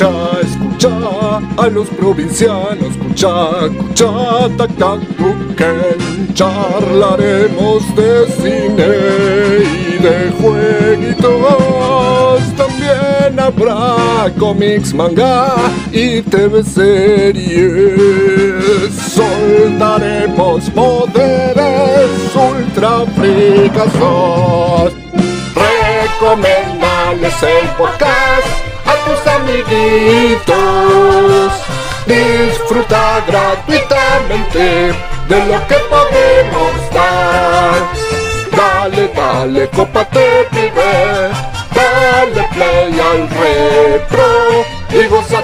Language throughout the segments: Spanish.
Escucha a los provincianos, escucha, tac, tac, tuquen. Charlaremos de cine y de jueguitos. También habrá cómics, manga y TV series. Soltaremos poderes ultra fricazos. Recomendales el podcast a tus amiguitos. Disfruta gratuitamente de lo que podemos dar. Dale, cópate, pibe. Dale play al retro y goza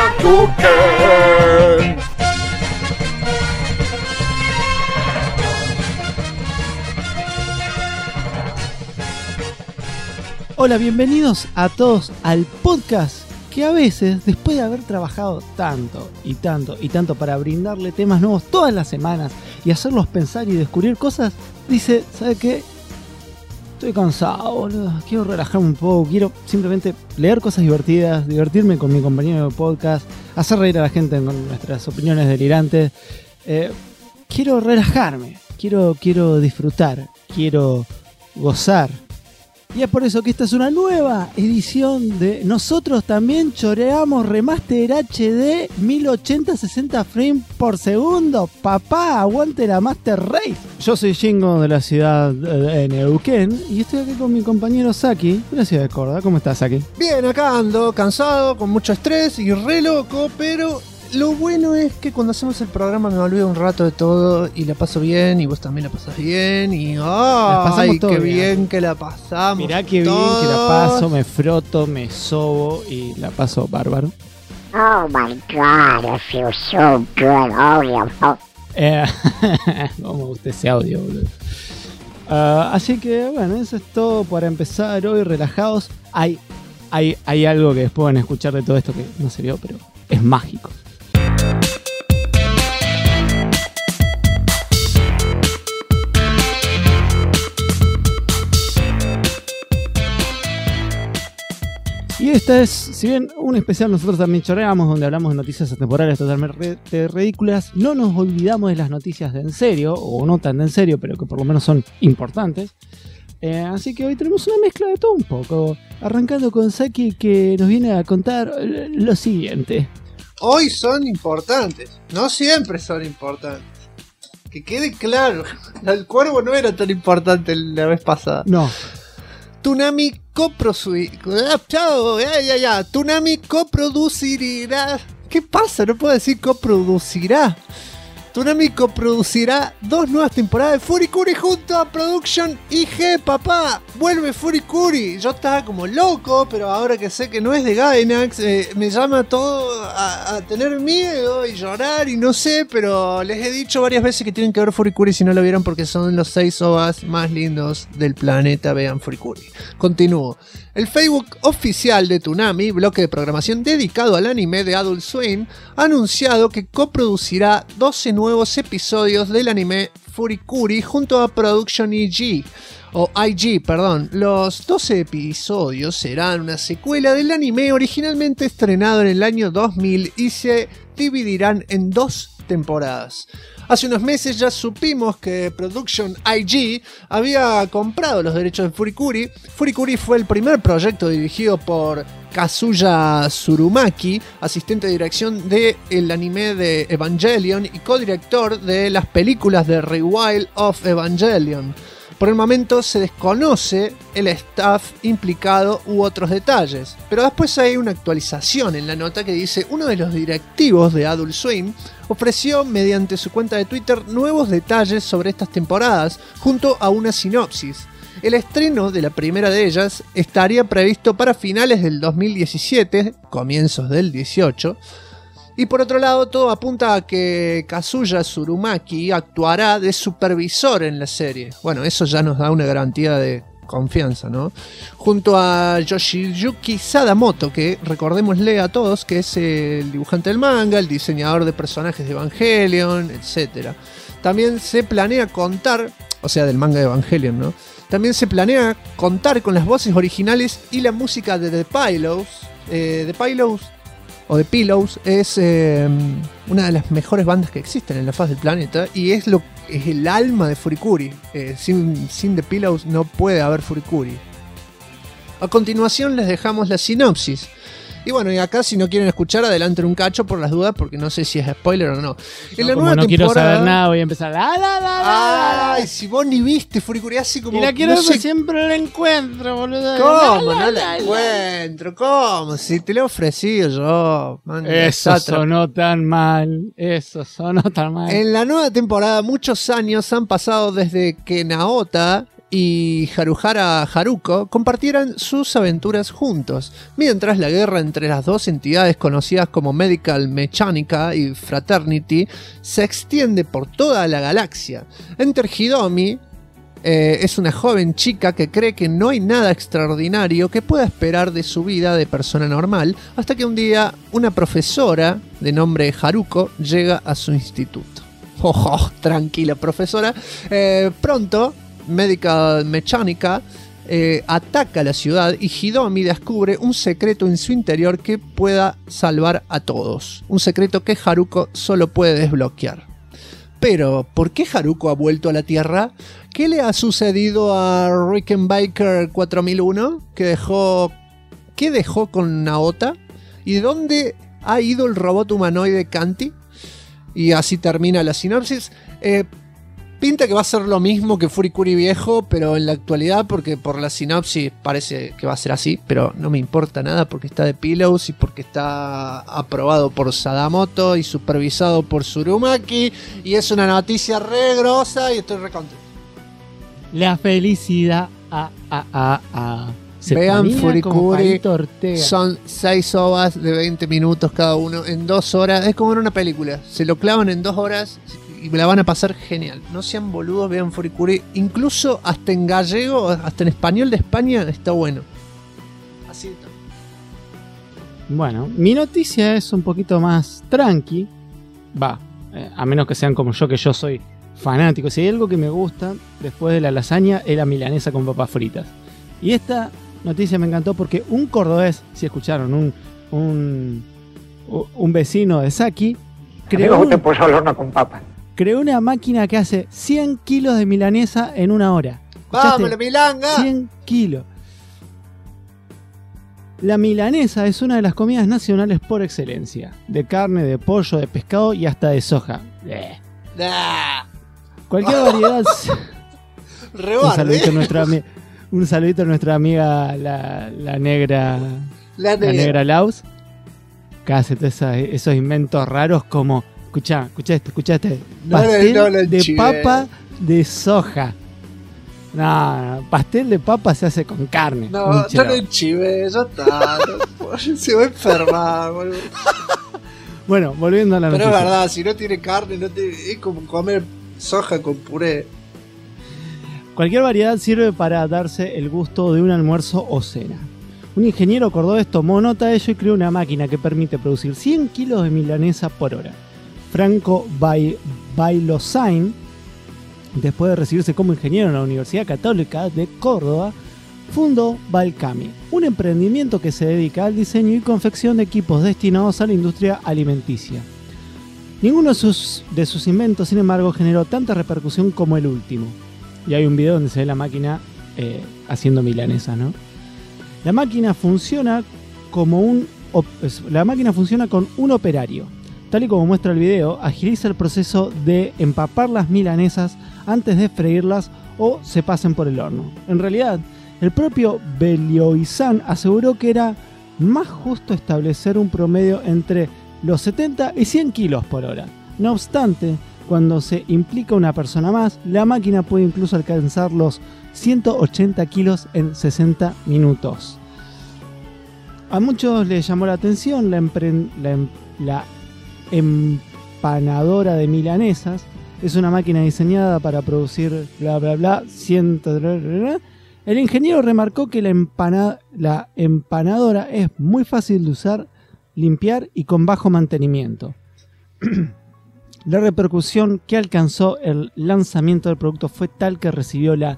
Tuquen. Hola, bienvenidos a todos al podcast que a veces, después de haber trabajado tanto para brindarle temas nuevos todas las semanas y hacerlos pensar y descubrir cosas, dice, ¿sabe qué? Estoy cansado, boludo. Quiero relajarme un poco, quiero simplemente leer cosas divertidas, divertirme con mi compañero de podcast, hacer reír a la gente con nuestras opiniones delirantes. Quiero relajarme, quiero disfrutar, quiero gozar. Y es por eso que esta es una nueva edición de Nosotros También Choreamos Remaster HD 1080 60 frames por segundo. Papá, aguante la Master Race. Yo soy Jingo de la ciudad de Neuquén y estoy aquí con mi compañero Saki de la ciudad de Córdoba. ¿Cómo estás, Saki? Bien, acá ando cansado, con mucho estrés y re loco, pero lo bueno es que cuando hacemos el programa me olvido un rato de todo y la paso bien y vos también la pasás bien y ¡ay, qué bien que la pasamos! Mirá qué bien que la paso, me froto, me sobo y la paso bárbaro. Oh my god, I feel so good. Como usted ese audio, boludo. Así que bueno, eso es todo para empezar hoy, relajados. Hay algo que después van a escuchar de todo esto que no se vio, pero es mágico. Y esta es, si bien un especial Nosotros También Choreamos, donde hablamos de noticias atemporales totalmente ridículas, no nos olvidamos de las noticias de en serio, o no tan de en serio, pero que por lo menos son importantes. Así que hoy tenemos una mezcla de todo un poco, arrancando con Saki, que nos viene a contar lo siguiente. Hoy son importantes, no siempre son importantes. Que quede claro, el cuervo no era tan importante la vez pasada. No. Toonami coproducirá. ¿Qué pasa? No puedo decir coproducirá. Toonami coproducirá 2 nuevas temporadas de Furikuri junto a Production IG, papá. Vuelve Furikuri. Yo estaba como loco, pero ahora que sé que no es de Gainax, me llama todo a tener miedo y llorar y no sé, pero les he dicho varias veces que tienen que ver Furikuri si no lo vieron porque son los 6 OVAs más lindos del planeta. Vean Furikuri. Continúo. El Facebook oficial de Toonami, bloque de programación dedicado al anime de Adult Swim, ha anunciado que coproducirá 12 nuevos episodios del anime Furikuri junto a Production IG. Los 12 episodios serán una secuela del anime originalmente estrenado en el año 2000 y se dividirán en 2 temporadas. Hace unos meses ya supimos que Production IG había comprado los derechos de Furikuri. Furikuri fue el primer proyecto dirigido por Kazuya Tsurumaki, asistente de dirección del anime de Evangelion y codirector de las películas de Rewild of Evangelion. Por el momento se desconoce el staff implicado u otros detalles, pero después hay una actualización en la nota que dice: uno de los directivos de Adult Swim ofreció mediante su cuenta de Twitter nuevos detalles sobre estas temporadas, junto a una sinopsis. El estreno de la primera de ellas estaría previsto para finales del 2017, comienzos del 18. Y por otro lado, todo apunta a que Kazuya Tsurumaki actuará de supervisor en la serie. Bueno, eso ya nos da una garantía de confianza, ¿no? Junto a Yoshiyuki Sadamoto, que recordémosle a todos que es el dibujante del manga, el diseñador de personajes de Evangelion, etc. También se planea contar, o sea, del manga de Evangelion, ¿no? También se planea contar con las voces originales y la música de The Pylos. The Pylos o The Pillows es una de las mejores bandas que existen en la faz del planeta y es el alma de Furikuri. Sin The Pillows no puede haber Furikuri. A continuación les dejamos la sinopsis. Y bueno, y acá si no quieren escuchar, adelanten un cacho por las dudas, porque no sé si es spoiler o no. En la nueva temporada, quiero saber nada, voy a empezar. Ay, si vos ni viste Furikuri, así como. Y la quiero ver, siempre la encuentro, boludo. ¿Cómo? No la encuentro. ¿Cómo? Si te lo he ofrecido yo. Man, eso sonó tan mal. Eso sonó tan mal. En la nueva temporada, muchos años han pasado desde que Naota y Haruhara Haruko compartieran sus aventuras juntos, mientras la guerra entre las dos entidades conocidas como Medical Mechanica y Fraternity se extiende por toda la galaxia. Enter Hidomi es una joven chica que cree que no hay nada extraordinario que pueda esperar de su vida de persona normal, hasta que un día una profesora de nombre Haruko llega a su instituto. Tranquila profesora, pronto Medical Mechanica ataca la ciudad y Hidomi descubre un secreto en su interior que pueda salvar a todos. Un secreto que Haruko solo puede desbloquear. Pero, ¿por qué Haruko ha vuelto a la Tierra? ¿Qué le ha sucedido a Rickenbacker 4001? ¿Qué dejó con Naota? ¿Y dónde ha ido el robot humanoide Kanti? Y así termina la sinopsis. Pinta que va a ser lo mismo que Furikuri viejo, pero en la actualidad, porque por la sinopsis parece que va a ser así, pero no me importa nada porque está de Pillows y porque está aprobado por Sadamoto y supervisado por Tsurumaki y es una noticia re grosa y estoy re contento. La felicidad. Vean Furikuri, son 6 ovas de 20 minutos cada uno, en 2 horas, es como en una película, se lo clavan en 2 horas y me la van a pasar genial. No sean boludos, vean Furikuri, incluso hasta en gallego, hasta en español de España está bueno. Así está. Bueno, mi noticia es un poquito más tranqui, a menos que sean como yo, que yo soy fanático. Si hay algo que me gusta después de la lasaña es la milanesa con papas fritas. Y esta noticia me encantó porque un cordobés, si escucharon, un vecino de Saki creó una máquina que hace 100 kilos de milanesa en una hora. ¡Vamos, la milanga! 100 kilos. La milanesa es una de las comidas nacionales por excelencia. De carne, de pollo, de pescado y hasta de soja. Cualquier variedad... Un saludito a nuestra amiga la negra Laus, que hace todos esos inventos raros como, escuchá este, pastel de papa de soja. No, pastel de papa se hace con carne. No, yo no enchivé, ya está. Se va a enfermar, boludo. Bueno, volviendo a la noticia. Pero es verdad, si no tiene carne, es como comer soja con puré. Cualquier variedad sirve para darse el gusto de un almuerzo o cena. Un ingeniero cordobés tomó nota de ello y creó una máquina que permite producir 100 kilos de milanesa por hora. Franco Bailosain, después de recibirse como ingeniero en la Universidad Católica de Córdoba, fundó Balcami, un emprendimiento que se dedica al diseño y confección de equipos destinados a la industria alimenticia. Ninguno de sus inventos, sin embargo, generó tanta repercusión como el último. Y hay un video donde se ve la máquina haciendo milanesa, ¿no? La máquina funciona con un operario. Tal y como muestra el video, agiliza el proceso de empapar las milanesas antes de freírlas o se pasen por el horno. En realidad, el propio Belioizán aseguró que era más justo establecer un promedio entre los 70 y 100 kilos por hora. No obstante, cuando se implica una persona más, la máquina puede incluso alcanzar los 180 kilos en 60 minutos. A muchos les llamó la atención la empanadora de milanesas. Es una máquina diseñada para producir bla bla bla, El ingeniero remarcó que la empanadora es muy fácil de usar, limpiar y con bajo mantenimiento. La repercusión que alcanzó el lanzamiento del producto fue tal que recibió la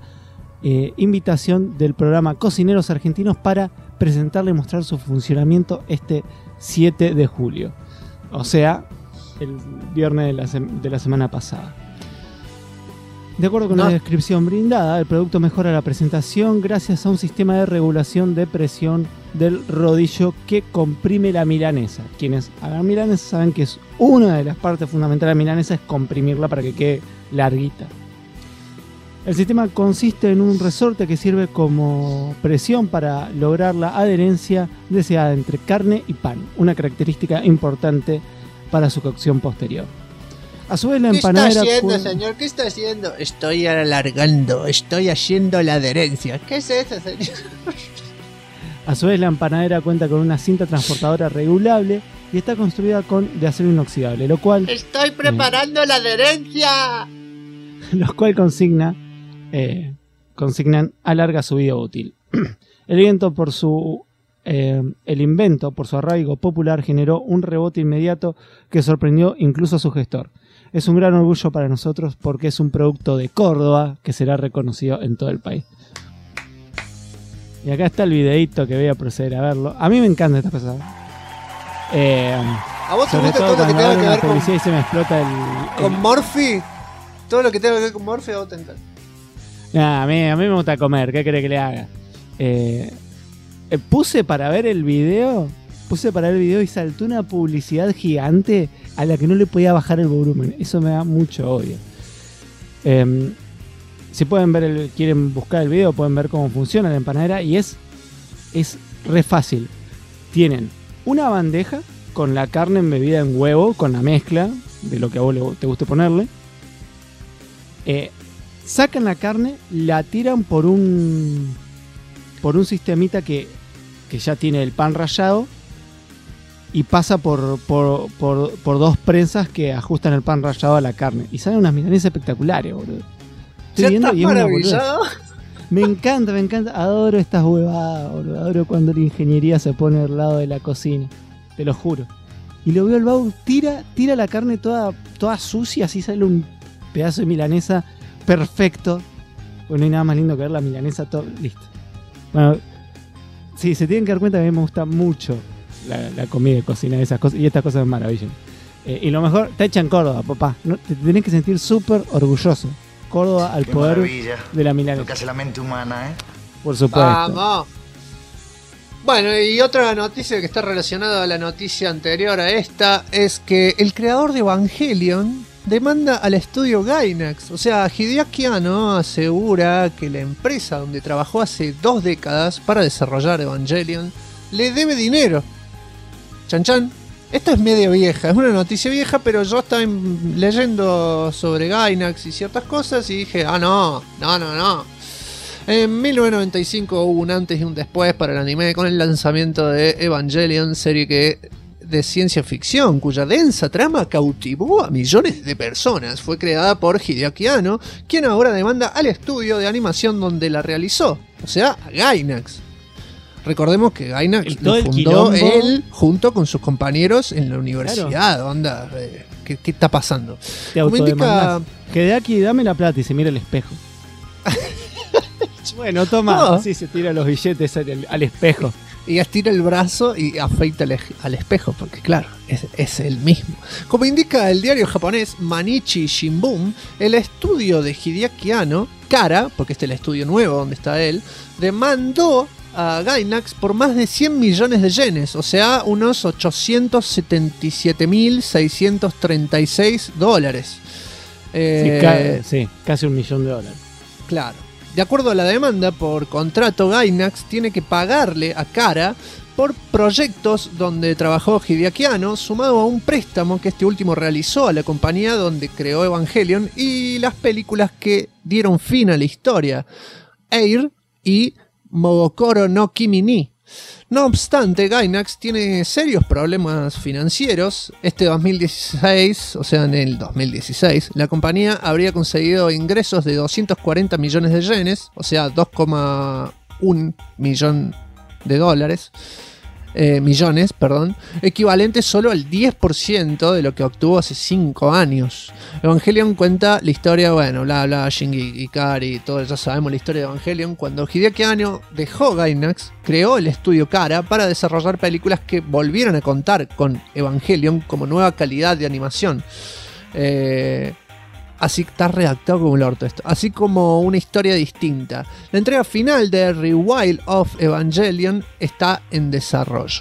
invitación del programa Cocineros Argentinos para presentarle y mostrar su funcionamiento este 7 de julio. O sea, el viernes de la semana pasada. De acuerdo con la descripción brindada, el producto mejora la presentación gracias a un sistema de regulación de presión del rodillo que comprime la milanesa. Quienes hagan milanesa saben que es una de las partes fundamentales de la milanesa, es comprimirla para que quede larguita. El sistema consiste en un resorte que sirve como presión para lograr la adherencia deseada entre carne y pan, una característica importante para su cocción posterior. A su vez, la empanadera... ¿Qué está haciendo, señor? ¿Qué está haciendo? Estoy alargando, estoy haciendo la adherencia. ¿Qué es eso, señor? A su vez, la empanadera cuenta con una cinta transportadora regulable y está construida de acero inoxidable, lo cual... ¡Estoy preparando la adherencia! Lo cual consignan alarga su vida útil. El invento por su arraigo popular generó un rebote inmediato que sorprendió incluso a su gestor. Es un gran orgullo para nosotros porque es un producto de Córdoba que será reconocido en todo el país. Y acá está el videíto que voy a proceder a verlo. A mí me encanta esta cosa. ¿A vos te gusta todo lo que tenga que ver con... y se me explota ¿Con Morphy? Todo lo que tenga que ver con Morphy a vos te encanta. Nah, a mí me gusta comer. ¿Qué querés que le haga? Puse para ver el video y saltó una publicidad gigante a la que no le podía bajar el volumen. Eso me da mucho odio. Si quieren buscar el video, pueden ver cómo funciona la empanadera y es re fácil. Tienen una bandeja con la carne embebida en huevo, con la mezcla de lo que a vos te guste ponerle. Sacan la carne, la tiran por un sistemita que ya tiene el pan rallado y pasa por dos prensas que ajustan el pan rallado a la carne. Y salen unas milanesas espectaculares, boludo. Estoy viendo y es una boludez. Me encanta. Adoro estas huevadas, boludo. Adoro cuando la ingeniería se pone al lado de la cocina. Te lo juro. Y lo veo al Bau, tira la carne toda sucia, así sale un pedazo de milanesa perfecto. Pues no hay nada más lindo que ver la milanesa todo listo. Bueno, sí, se tienen que dar cuenta que a mí me gusta mucho la comida y cocina de esas cosas. Y estas cosas me maravillan. Y lo mejor, está hecha en Córdoba, papá. ¿No? Te tenés que sentir súper orgulloso. Córdoba al poder de la milanesa. Lo que hace la mente humana, ¿eh? Por supuesto. ¡Vamos! Bueno, y otra noticia que está relacionada a la noticia anterior a esta es que el creador de Evangelion demanda al estudio Gainax. O sea, Hideaki Anno asegura que la empresa donde trabajó hace 2 décadas para desarrollar Evangelion le debe dinero. Chan chan. Esto es medio vieja, es una noticia vieja, pero yo estaba leyendo sobre Gainax y ciertas cosas y dije, no. En 1995 hubo un antes y un después para el anime con el lanzamiento de Evangelion, serie de ciencia ficción cuya densa trama cautivó a millones de personas. Fue creada por Hideaki Anno, quien ahora demanda al estudio de animación donde la realizó, o sea, a Gainax. Recordemos que Gainax lo fundó él junto con sus compañeros en la universidad. Claro. Onda, ¿qué está pasando? Te autodemandás. Que de aquí dame la plata y se mira el espejo. Bueno, toma, así se tira los billetes al espejo. Y estira el brazo y afeita al espejo, porque claro, es el mismo. Como indica el diario japonés Manichi Shimbun, el estudio de Hideaki Anno, Kara, porque este es el estudio nuevo donde está él, demandó a Gainax por más de 100 millones de yenes, o sea, unos 877.636 dólares. Sí, casi $1 millón. Claro. De acuerdo a la demanda, por contrato, Gainax tiene que pagarle a Kara por proyectos donde trabajó Hideaki Anno, sumado a un préstamo que este último realizó a la compañía donde creó Evangelion y las películas que dieron fin a la historia, Air y Mogokoro no Kimi ni. No obstante, Gainax tiene serios problemas financieros. Este 2016, o sea, en el 2016, la compañía habría conseguido ingresos de 240 millones de yenes, o sea, 2,1 millón de dólares, millones, perdón, equivalente solo al 10% de lo que obtuvo hace 5 años. Evangelion cuenta la historia, bueno, bla bla, Shinji Ikari, todos ya sabemos la historia de Evangelion. Cuando Hideaki Anno dejó Gainax, creó el estudio Kara para desarrollar películas que volvieron a contar con Evangelion como nueva calidad de animación. Así que está redactado como el orto esto. Así como una historia distinta. La entrega final de Rewild of Evangelion está en desarrollo.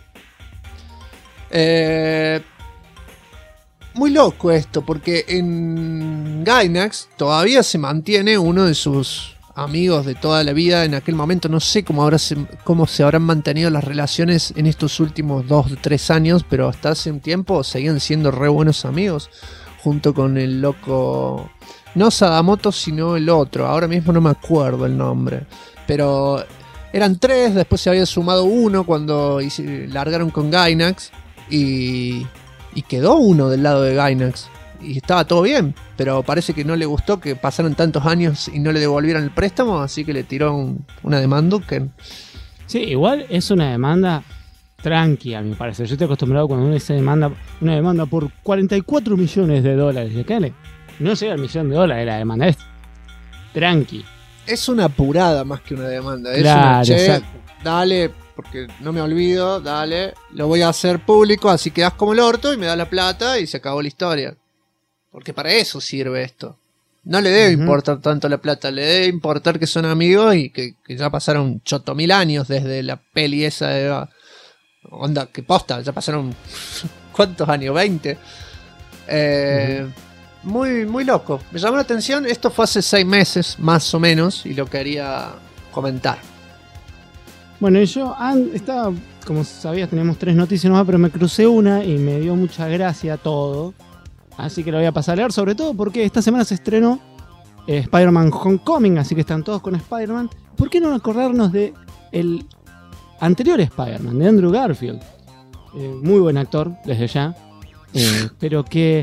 Muy loco esto, porque en Gainax todavía se mantiene uno de sus amigos de toda la vida. En aquel momento no sé cómo se habrán mantenido las relaciones en estos últimos 2 o 3 años, pero hasta hace un tiempo seguían siendo re buenos amigos. Junto con el loco, no Sadamoto, sino el otro, ahora mismo no me acuerdo el nombre, pero eran 3, después se había sumado uno cuando largaron con Gainax y quedó uno del lado de Gainax y estaba todo bien, pero parece que no le gustó que pasaran tantos años y no le devolvieran el préstamo, así que le tiró una demanda que... Sí, igual es una demanda tranqui, a mi parecer. Yo estoy acostumbrado cuando uno dice una demanda por $44 millones. ¿De qué? No llega al $1 millón, la demanda es tranqui. Es una apurada más que una demanda. Claro, es una, exacto. Dale, porque no me olvido, dale, lo voy a hacer público, así quedas como el orto y me da la plata y se acabó la historia. Porque para eso sirve esto. No le debe importar tanto la plata, le debe importar que son amigos y que ya pasaron 8.000 años desde la peli esa de... Onda, que posta, ya pasaron ¿cuántos años? 20. Muy, muy loco. Me llamó la atención. Esto fue hace 6 meses, más o menos, y lo quería comentar. Bueno, yo estaba, como sabías, teníamos 3 noticias nomás, pero me crucé una y me dio mucha gracia todo. Así que lo voy a pasar a leer, sobre todo porque esta semana se estrenó Spider-Man Homecoming, así que están todos con Spider-Man. ¿Por qué no acordarnos de el anterior Spider-Man, de Andrew Garfield? Muy buen actor, desde ya, pero que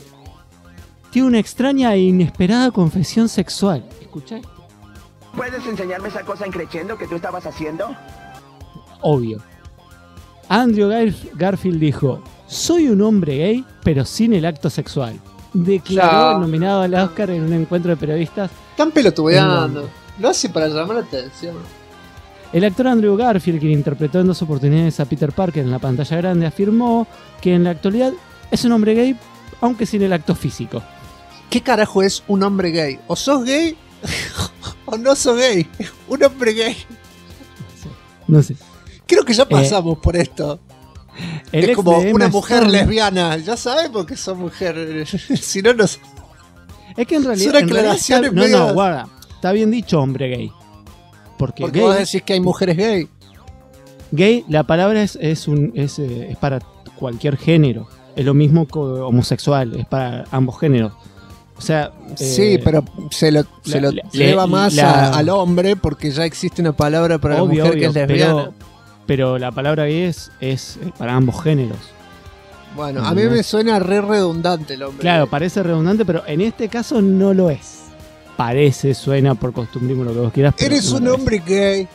tiene una extraña e inesperada confesión sexual. ¿Escuchá esto? ¿Puedes enseñarme esa cosa en crescendo que tú estabas haciendo? Obvio. Andrew Garfield dijo: soy un hombre gay, pero sin el acto sexual. Declaró el nominado al Oscar en un encuentro de periodistas. Están pelotudeando. Lo hace para llamar la atención. El actor Andrew Garfield, quien interpretó en 2 oportunidades a Peter Parker en la pantalla grande, afirmó que en la actualidad es un hombre gay, aunque sin el acto físico. ¿Qué carajo es un hombre gay? ¿O sos gay o no sos gay? Un hombre gay. No sé. Creo que ya pasamos por esto. Es como una mujer lesbiana. Ya sabemos que son mujeres. Si no, no. Es que en realidad. Son aclaraciones no, guarda. Está bien dicho hombre gay. Porque gay, vos decís que hay mujeres gay. Gay, la palabra es para cualquier género. Es lo mismo que homosexual. Es para ambos géneros. O sea. Sí, pero se lo lleva más al hombre porque ya existe una palabra para la mujer que es lesbiana. Pero la palabra gay es para ambos géneros. Bueno, a mí me suena re redundante el hombre. Claro, gay. parece redundante, pero en este caso no lo es. Parece, suena por costumbrismo, lo que vos quieras. Eres un hombre gay.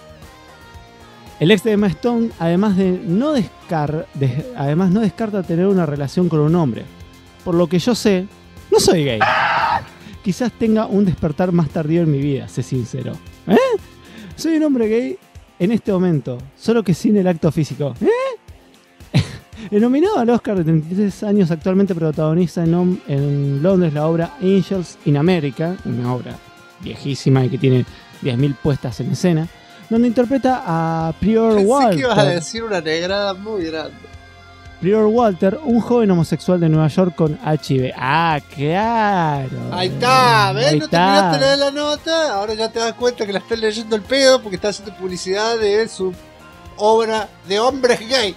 El ex de Emma Stone, además no descarta tener una relación con un hombre. Por lo que yo sé, no soy gay. Quizás tenga un despertar más tardío en mi vida, sé sincero. Soy un hombre gay en este momento, solo que sin el acto físico. El nominado al Oscar de 33 años actualmente protagoniza en Londres la obra Angels in America, una obra viejísima y que tiene 10.000 puestas en escena, donde interpreta a Prior Walter. Pensé que ibas a decir una negrada muy grande. Prior Walter, un joven homosexual de Nueva York con HIV. ¡Ah, claro! Ahí está, ¿ves? Ahí no está. terminaste de leer la nota, ahora ya te das cuenta que la estás leyendo el pedo porque está haciendo publicidad de su obra de hombres gay.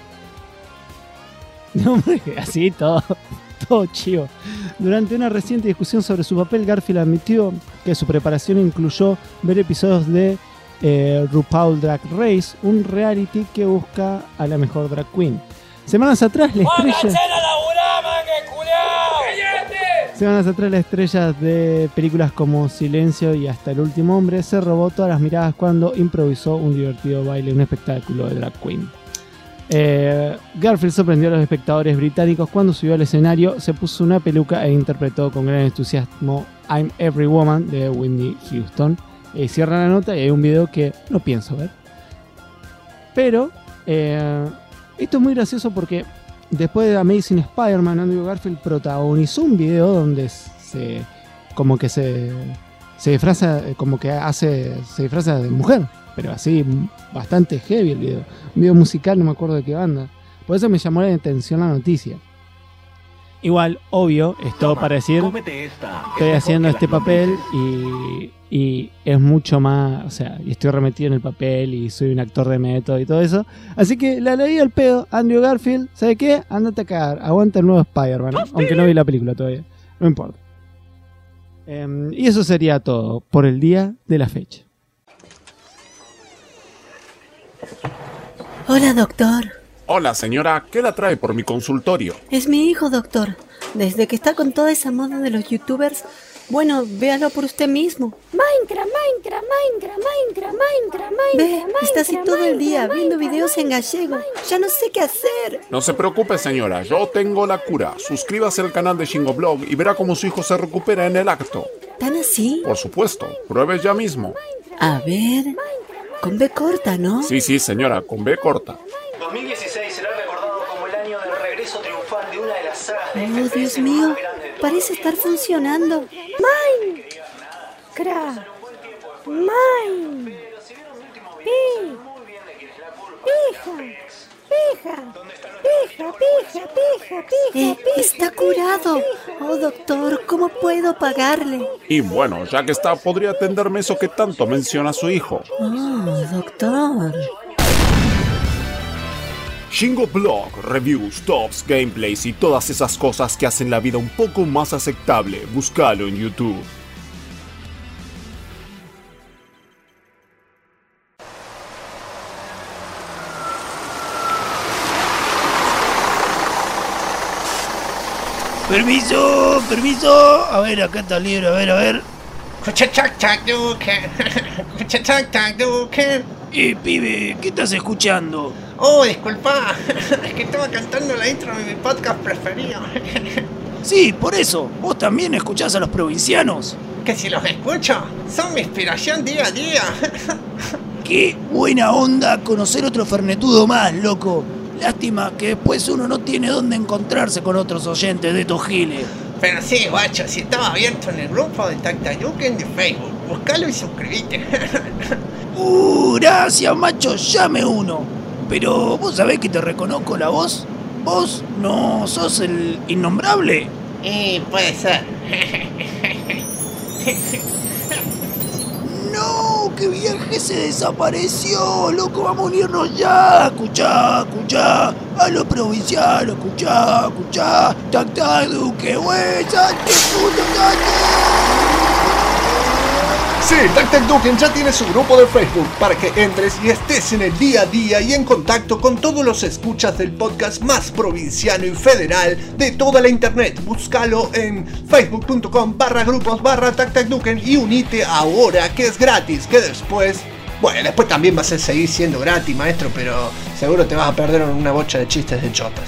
No, hombre, así todo chivo. Durante una reciente discusión sobre su papel, Garfield admitió que su preparación incluyó ver episodios de RuPaul Drag Race, un reality que busca a la mejor drag queen. Semanas atrás la estrella de películas como Silencio y Hasta el último hombre se robó todas las miradas cuando improvisó un divertido baile en un espectáculo de drag queen. Garfield sorprendió a los espectadores británicos cuando subió al escenario, se puso una peluca e interpretó con gran entusiasmo I'm Every Woman de Whitney Houston. Cierra la nota y hay un video que no pienso ver. Pero esto es muy gracioso porque después de Amazing Spider-Man, Andrew Garfield protagonizó un video donde se disfraza, se disfraza de mujer, pero así bastante heavy el video. Un video musical, no me acuerdo de qué banda. Por eso me llamó la atención la noticia. Igual, obvio, es todo para decir, estoy haciendo este papel y es mucho más, o sea, y estoy remetido en el papel y soy un actor de método y todo eso. Así que la leí al pedo, Andrew Garfield, ¿sabe qué? Ándate a cagar, aguanta el nuevo Spider-Man, aunque no vi la película todavía, no importa. Y eso sería todo por el día de la fecha. Hola, doctor. Hola, señora, ¿qué la trae por mi consultorio? Es mi hijo, doctor. Desde que está con toda esa moda de los youtubers, bueno, véalo por usted mismo. Minecraft. Ve, está así todo el día viendo videos en gallego. Ya no sé qué hacer. No se preocupe, señora, yo tengo la cura. Suscríbase al canal de Shingoblog y verá cómo su hijo se recupera en el acto. ¿Tan así? Por supuesto, pruebe ya mismo. A ver, con B corta, ¿no? Sí, señora, con B corta. 2016 será recordado como el año del regreso triunfal de una de las sagas de FPS Dios mío, más grandes del parece estar funcionando. Minecraft. Está curado. Oh, doctor, ¿cómo puedo pagarle? Y bueno, ya que está, podría atenderme eso que tanto menciona su hijo. Oh, doctor. Shingoblog, reviews, tops, gameplays y todas esas cosas que hacen la vida un poco más aceptable. Búscalo en YouTube. Permiso. A ver, acá está el libro, a ver. Pibe, ¿qué estás escuchando? Oh, disculpa, es que estaba cantando la intro de mi podcast preferido. Sí, por eso. ¿Vos también escuchás a los provincianos? Que si los escucho, son mi inspiración día a día. Qué buena onda conocer otro fernetudo más, loco. Lástima que después uno no tiene dónde encontrarse con otros oyentes de estos giles. Pero sí, guacho, si estaba abierto en el grupo de Tactayuken de Facebook, buscalo y suscribite. Gracias, macho, llame uno. Pero, ¿vos sabés que te reconozco la voz? ¿Vos no sos el innombrable? Puede ser. ¡No! ¡Qué viaje se desapareció! ¡Loco, vamos a unirnos ya! Escuchá. A los provincianos, escuchá. ¡Tactaduque, güey! ¡Salte, puto, Sí, Tactaduken ya tiene su grupo de Facebook para que entres y estés en el día a día y en contacto con todos los escuchas del podcast más provinciano y federal de toda la internet. Búscalo en facebook.com/grupos/Tactaduken y unite ahora, que es gratis, que después... Bueno, después también vas a seguir siendo gratis, maestro, pero seguro te vas a perder una bocha de chistes de chotas.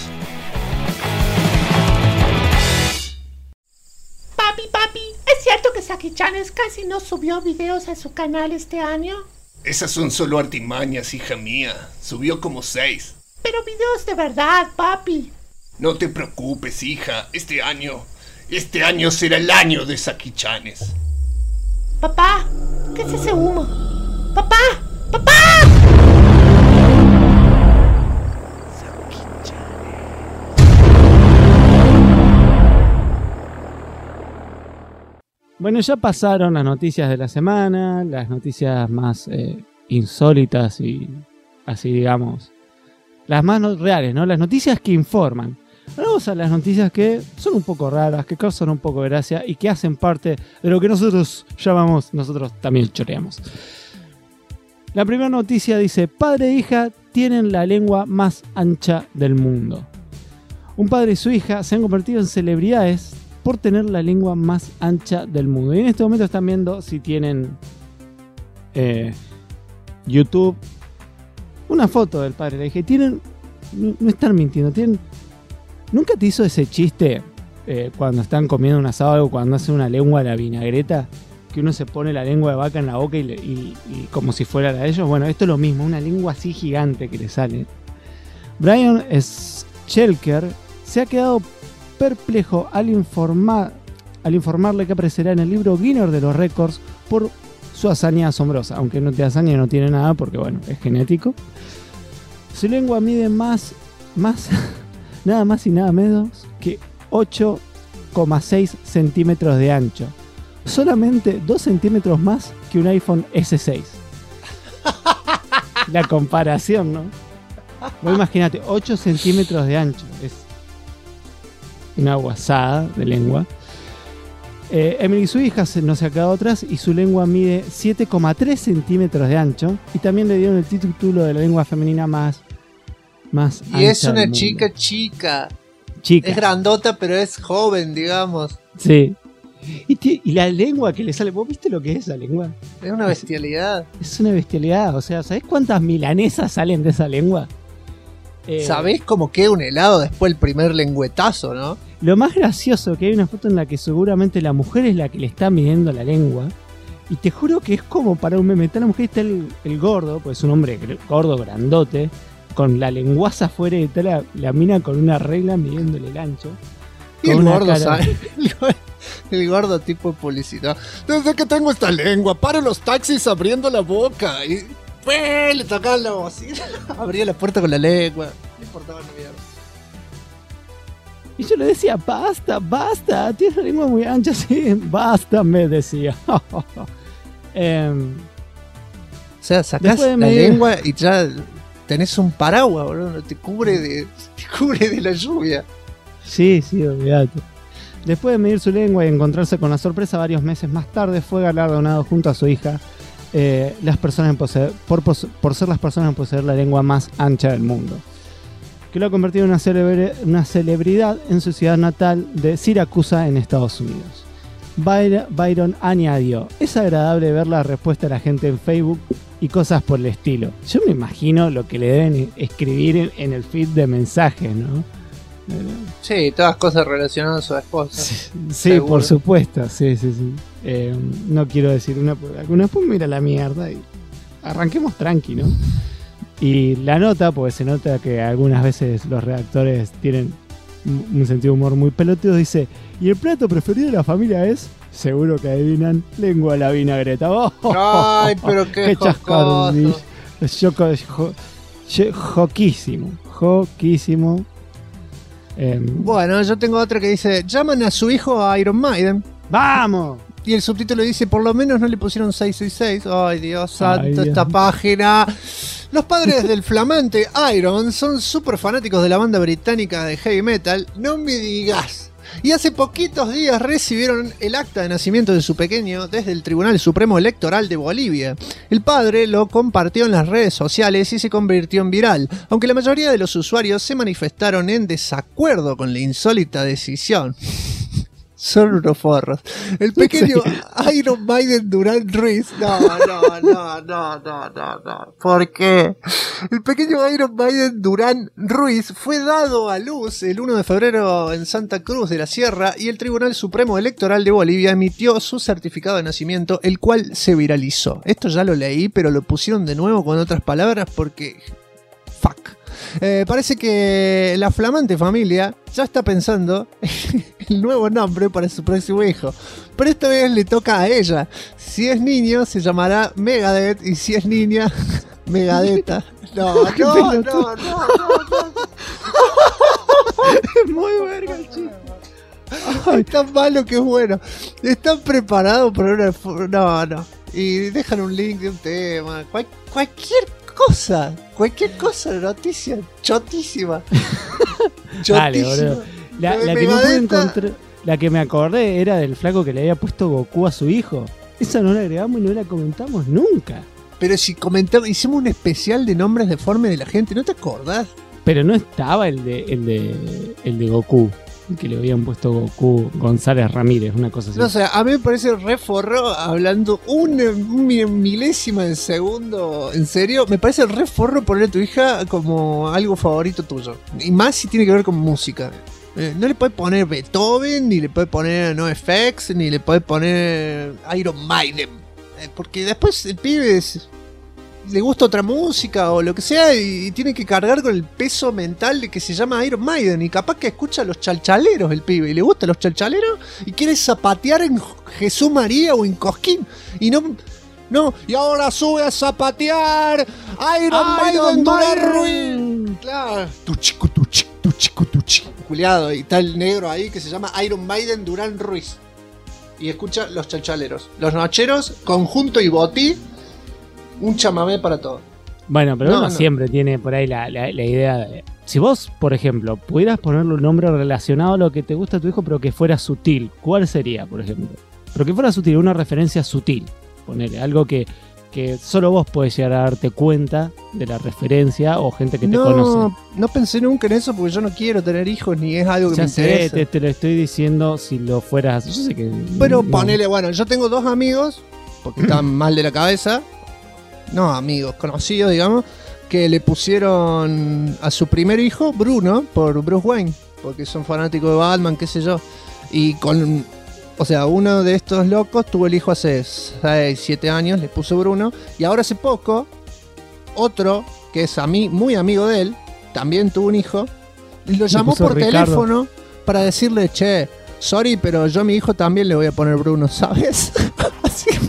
Papi, ¿es cierto que Saki-Chanes casi no subió videos a su canal este año? Esas son solo artimañas, hija mía. Subió como 6. Pero videos de verdad, papi. No te preocupes, hija. Este año será el año de Saki-Chanes. Papá, ¿qué es ese humo? ¡Papá! Bueno, ya pasaron las noticias de la semana, las noticias más insólitas y así digamos, las más reales, ¿no? Las noticias que informan. Ahora vamos a las noticias que son un poco raras, que causan un poco de gracia y que hacen parte de lo que nosotros también choreamos. La primera noticia dice: padre e hija tienen la lengua más ancha del mundo. Un padre y su hija se han convertido en celebridades por tener la lengua más ancha del mundo. Y en este momento están viendo, si tienen YouTube, una foto del padre y la hija. Y tienen no están mintiendo. ¿Nunca te hizo ese chiste cuando están comiendo un asado o algo, cuando hacen una lengua a la vinagreta? Que uno se pone la lengua de vaca en la boca y como si fuera la de ellos. Bueno, esto es lo mismo, una lengua así gigante que le sale. Brian Schelker se ha quedado perplejo al informarle que aparecerá en el libro Guinness de los Récords por su hazaña asombrosa. Aunque no te hazaña, no tiene nada porque, bueno, es genético. Su lengua mide nada más y nada menos que 8,6 centímetros de ancho. Solamente 2 centímetros más que un iPhone S6. La comparación, ¿no? Vos imagínate, 8 centímetros de ancho. Es una guasada de lengua. Emily, su hija, no se ha quedado atrás y su lengua mide 7,3 centímetros de ancho. Y también le dieron el título de la lengua femenina más ancha. Y es una del mundo. chica. Chica. Es grandota, pero es joven, digamos. Sí. Y la lengua que le sale, ¿vos viste lo que es esa lengua? Es una bestialidad. Es una bestialidad, o sea, ¿sabés cuántas milanesas salen de esa lengua? ¿Sabés cómo queda un helado después del primer lengüetazo, no? Lo más gracioso que hay una foto en la que seguramente la mujer es la que le está midiendo la lengua. Y te juro que es como para un meme. Está la mujer y está el gordo, pues es un hombre gordo, grandote, con la lenguaza afuera y está la mina con una regla midiéndole el ancho. Y el gordo, ¿sabes? El gordo tipo de publicidad. Desde que tengo esta lengua, paro los taxis abriendo la boca. Y le tocaban la bocina. Abría la puerta con la lengua. No importaba la mierda. Y yo le decía, basta, tienes la lengua muy ancha, sí, basta, me decía. O sea, sacás la lengua y ya tenés un paraguas, boludo. Te cubre de la lluvia. Sí, olvídate. Después de medir su lengua y encontrarse con la sorpresa varios meses más tarde, fue galardonado junto a su hija por ser las personas en poseer la lengua más ancha del mundo, que lo ha convertido en una celebridad en su ciudad natal de Siracusa, en Estados Unidos. Byron añadió: es agradable ver la respuesta de la gente en Facebook y cosas por el estilo. Yo me imagino lo que le deben escribir en el feed de mensajes, ¿no? Sí, todas cosas relacionadas a su esposa. Sí, por supuesto, sí. No quiero decir una por alguna, pues mira la mierda y arranquemos tranqui, ¿no? Y la nota, porque se nota que algunas veces los redactores tienen un sentido de humor muy pelotudo, dice: y el plato preferido de la familia es, seguro que adivinan, lengua a la vinagreta. Ay, pero qué chascarrillo. Joquísimo. Bueno, yo tengo otra que dice: llaman a su hijo a Iron Maiden. ¡Vamos! Y el subtítulo dice: por lo menos no le pusieron 666. Ay, Dios santo, esta página. Los padres del flamante Iron son súper fanáticos de la banda británica de heavy metal. No me digas. Y hace poquitos días recibieron el acta de nacimiento de su pequeño desde el Tribunal Supremo Electoral de Bolivia. El padre lo compartió en las redes sociales y se convirtió en viral, aunque la mayoría de los usuarios se manifestaron en desacuerdo con la insólita decisión. Son unos forros. El pequeño Iron Maiden Durán Ruiz. No. ¿Por qué? El pequeño Iron Maiden Durán Ruiz fue dado a luz el 1 de febrero en Santa Cruz de la Sierra y el Tribunal Supremo Electoral de Bolivia emitió su certificado de nacimiento, el cual se viralizó. Esto ya lo leí, pero lo pusieron de nuevo con otras palabras porque... fuck. Parece que la flamante familia ya está pensando el nuevo nombre para su próximo hijo, pero esta vez le toca a ella. Si es niño se llamará Megadeth y si es niña, Megadeta. No. Es muy verga el chiste. Es tan malo que es bueno. Están preparados para una... No. Y dejan un link de un tema. Cualquier cosa, noticia chotísima. Dale, boludo. La que no pude encontrar, la que me acordé era del flaco que le había puesto Goku a su hijo. Esa no la agregamos y no la comentamos nunca. Pero si hicimos un especial de nombres deformes de la gente, ¿no te acordás? Pero no estaba el de Goku. que le habían puesto Goku González Ramírez, una cosa así. No sé, a mí me parece re forro hablando una milésima de segundo. En serio, me parece re forro poner a tu hija como algo favorito tuyo. Y más si tiene que ver con música. No le puedes poner Beethoven, ni le puedes poner NoFX, ni le puedes poner Iron Maiden. Porque después el pibe le gusta otra música o lo que sea y tiene que cargar con el peso mental de que se llama Iron Maiden. Y capaz que escucha a los chalchaleros el pibe y le gustan los chalchaleros y quiere zapatear en Jesús María o en Cosquín. Y no, y ahora sube a zapatear Iron Maiden Durán Ruiz. Claro. Tu chico. Culiado, y está el negro ahí que se llama Iron Maiden Durán Ruiz. Y escucha los chalchaleros. Los nocheros, conjunto y botí. Un chamamé para todo. Bueno, pero uno siempre tiene por ahí la idea de... Si vos, por ejemplo, pudieras ponerle un nombre relacionado a lo que te gusta a tu hijo, pero que fuera sutil, ¿cuál sería, por ejemplo? Pero que fuera sutil, una referencia sutil. Ponerle algo que solo vos podés llegar a darte cuenta de la referencia o gente que te conoce. No pensé nunca en eso porque yo no quiero tener hijos ni es algo que me interesa. Te lo estoy diciendo si lo fueras... Yo sé que... Pero ponele, bueno, yo tengo 2 amigos, porque están mal de la cabeza. No, amigos, conocidos, digamos, que le pusieron a su primer hijo Bruno por Bruce Wayne, porque son fanáticos de Batman, qué sé yo. Y o sea, uno de estos locos tuvo el hijo hace 6, 7 años, le puso Bruno, y ahora hace poco, otro, que es muy amigo de él, también tuvo un hijo, y lo llamó por teléfono para decirle, che, sorry, pero yo a mi hijo también le voy a poner Bruno, ¿sabes? Así que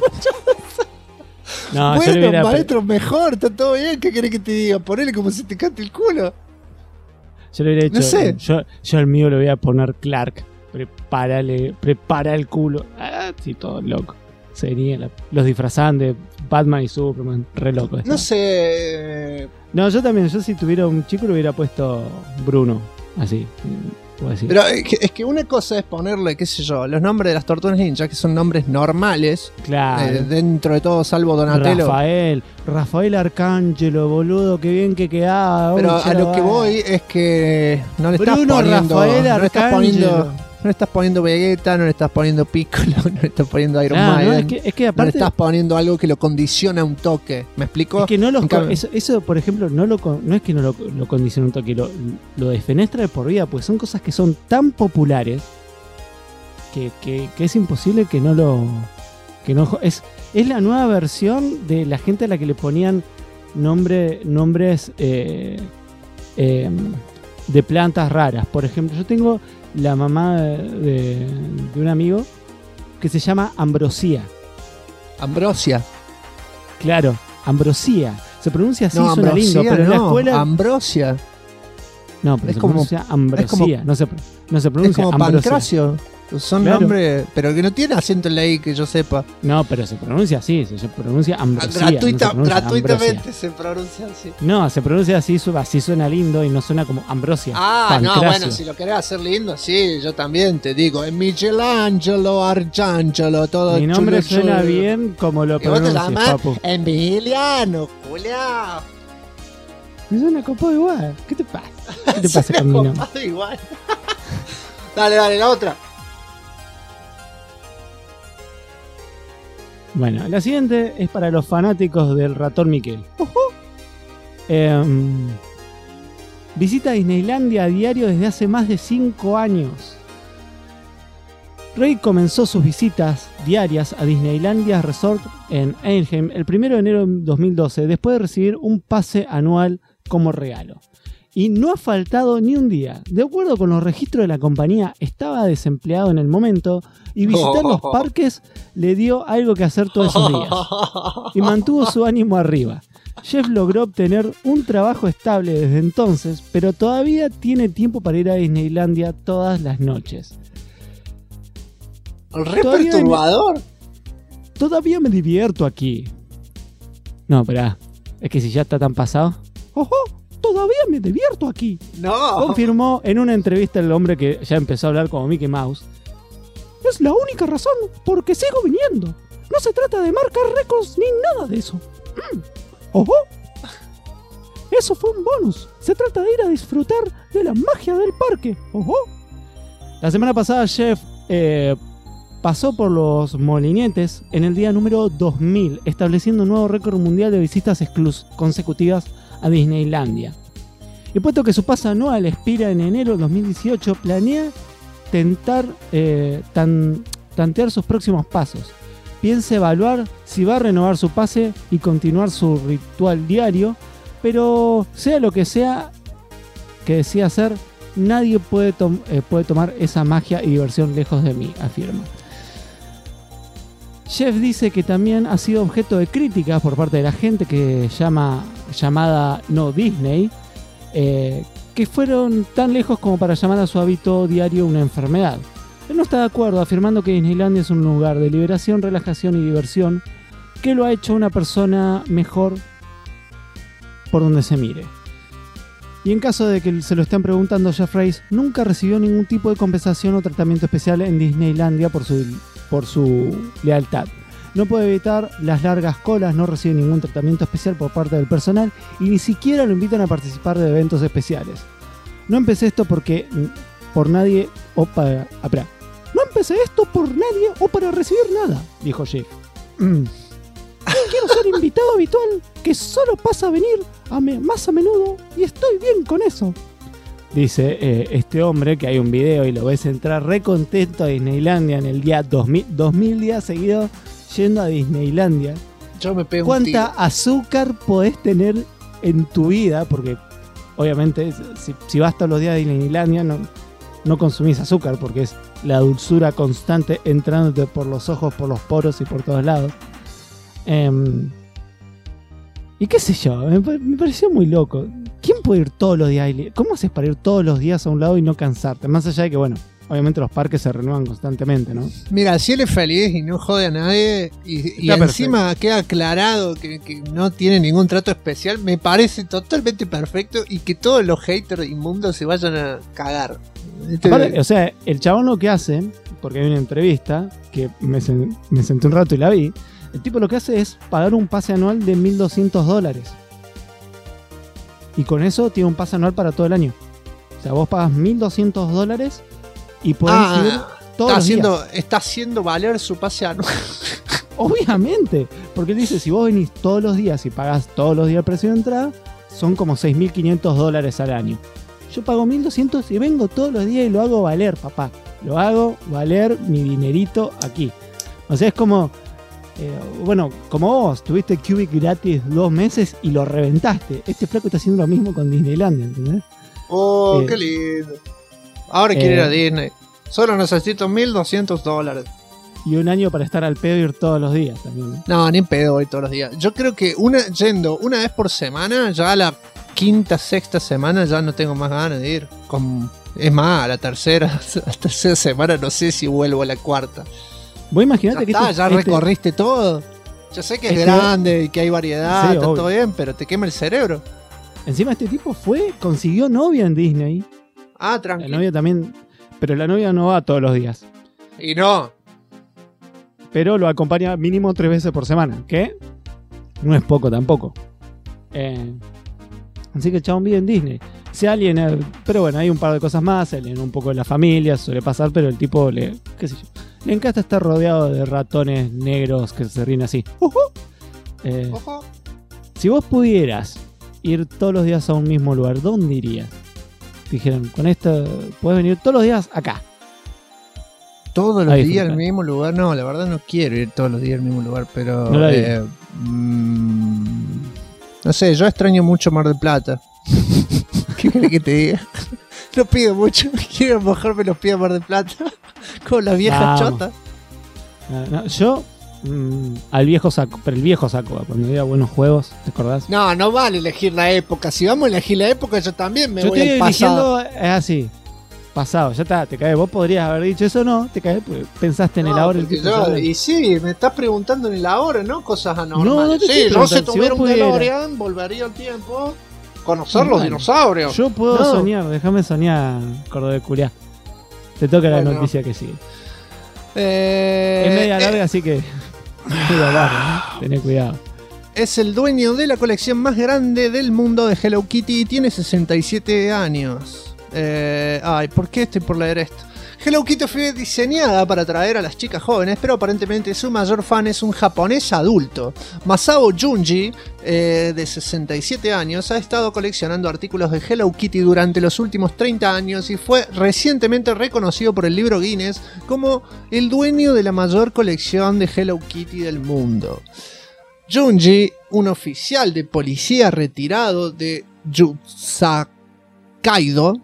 no, bueno, maestro, mejor, está todo bien. ¿Qué querés que te diga? Ponele como si te cante el culo. Yo le hubiera hecho. No sé. Yo al mío le voy a poner Clark. Prepara el culo. Sí, todo loco. Sería los disfrazaban de Batman y Superman. Re loco. No sé. No, yo también. Yo si tuviera un chico le hubiera puesto Bruno. Así. Pero es que una cosa es ponerle, qué sé yo, los nombres de las tortugas ninja, que son nombres normales. Claro. Dentro de todo, salvo Donatello. Rafael Arcángelo, boludo, qué bien que quedaba. Pero a lo que voy es que no le estás Bruno, poniendo... Rafael Arcángelo. No le estás poniendo Vegeta, no le estás poniendo Piccolo, no le estás poniendo Iron Maiden. Es que aparte, no le estás poniendo algo que lo condiciona un toque. ¿Me explico? Es que no eso, por ejemplo, no es que no lo condiciona un toque, lo defenestra de por vida, pues son cosas que son tan populares que es imposible que no lo... Es la nueva versión de la gente a la que le ponían nombres de plantas raras. Por ejemplo, yo tengo la mamá de un amigo que se llama Ambrosia. Ambrosia. Claro, Ambrosia. Se pronuncia así, suena lindo, pero en la escuela... Ambrosia. No, pero es se como, pronuncia Ambrosia. No se pronuncia es como Ambrosia. Pancracio. Son nombres, pero que no tiene acento en la I, que yo sepa. No, pero se pronuncia así, se pronuncia Ambrosia. Gratuitamente se pronuncia así. No, se pronuncia así suena lindo y no suena como Ambrosia. No, bueno, si lo querés hacer lindo, sí, yo también te digo, es Michelangelo, Arcángelo, todo. Mi nombre suena bien como lo pronuncias, papu. Emiliano, Julia. Me suena copado igual. ¿Qué te pasa? ¿Qué te pasa con mi nombre? Igual. Dale, la otra. Bueno, la siguiente es para los fanáticos del ratón Miquel. Visita Disneylandia a diario desde hace más de 5 años. Rey comenzó sus visitas diarias a Disneylandia Resort en Anaheim el 1 de enero de 2012, después de recibir un pase anual como regalo. Y no ha faltado ni un día. De acuerdo con los registros de la compañía, estaba desempleado en el momento y visitar los parques le dio algo que hacer todos esos días. Y mantuvo su ánimo arriba. Jeff logró obtener un trabajo estable desde entonces, pero todavía tiene tiempo para ir a Disneylandia todas las noches. ¡Re perturbador! Todavía me divierto aquí. No, esperá. Es que si ya está tan pasado... Todavía me divierto aquí. No. Confirmó en una entrevista el hombre que ya empezó a hablar como Mickey Mouse. Es la única razón por que sigo viniendo. No se trata de marcar récords ni nada de eso. Eso fue un bonus. Se trata de ir a disfrutar de la magia del parque. La semana pasada Jeff pasó por los molinetes en el día número 2000, estableciendo un nuevo récord mundial de visitas consecutivas a Disneylandia. Y puesto que su pase anual expira en enero de 2018, planea tantear sus próximos pasos. Piensa evaluar si va a renovar su pase y continuar su ritual diario, pero sea lo que sea que decida hacer, nadie puede tomar esa magia y diversión lejos de mí, afirma. Jeff dice que también ha sido objeto de críticas por parte de la gente llamada no Disney, que fueron tan lejos como para llamar a su hábito diario una enfermedad. Él no está de acuerdo, afirmando que Disneylandia es un lugar de liberación, relajación y diversión que lo ha hecho una persona mejor por donde se mire. Y en caso de que se lo estén preguntando, Jeff Reis nunca recibió ningún tipo de compensación o tratamiento especial en Disneylandia por su lealtad. No puede evitar las largas colas, no recibe ningún tratamiento especial por parte del personal y ni siquiera lo invitan a participar de eventos especiales. No empecé esto por nadie o para... No empecé esto por nadie o para recibir nada, dijo Jeff. Quiero ser invitado habitual que solo pasa a venir más a menudo y estoy bien con eso. Dice este hombre, que hay un video y lo ves entrar re contento a Disneylandia en el día 2000 días seguidos yendo a Disneylandia. Yo me pego ¿Cuánta azúcar podés tener en tu vida? Porque obviamente si vas todos los días a Disneylandia no consumís azúcar, porque es la dulzura constante entrándote por los ojos, por los poros y por todos lados. Y qué sé yo, me pareció muy loco. ¿Quién puede ir todos los días? ¿Cómo haces para ir todos los días a un lado y no cansarte? Más allá de que, bueno, obviamente los parques se renuevan constantemente, ¿no? Mira, si él es feliz y no jode a nadie y encima queda aclarado que no tiene ningún trato especial, me parece totalmente perfecto y que todos los haters inmundos se vayan a cagar. Aparte, o sea, el chabón lo que hace, porque hay una entrevista que me senté un rato y la vi, el tipo lo que hace es pagar un pase anual de $1.200. Y con eso tiene un pase anual para todo el año. O sea, vos pagas $1.200 y podés ir todos los días. Está haciendo valer su pase anual. Obviamente, porque él dice, si vos venís todos los días y pagás todos los días el precio de entrada, son como $6.500 al año. Yo pago $1.200 y vengo todos los días y lo hago valer, papá. Lo hago valer mi dinerito aquí. O sea, es como... bueno, como vos tuviste Cubic gratis 2 meses y lo reventaste. Este flaco está haciendo lo mismo con Disneylandia, ¿entendés? Oh, qué lindo. Ahora quiero ir a Disney. Solo necesito $1.200. Y un año para estar al pedo y ir todos los días también, ¿no? No, ni en pedo voy todos los días. Yo creo que yendo una vez por semana, ya a la quinta, sexta semana ya no tengo más ganas de ir. Es más, a la tercera semana no sé si vuelvo a la cuarta. Vos imaginate que ya recorriste todo. Yo sé que es grande y que hay variedad, sí, está obvio. todo bien, pero te quema el cerebro. Encima este tipo consiguió novia en Disney. Ah, tranquilo. La novia también, pero la novia no va todos los días. Y no. Pero lo acompaña mínimo 3 veces por semana, que no es poco tampoco. Así que el chabón vive en Disney. Si alguien, pero bueno, hay un par de cosas más, alguien un poco de la familia, suele pasar, pero el tipo qué sé yo, le encanta estar rodeado de ratones negros que se ríen así. Si vos pudieras ir todos los días a un mismo lugar, ¿dónde irías? Dijeron, con esto puedes venir todos los días acá. ¿Todos los días al mismo lugar? No, la verdad no quiero ir todos los días al mismo lugar, pero... No sé, yo extraño mucho Mar del Plata. ¿Qué querés que te diga? No pido mucho, quiero mojarme los pies a Mar del Plata. Con la vieja chota. No, yo al viejo saco, pero el viejo saco, cuando había buenos juegos, ¿te acordás? No vale elegir la época. Si vamos a elegir la época, yo también me voy al pasado. Yo estoy eligiendo, es así, pasado, ya está, te caes. Vos podrías haber dicho eso, no, te caes, porque pensaste en el ahora. Y sí, me estás preguntando en el ahora, ¿no? Cosas anormales. No sí, yo si tuviera un DeLorean, volvería al tiempo, conocer los dinosaurios. Yo puedo soñar, déjame soñar, Cordobés Curiá. Te toca la noticia que sigue. Es media larga, así que cuidado, ¿no? Tené cuidado. Es el dueño de la colección más grande del mundo de Hello Kitty y tiene 67 años. ¿Por qué estoy por leer esto? Hello Kitty fue diseñada para atraer a las chicas jóvenes, pero aparentemente su mayor fan es un japonés adulto. Masao Junji, de 67 años, ha estado coleccionando artículos de Hello Kitty durante los últimos 30 años y fue recientemente reconocido por el libro Guinness como el dueño de la mayor colección de Hello Kitty del mundo. Junji, un oficial de policía retirado de Yotsukaido,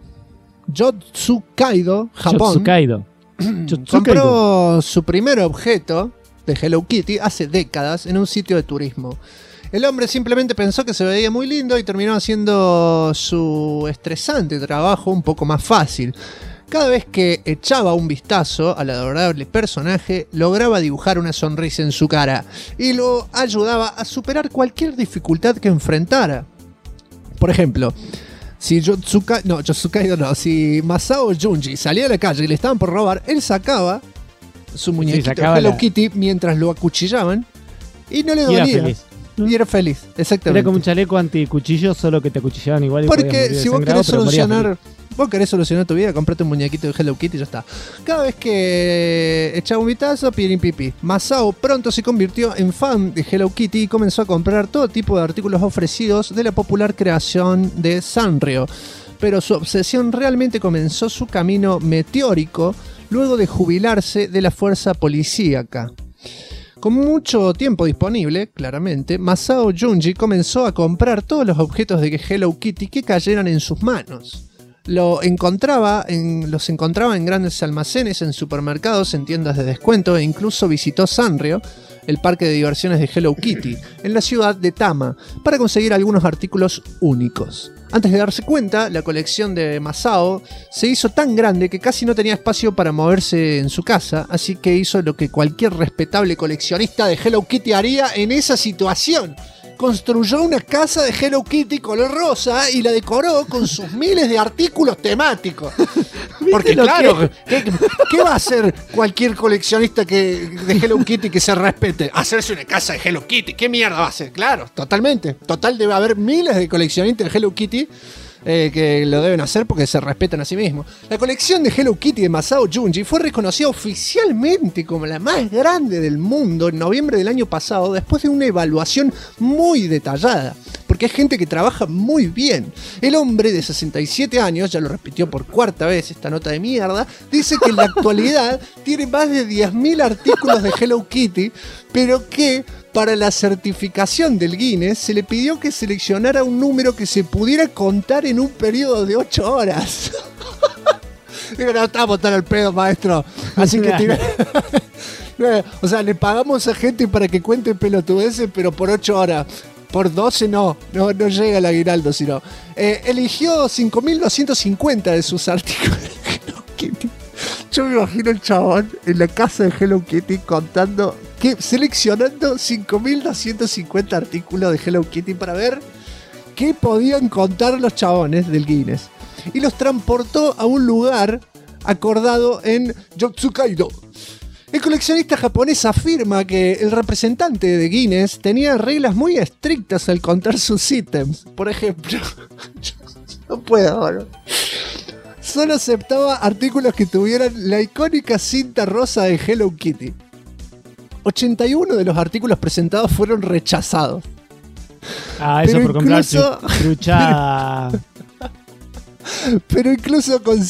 Japón, compró su primer objeto de Hello Kitty hace décadas en un sitio de turismo. El hombre simplemente pensó que se veía muy lindo y terminó haciendo su estresante trabajo un poco más fácil. Cada vez que echaba un vistazo al adorable personaje, lograba dibujar una sonrisa en su cara y lo ayudaba a superar cualquier dificultad que enfrentara. Por ejemplo, si Masao Junji salía a la calle y le estaban por robar, él sacaba su muñequito de Hello Kitty mientras lo acuchillaban y no le dolía. Era feliz. Y era feliz, exactamente. Era como un chaleco anticuchillo, solo que te acuchillaban igual. Porque si vos querés solucionar tu vida, comprate un muñequito de Hello Kitty y ya está. Cada vez que echaba un vistazo, pirin pipi. Masao pronto se convirtió en fan de Hello Kitty y comenzó a comprar todo tipo de artículos ofrecidos de la popular creación de Sanrio. Pero su obsesión realmente comenzó su camino meteórico luego de jubilarse de la fuerza policíaca. Con mucho tiempo disponible, claramente, Masao Junji comenzó a comprar todos los objetos de Hello Kitty que cayeran en sus manos. Los encontraba en grandes almacenes, en supermercados, en tiendas de descuento e incluso visitó Sanrio, el parque de diversiones de Hello Kitty, en la ciudad de Tama, para conseguir algunos artículos únicos. Antes de darse cuenta, la colección de Masao se hizo tan grande que casi no tenía espacio para moverse en su casa, así que hizo lo que cualquier respetable coleccionista de Hello Kitty haría en esa situación. Construyó una casa de Hello Kitty color rosa y la decoró con sus miles de artículos temáticos. Porque claro, ¿qué va a hacer cualquier coleccionista de Hello Kitty que se respete? Hacerse una casa de Hello Kitty. ¿Qué mierda va a hacer? Claro, totalmente. Total, debe haber miles de coleccionistas de Hello Kitty que lo deben hacer porque se respetan a sí mismos. La colección de Hello Kitty de Masao Junji fue reconocida oficialmente como la más grande del mundo en noviembre del año pasado, después de una evaluación muy detallada, porque hay gente que trabaja muy bien. El hombre de 67 años, ya lo repitió por cuarta vez esta nota de mierda, dice que en la actualidad tiene más de 10.000 artículos de Hello Kitty, pero que para la certificación del Guinness se le pidió que seleccionara un número que se pudiera contar en un periodo de 8 horas. Digo, no estamos tan al pedo, maestro. Así que o sea, le pagamos a gente para que cuente pelotudeces, pero por 8 horas. Por 12 no llega el aguinaldo, sino. Eligió 5.250 de sus artículos de Hello Kitty. Yo me imagino el chabón en la casa de Hello Kitty seleccionando 5.250 artículos de Hello Kitty para ver qué podían contar los chabones del Guinness. Y los transportó a un lugar acordado en Yotsukaido. El coleccionista japonés afirma que el representante de Guinness tenía reglas muy estrictas al contar sus ítems. Por ejemplo, no puedo, ¿no? Solo aceptaba artículos que tuvieran la icónica cinta rosa de Hello Kitty. 81 de los artículos presentados fueron rechazados. Eso por comprar trucha. Pero incluso con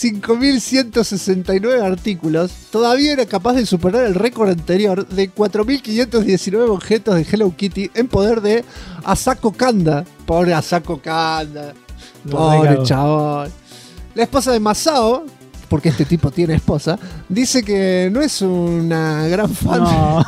5.169 artículos, todavía era capaz de superar el récord anterior de 4.519 objetos de Hello Kitty en poder de Asako Kanda. Pobre Asako Kanda. Pobre chabón. La esposa de Masao, porque este tipo tiene esposa, dice que no es una gran fan. No.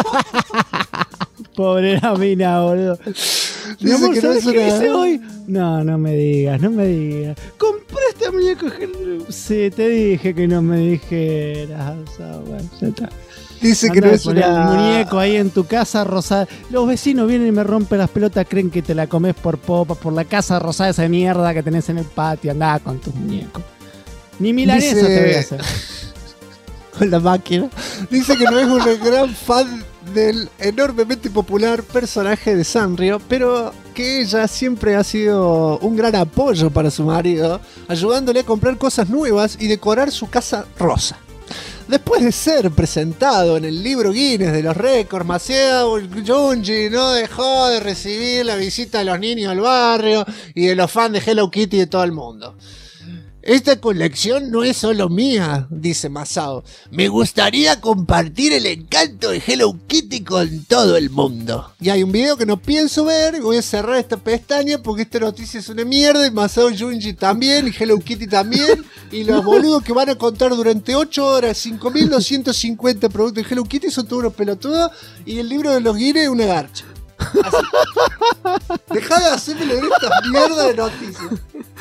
Pobre la mina, boludo. Dice amor, que no es ¿qué hice hoy? No me digas. ¿Compraste muñeco? Sí, te dije que no me dijeras. O sea, bueno, ya está. Dice que no es el muñeco ahí en tu casa rosada. Los vecinos vienen y me rompen las pelotas, creen que te la comes por popas, por la casa rosada esa de mierda que tenés en el patio. Andá con tus muñecos. Ni milanesa te voy a hacer. Con la máquina. Dice que no es una gran fan del enormemente popular personaje de Sanrio, pero que ella siempre ha sido un gran apoyo para su marido, ayudándole a comprar cosas nuevas y decorar su casa rosa. Después de ser presentado en el libro Guinness de los récords, Masao Junji no dejó de recibir la visita de los niños del barrio y de los fans de Hello Kitty de todo el mundo. Esta colección no es solo mía, dice Masao. Me gustaría compartir el encanto de Hello Kitty con todo el mundo. Y hay un video que no pienso ver y voy a cerrar esta pestaña porque esta noticia es una mierda y Masao Junji también y Hello Kitty también. Y los boludos que van a contar durante 8 horas 5.250 productos de Hello Kitty son todos unos pelotudos y el libro de los Guinness es una garcha. Dejá de hacerme leer estas mierdas de noticias.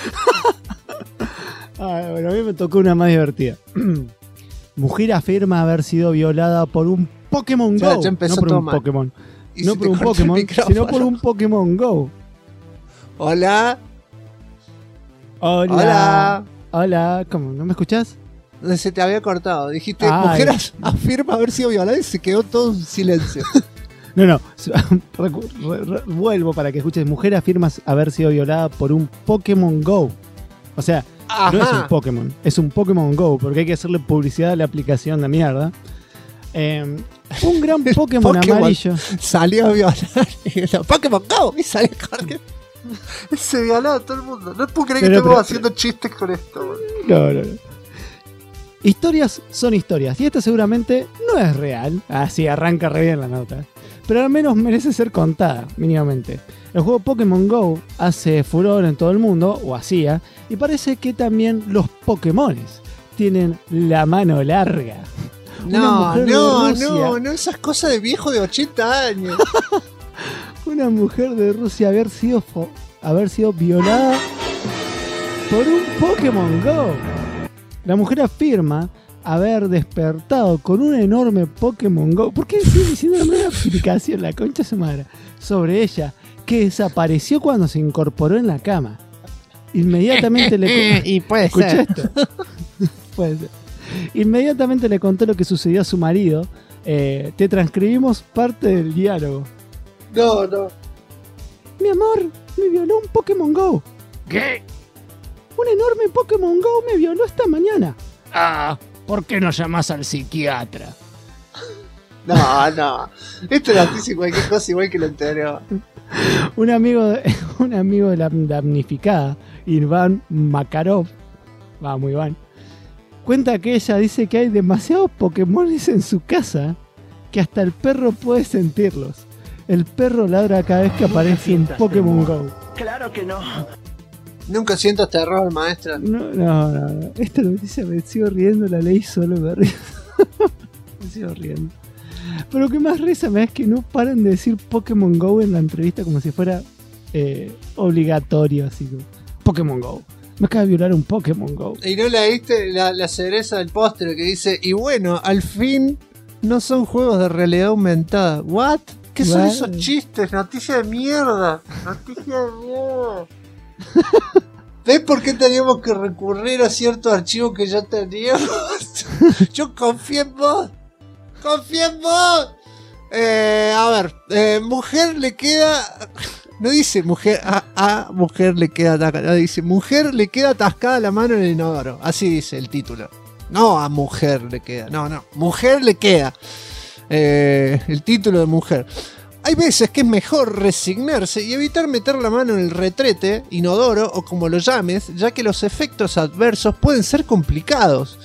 Bueno, a mí me tocó una más divertida. Mujer afirma haber sido violada por un Pokémon Go. Ya empezó no por todo un mal. Pokémon. Y No se por te un corta el Pokémon, micrófono. sino por un Pokémon Go. Hola. Hola. Hola. Hola. ¿Cómo? ¿No me escuchás? Se te había cortado. Dijiste, Ay. mujer afirma haber sido violada y se quedó todo en silencio. No. Vuelvo para que escuches. Mujer afirma haber sido violada por un Pokémon Go. O sea, no es un Pokémon, es un Pokémon Go, porque hay que hacerle publicidad a la aplicación de mierda. Un gran Pokémon amarillo. Salió a violar. Pokémon Go. Y salió corriendo. Se violó a todo el mundo. No puedo creer que estemos haciendo chistes con esto. No. Historias son historias. Y esta seguramente no es real. Así arranca re bien la nota. Pero al menos merece ser contada, mínimamente. El juego Pokémon Go hace furor en todo el mundo, o hacía, y parece que también los Pokémones tienen la mano larga. No, esas cosas de viejo de 80 años. Una mujer de Rusia haber sido violada por un Pokémon Go. La mujer afirma haber despertado con un enorme Pokémon Go. ¿Por qué sigue diciendo una aplicación, la concha de su madre, sobre ella, que desapareció cuando se incorporó en la cama? Inmediatamente le y puede ¿escuchá ser. esto? Puede ser. Inmediatamente le contó lo que sucedió a su marido. Te transcribimos parte del diálogo. No. Mi amor, me violó un Pokémon Go. ¿Qué? Un enorme Pokémon Go me violó esta mañana. ¿Por qué no llamás al psiquiatra? No. Esto es noticia cualquier cosa igual que lo anterior. Un amigo de la damnificada, Iván Makarov, vamos Iván, cuenta que ella dice que hay demasiados Pokémones en su casa que hasta el perro puede sentirlos. El perro ladra cada vez que aparece un Pokémon Go. Claro que no. Nunca siento terror, maestra. No. Esta noticia me sigo riendo, la leí solo me río. Me sigo riendo. Pero lo que más risa me da es que no paran de decir Pokémon Go en la entrevista como si fuera obligatorio, así como Pokémon Go. Me acaba de violar un Pokémon Go. ¿Y no leíste la cereza del póster que dice, y bueno, al fin no son juegos de realidad aumentada? ¿What? ¿Qué son esos chistes? Noticia de mierda. ¿Ves por qué teníamos que recurrir a ciertos archivos que ya teníamos? Yo confío en vos. Mujer le queda... No dice mujer, a mujer le queda atascada. No, dice mujer le queda atascada la mano en el inodoro. Así dice el título. No a mujer le queda. No. Mujer le queda. El título de mujer. Hay veces que es mejor resignarse y evitar meter la mano en el retrete, inodoro o como lo llames, ya que los efectos adversos pueden ser complicados.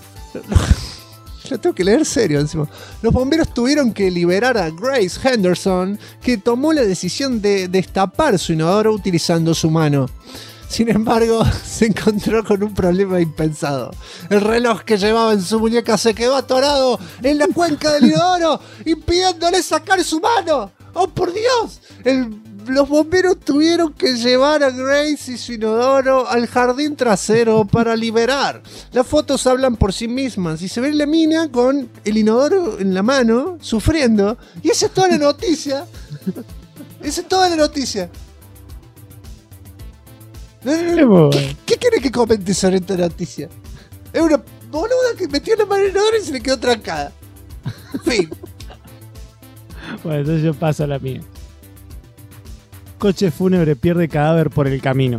Lo tengo que leer serio encima. Los bomberos tuvieron que liberar a Grace Henderson, que tomó la decisión de destapar su inodoro utilizando su mano. Sin embargo, se encontró con un problema impensado. El reloj que llevaba en su muñeca se quedó atorado en la cuenca del inodoro, impidiéndole sacar su mano. ¡Oh, por Dios! Los bomberos tuvieron que llevar a Grace y su inodoro al jardín trasero para liberar. Las fotos hablan por sí mismas y se ve la mina con el inodoro en la mano, sufriendo. Y esa es toda la noticia. ¿Qué quiere que comente sobre esta noticia? Es una boluda que metió la mano en el inodoro y se le quedó trancada. Fin. Bueno, entonces yo paso a la mía. Coche fúnebre pierde cadáver por el camino.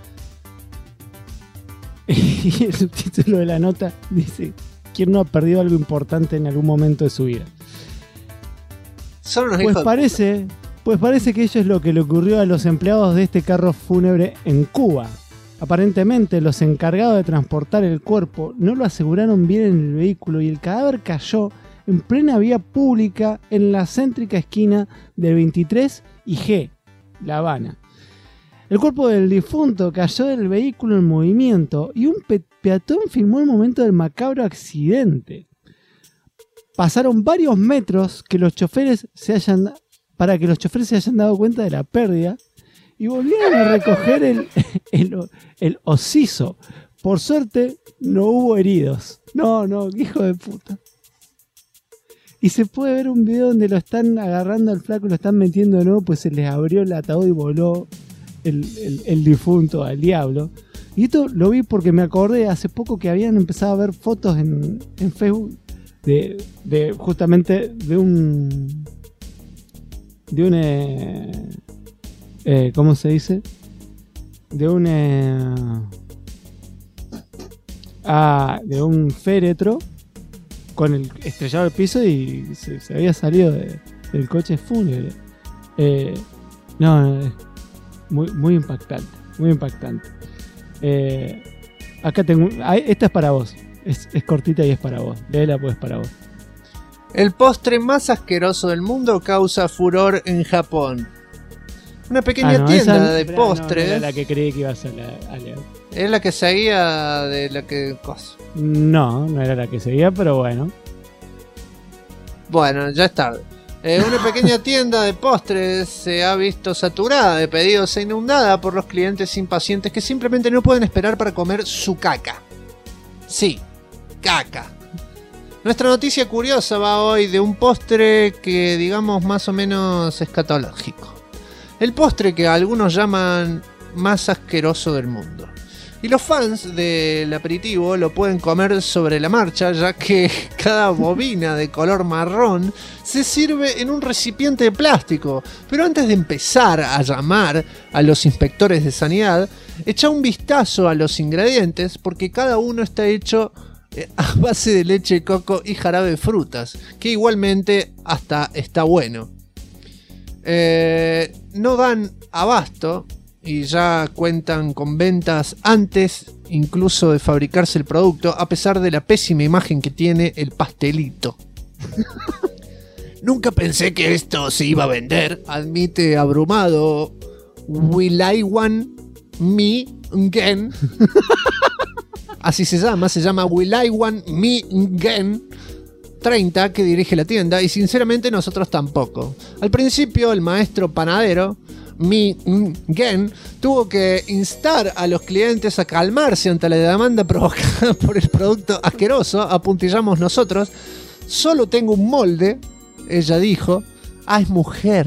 Y el subtítulo de la nota dice: ¿quién no ha perdido algo importante en algún momento de su vida? Son unos Pues hijos parece que ello es lo que le ocurrió a los empleados de este carro fúnebre en Cuba. Aparentemente los encargados de transportar el cuerpo no lo aseguraron bien en el vehículo y el cadáver cayó en plena vía pública en la céntrica esquina del 23 y G, La Habana. El cuerpo del difunto cayó del vehículo en movimiento y un peatón filmó el momento del macabro accidente. Pasaron varios metros para que los choferes se hayan dado cuenta de la pérdida y volvieron a recoger el osiso. Por suerte no hubo heridos. No, hijo de puta. Y se puede ver un video donde lo están agarrando al flaco y lo están metiendo de nuevo, pues se les abrió el ataúd y voló el difunto al diablo. Y esto lo vi porque me acordé hace poco que habían empezado a ver fotos en Facebook de justamente de un ¿cómo se dice? De un féretro con el estrellado al piso y se había salido del coche fúnebre. Muy impactante, muy impactante. Acá tengo, esta es para vos, es cortita y es para vos, léela pues para vos. El postre más asqueroso del mundo causa furor en Japón. Una pequeña tienda de postres. No era la que creí que ibas a leer. Es la que seguía de la que... No era la que seguía, pero bueno. Bueno, ya es tarde. Una pequeña tienda de postres se ha visto saturada de pedidos e inundada por los clientes impacientes que simplemente no pueden esperar para comer su caca. Sí, caca. Nuestra noticia curiosa va hoy de un postre que digamos más o menos escatológico. El postre que algunos llaman más asqueroso del mundo. Y los fans del aperitivo lo pueden comer sobre la marcha, ya que cada bobina de color marrón se sirve en un recipiente de plástico. Pero antes de empezar a llamar a los inspectores de sanidad, echa un vistazo a los ingredientes, porque cada uno está hecho a base de leche de coco y jarabe de frutas, que igualmente hasta está bueno. No dan abasto y ya cuentan con ventas antes incluso de fabricarse el producto, a pesar de la pésima imagen que tiene el pastelito. Nunca pensé que esto se iba a vender, admite abrumado Wilaiwan Mi Ngen. Así se llama Wilaiwan Mi Ngen 30, que dirige la tienda, y sinceramente nosotros tampoco. Al principio el maestro panadero Mi Ngen tuvo que instar a los clientes a calmarse ante la demanda provocada por el producto asqueroso. Apuntillamos nosotros. Solo tengo un molde, ella dijo. Ah, es mujer.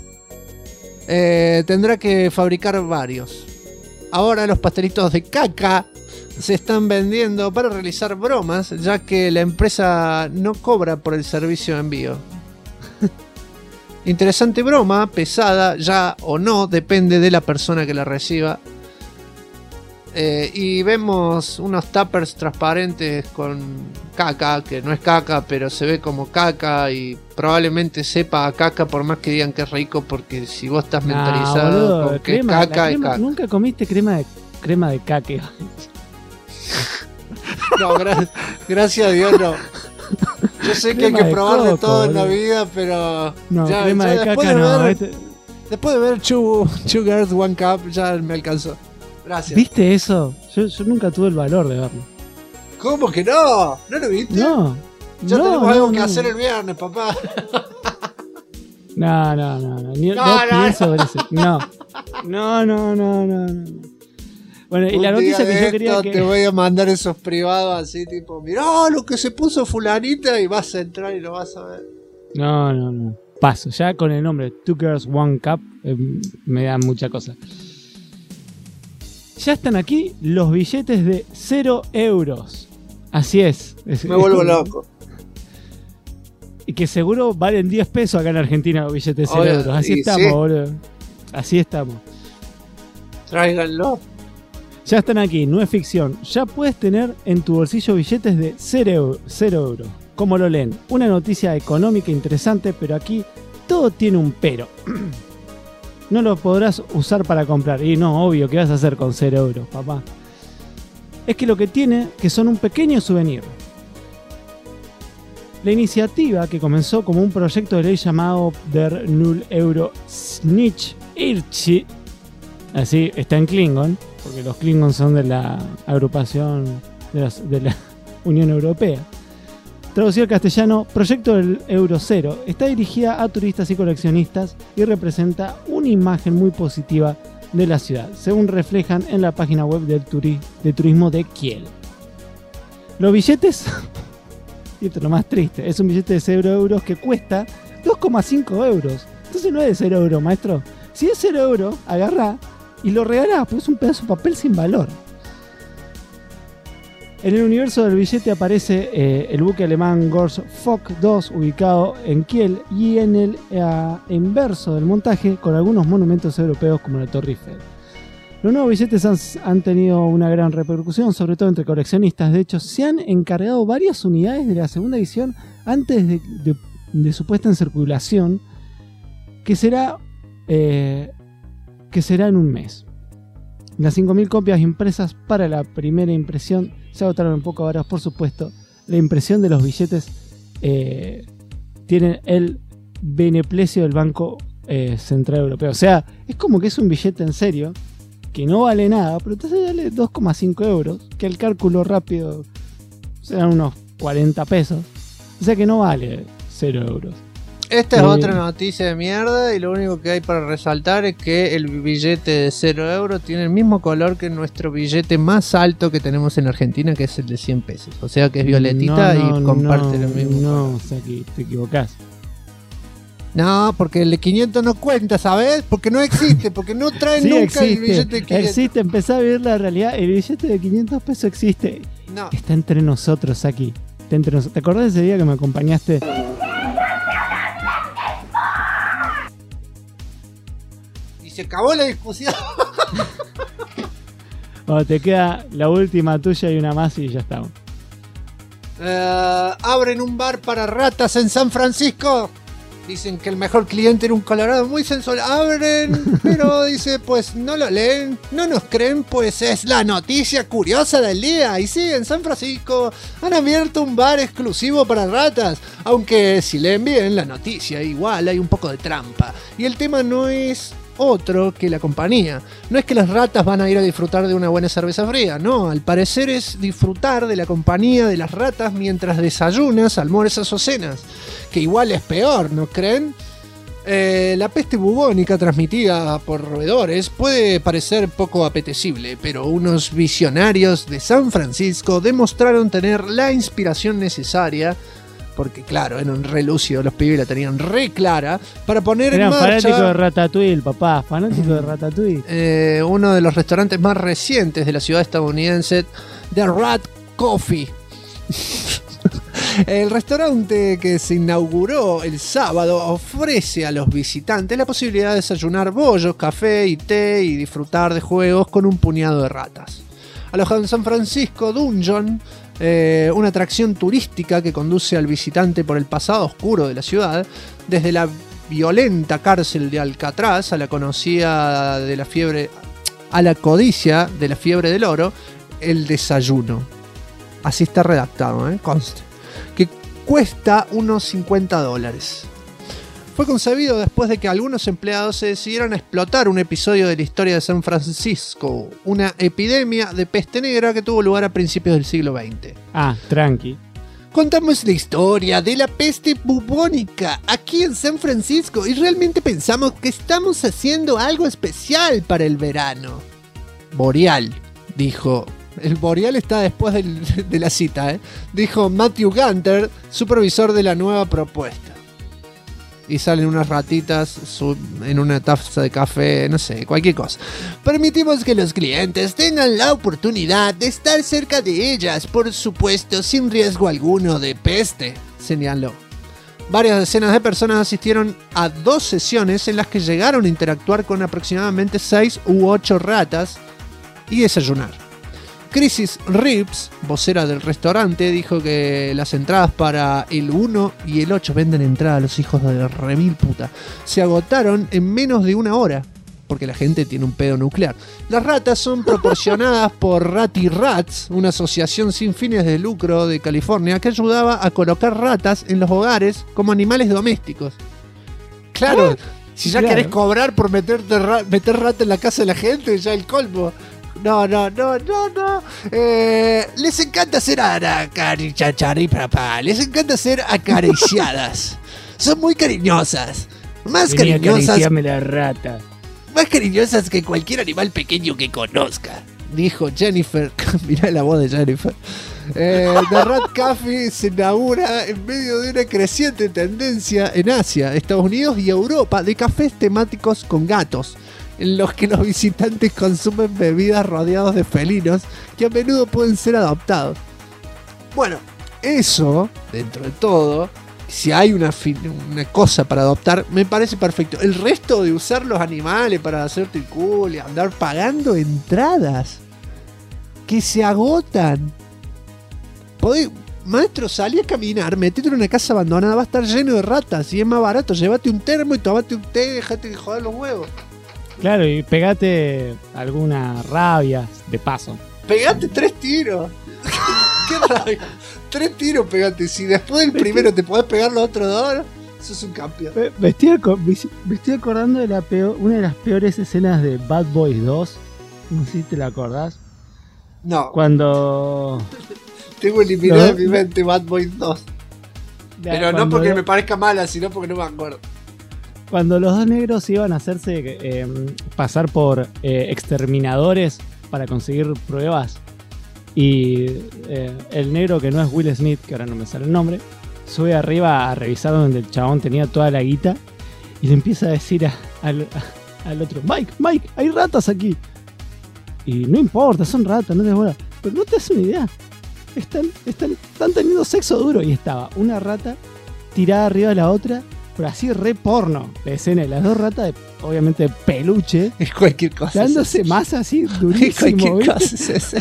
Tendrá que fabricar varios. Ahora los pastelitos de caca se están vendiendo para realizar bromas, ya que la empresa no cobra por el servicio de envío. Interesante broma, pesada, ya o no, depende de la persona que la reciba. Y vemos unos tuppers transparentes con caca, que no es caca, pero se ve como caca y probablemente sepa a caca, por más que digan que es rico, porque si vos estás mentalizado boludo, con que es caca, es caca. Nunca comiste crema de caca. No, gracias a Dios no. Yo sé que hay que probar de todo en la vida, pero no, ya, crema de después caca de ver, no. Después de ver Two Girls One Cup ya me alcanzó. Gracias. ¿Viste eso? Yo nunca tuve el valor de verlo. ¿Cómo que no? ¿No lo viste? No. Ya tenemos algo que hacer el viernes, papá. No. No pienso ver eso. No. Bueno, y la noticia que yo quería que... Te voy a mandar esos privados así, tipo, mirá lo que se puso fulanita, y vas a entrar y lo vas a ver. No. Paso, ya con el nombre Two Girls One Cup me da mucha cosa. Ya están aquí los billetes de 0 euros. Así es. Me vuelvo loco. Y que seguro valen 10 pesos acá en Argentina los billetes de 0 Obvio, euros. Así y estamos, sí. boludo. Así estamos. Tráiganlo. Ya están aquí, no es ficción. Ya puedes tener en tu bolsillo billetes de 0 euros. Como lo leen, una noticia económica interesante, pero aquí todo tiene un pero. No lo podrás usar para comprar. Y no, obvio, ¿qué vas a hacer con 0 euros, papá? Es que lo que tiene, que son un pequeño souvenir. La iniciativa, que comenzó como un proyecto de ley llamado Der Null Euro Snitch Irchi, así está en Klingon, porque los Klingons son de la agrupación de la Unión Europea. Traducido al castellano, Proyecto del Euro Cero, está dirigida a turistas y coleccionistas y representa una imagen muy positiva de la ciudad, según reflejan en la página web del turismo de Kiel. Los billetes, y esto es lo más triste, es un billete de 0 euros que cuesta 2,5 euros. Entonces no es de 0 euros, maestro. Si es 0 euros, agarrá y lo regalás, pues es un pedazo de papel sin valor. En el universo del billete aparece el buque alemán Gors Fock 2 ubicado en Kiel y en el inverso del montaje con algunos monumentos europeos como la Torre Eiffel. Los nuevos billetes han tenido una gran repercusión, sobre todo entre coleccionistas. De hecho, se han encargado varias unidades de la segunda edición antes de su puesta en circulación, que será en un mes. Las 5.000 copias impresas para la primera impresión se agotaron en pocas horas, por supuesto. La impresión de los billetes tiene el beneplecio del Banco Central Europeo. O sea, es como que es un billete en serio, que no vale nada, pero entonces vale 2,5 euros, que el cálculo rápido serán unos 40 pesos. O sea que no vale 0 euros. Esta es otra noticia de mierda y lo único que hay para resaltar es que el billete de 0 euros tiene el mismo color que nuestro billete más alto que tenemos en Argentina, que es el de 100 pesos. O sea que es violetita y comparte lo mismo. No, o sea que te equivocás. No, porque el de 500 no cuenta, ¿sabes? Porque no existe, porque no trae sí, nunca existe, el billete de 500. Existe, empezá a vivir la realidad. El billete de 500 pesos existe. No. Está entre nosotros aquí. ¿Te acordás de ese día que me acompañaste? Se acabó la discusión. Bueno, te queda la última tuya y una más y ya estamos. Abren un bar para ratas en San Francisco. Dicen que el mejor cliente era un colorado muy sensual. Abren, pero dice, pues no lo leen, no nos creen, pues es la noticia curiosa del día. Y sí, en San Francisco han abierto un bar exclusivo para ratas. Aunque si leen bien la noticia, igual hay un poco de trampa. Y el tema no es otro que la compañía. No es que las ratas van a ir a disfrutar de una buena cerveza fría, no, al parecer es disfrutar de la compañía de las ratas mientras desayunas, almuerzas o cenas, que igual es peor, ¿no creen? La peste bubónica transmitida por roedores puede parecer poco apetecible, pero unos visionarios de San Francisco demostraron tener la inspiración necesaria, porque claro, eran re lúcidos, los pibes la tenían re clara, para poner Eran en marcha... fanáticos de Ratatouille, papá, fanáticos de Ratatouille. Uno de los restaurantes más recientes de la ciudad estadounidense, The Rat Coffee. El restaurante que se inauguró el sábado ofrece a los visitantes la posibilidad de desayunar bollos, café y té y disfrutar de juegos con un puñado de ratas. Alojado en San Francisco Dungeon, una atracción turística que conduce al visitante por el pasado oscuro de la ciudad, desde la violenta cárcel de Alcatraz a la conocida de la fiebre, a la codicia de la fiebre del oro, el desayuno. Así está redactado, conste. Que cuesta unos $50. Fue concebido después de que algunos empleados se decidieran a explotar un episodio de la historia de San Francisco, una epidemia de peste negra que tuvo lugar a principios del siglo XX. Ah, tranqui. Contamos la historia de la peste bubónica aquí en San Francisco y realmente pensamos que estamos haciendo algo especial para el verano. Boreal, dijo. El Boreal está después de la cita, dijo Matthew Gunter, supervisor de la nueva propuesta. Y salen unas ratitas en una taza de café, no sé, cualquier cosa. Permitimos que los clientes tengan la oportunidad de estar cerca de ellas, por supuesto, sin riesgo alguno de peste, señaló. Varias decenas de personas asistieron a 2 sesiones en las que llegaron a interactuar con aproximadamente 6 u 8 ratas y desayunar. Crisis Reeves, vocera del restaurante, dijo que las entradas para el 1 y el 8 venden entradas a los hijos de la remil puta. Se agotaron en menos de una hora, porque la gente tiene un pedo nuclear. Las ratas son proporcionadas por Ratty Rats, una asociación sin fines de lucro de California que ayudaba a colocar ratas en los hogares como animales domésticos. Claro, si ya querés cobrar por meter rata en la casa de la gente, ya el colmo. No. Les encanta ser les encanta ser acariciadas. Son muy cariñosas. Más cariñosas. La rata. Más cariñosas que cualquier animal pequeño que conozca, dijo Jennifer. Mirá la voz de Jennifer. The Rat Café se inaugura en medio de una creciente tendencia en Asia, Estados Unidos y Europa de cafés temáticos con gatos, en los que los visitantes consumen bebidas rodeados de felinos que a menudo pueden ser adoptados. Bueno, eso, dentro de todo, si hay una cosa para adoptar, me parece perfecto. El resto de usar los animales para hacerte el cool y andar pagando entradas que se agotan. Maestro, salí a caminar, metete en una casa abandonada, va a estar lleno de ratas y es más barato. Llévate un termo y tomate un té, dejate de joder los huevos. Claro, y pegate alguna rabia de paso. Pegate 3 tiros. Qué rabia. 3 tiros pegate. Si después del primero te podés pegar los otros 2, sos un campeón. Me estoy acordando de una de las peores escenas de Bad Boys 2. No sé si te la acordás. No. Cuando... Tengo eliminado de mi mente Bad Boys 2. Pero no porque me parezca mala, sino porque no me acuerdo. Cuando los 2 negros iban a hacerse pasar por exterminadores para conseguir pruebas, y el negro, que no es Will Smith, que ahora no me sale el nombre, sube arriba a revisar donde el chabón tenía toda la guita y le empieza a decir al otro: Mike, hay ratas aquí. Y no importa, son ratas, no les voy a... Pero no te das una idea, están teniendo sexo duro. Y estaba una rata tirada arriba de la otra, pero así re porno la escena de las 2 ratas, obviamente de peluche, es cualquier cosa, dándose más así durísimo. Es cualquier cosa.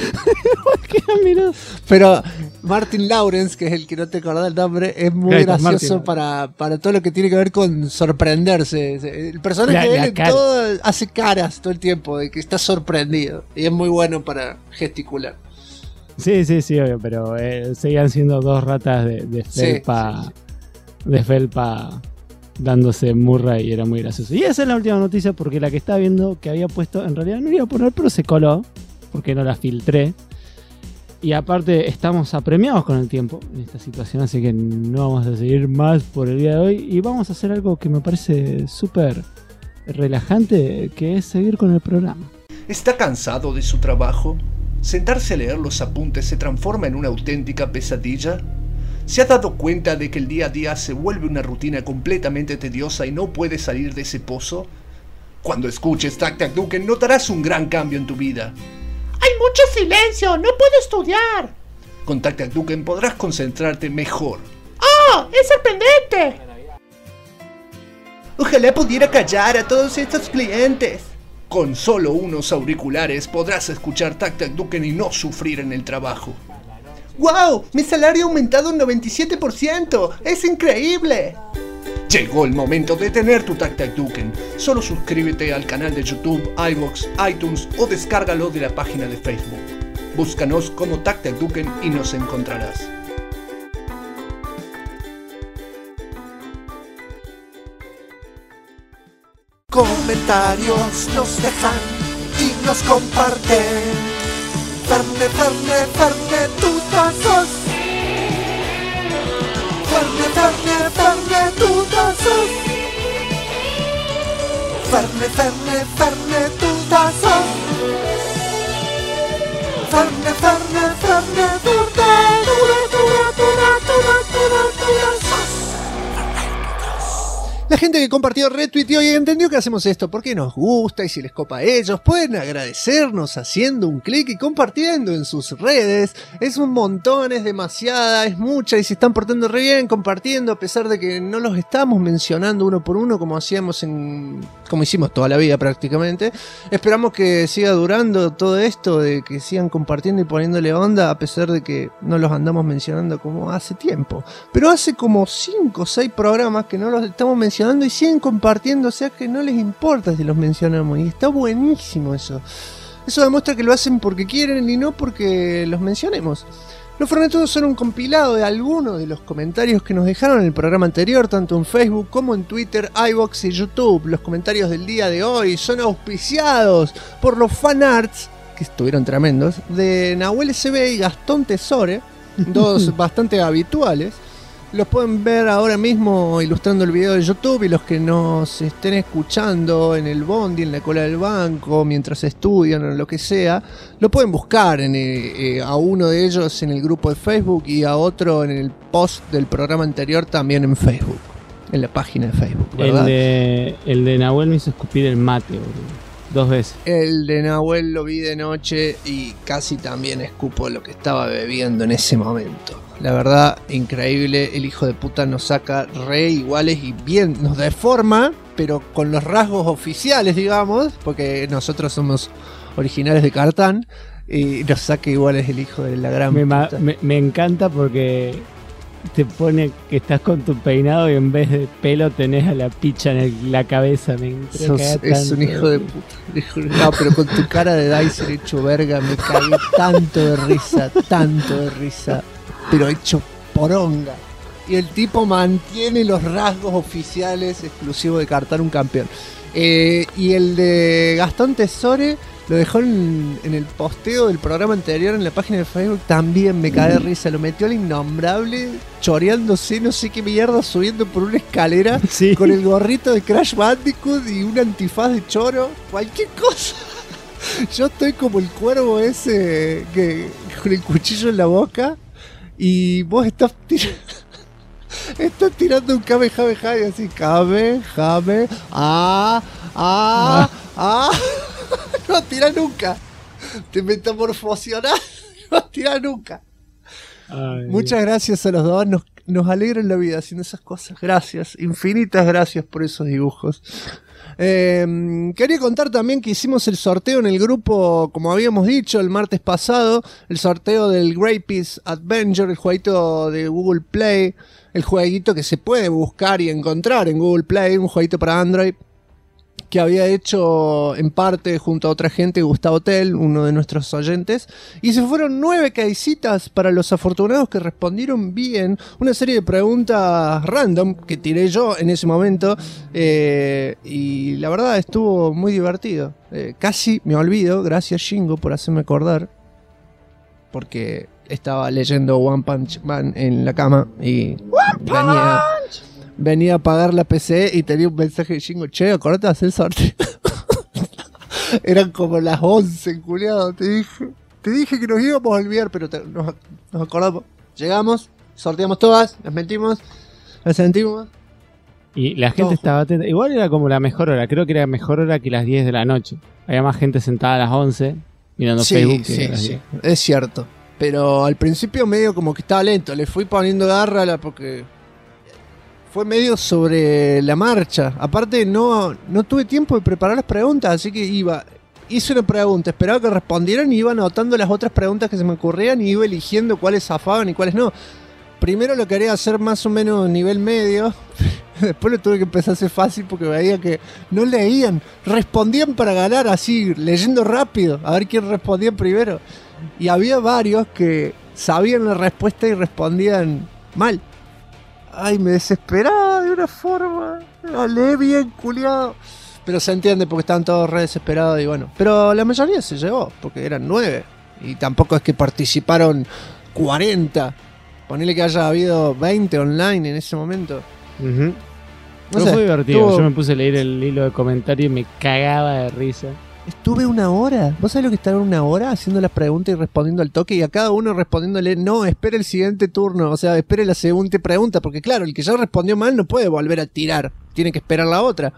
Pero Martin Lawrence, que es el que no te acordás el nombre, es muy gracioso para todo lo que tiene que ver con sorprenderse. El personaje de él todo hace caras todo el tiempo de que está sorprendido y es muy bueno para gesticular. Sí, obvio, pero seguían siendo 2 ratas de felpa, de felpa dándose murra, y era muy gracioso. Y esa es la última noticia, porque la que estaba viendo que había puesto, en realidad no iba a poner, pero se coló porque no la filtré. Y aparte estamos apremiados con el tiempo en esta situación, así que no vamos a seguir más por el día de hoy y vamos a hacer algo que me parece súper relajante, que es seguir con el programa. ¿Está cansado de su trabajo? ¿Sentarse a leer los apuntes se transforma en una auténtica pesadilla? ¿Se ha dado cuenta de que el día a día se vuelve una rutina completamente tediosa y no puede salir de ese pozo? Cuando escuches Tac Tac Duken notarás un gran cambio en tu vida. ¡Hay mucho silencio! ¡No puedo estudiar! Con Tac Tac Duken podrás concentrarte mejor. ¡Oh! ¡Es sorprendente! Ojalá pudiera callar a todos estos clientes. Con solo unos auriculares podrás escuchar Tac Tac Duken y no sufrir en el trabajo. ¡Wow! ¡Mi salario ha aumentado un 97%! ¡Es increíble! Llegó el momento de tener tu Tac Tac Duken. Solo suscríbete al canal de YouTube, iVoox, iTunes o descárgalo de la página de Facebook. Búscanos como Tac Tac Duken y nos encontrarás. Comentarios nos dejan y nos comparten. Ferne, tutazos. Ferne, tutazos. Ferne, tutazos. Ferne, La gente que compartió, retuiteó y entendió que hacemos esto porque nos gusta y si les copa a ellos, pueden agradecernos haciendo un clic y compartiendo en sus redes. Es un montón, es demasiada, es mucha y se están portando re bien compartiendo a pesar de que no los estamos mencionando uno por uno como como hicimos toda la vida prácticamente. Esperamos que siga durando todo esto, de que sigan compartiendo y poniéndole onda a pesar de que no los andamos mencionando como hace tiempo. Pero hace como 5 o 6 programas que no los estamos mencionando y siguen compartiendo, o sea que no les importa si los mencionamos y está buenísimo eso. Eso demuestra que lo hacen porque quieren y no porque los mencionemos. Los Fornetudos son un compilado de algunos de los comentarios que nos dejaron en el programa anterior, tanto en Facebook como en Twitter, iVoox y YouTube. Los comentarios del día de hoy son auspiciados por los fanarts, que estuvieron tremendos, de Nahuel SB y Gastón Tesore, dos bastante habituales. Los pueden ver ahora mismo ilustrando el video de YouTube y los que nos estén escuchando en el bondi, en la cola del banco, mientras estudian o lo que sea, lo pueden buscar a uno de ellos en el grupo de Facebook y a otro en el post del programa anterior también en Facebook, en la página de Facebook, ¿verdad? El de Nahuel me hizo escupir el mate, boludo. 2 veces. El de Nahuel lo vi de noche y casi también escupo lo que estaba bebiendo en ese momento. La verdad, increíble, el hijo de puta nos saca re iguales y bien, nos deforma, pero con los rasgos oficiales, digamos, porque nosotros somos originales de Cartán, y nos saca iguales el hijo de la gran puta. Me encanta porque te pone que estás con tu peinado y en vez de pelo tenés a la picha en la cabeza. Es un hijo de puta. No, pero con tu cara de Dicer hecho verga me cagué tanto de risa. Pero hecho poronga. Y el tipo mantiene los rasgos oficiales exclusivos de Cartán un campeón. Y el de Gastón Tesore lo dejó en el posteo del programa anterior en la página de Facebook. También me cae de risa. Lo metió al innombrable choreándose no sé qué mierda, subiendo por una escalera, sí, con el gorrito de Crash Bandicoot y un antifaz de choro. Cualquier cosa. Yo estoy como el cuervo ese que con el cuchillo en la boca. Y vos estás tirando un Kamehameha y así, Kamehameha, no tira nunca, te metamorfosionás, no tira nunca. Ay, muchas gracias a los dos, nos alegran la vida haciendo esas cosas, gracias, infinitas gracias por esos dibujos. Quería contar también que hicimos el sorteo en el grupo, como habíamos dicho el martes pasado, el sorteo del Grapes Adventure, el jueguito de Google Play, el jueguito que se puede buscar y encontrar en Google Play, un jueguito para Android que había hecho en parte junto a otra gente, Gustavo Tell, uno de nuestros oyentes, y se fueron 9 caicitas para los afortunados que respondieron bien una serie de preguntas random que tiré yo en ese momento, y la verdad estuvo muy divertido. Casi me olvido, gracias Shingo por hacerme acordar, porque estaba leyendo One Punch Man en la cama y venía a apagar la PC y tenía un mensaje de Shingo: che, acordate de hacer el sorteo. Eran como las 11, culiado. Te dije que nos íbamos a olvidar, pero nos acordamos. Llegamos, sorteamos todas, las metimos, las sentimos. Y la gente estaba atenta. Igual era como la mejor hora, creo que era mejor hora que las 10 de la noche. Había más gente sentada a las 11 mirando Facebook que a las 10. Es cierto. Pero al principio medio como que estaba lento. Le fui poniendo garra porque fue medio sobre la marcha. Aparte no tuve tiempo de preparar las preguntas, así que hice una pregunta, esperaba que respondieran y iba anotando las otras preguntas que se me ocurrían y iba eligiendo cuáles zafaban y cuáles no. Primero lo quería hacer más o menos nivel medio, después lo tuve que empezar a hacer fácil porque veía que no leían, respondían para ganar así, leyendo rápido, a ver quién respondía primero. Y había varios que sabían la respuesta y respondían mal. Ay, me desesperaba de una forma. La leí bien, culiado. Pero se entiende porque estaban todos re desesperados y bueno. Pero la mayoría se llevó, porque eran 9. Y tampoco es que participaron 40. Ponele que haya habido 20 online en ese momento. No fue divertido. Yo me puse a leer el hilo de comentarios y me cagaba de risa. Estuve 1 hora. ¿Vos sabés lo que estar 1 hora haciendo las preguntas y respondiendo al toque? Y a cada uno respondiéndole, no, espere el siguiente turno. O sea, espere la siguiente pregunta. Porque claro, el que ya respondió mal no puede volver a tirar. Tiene que esperar la otra.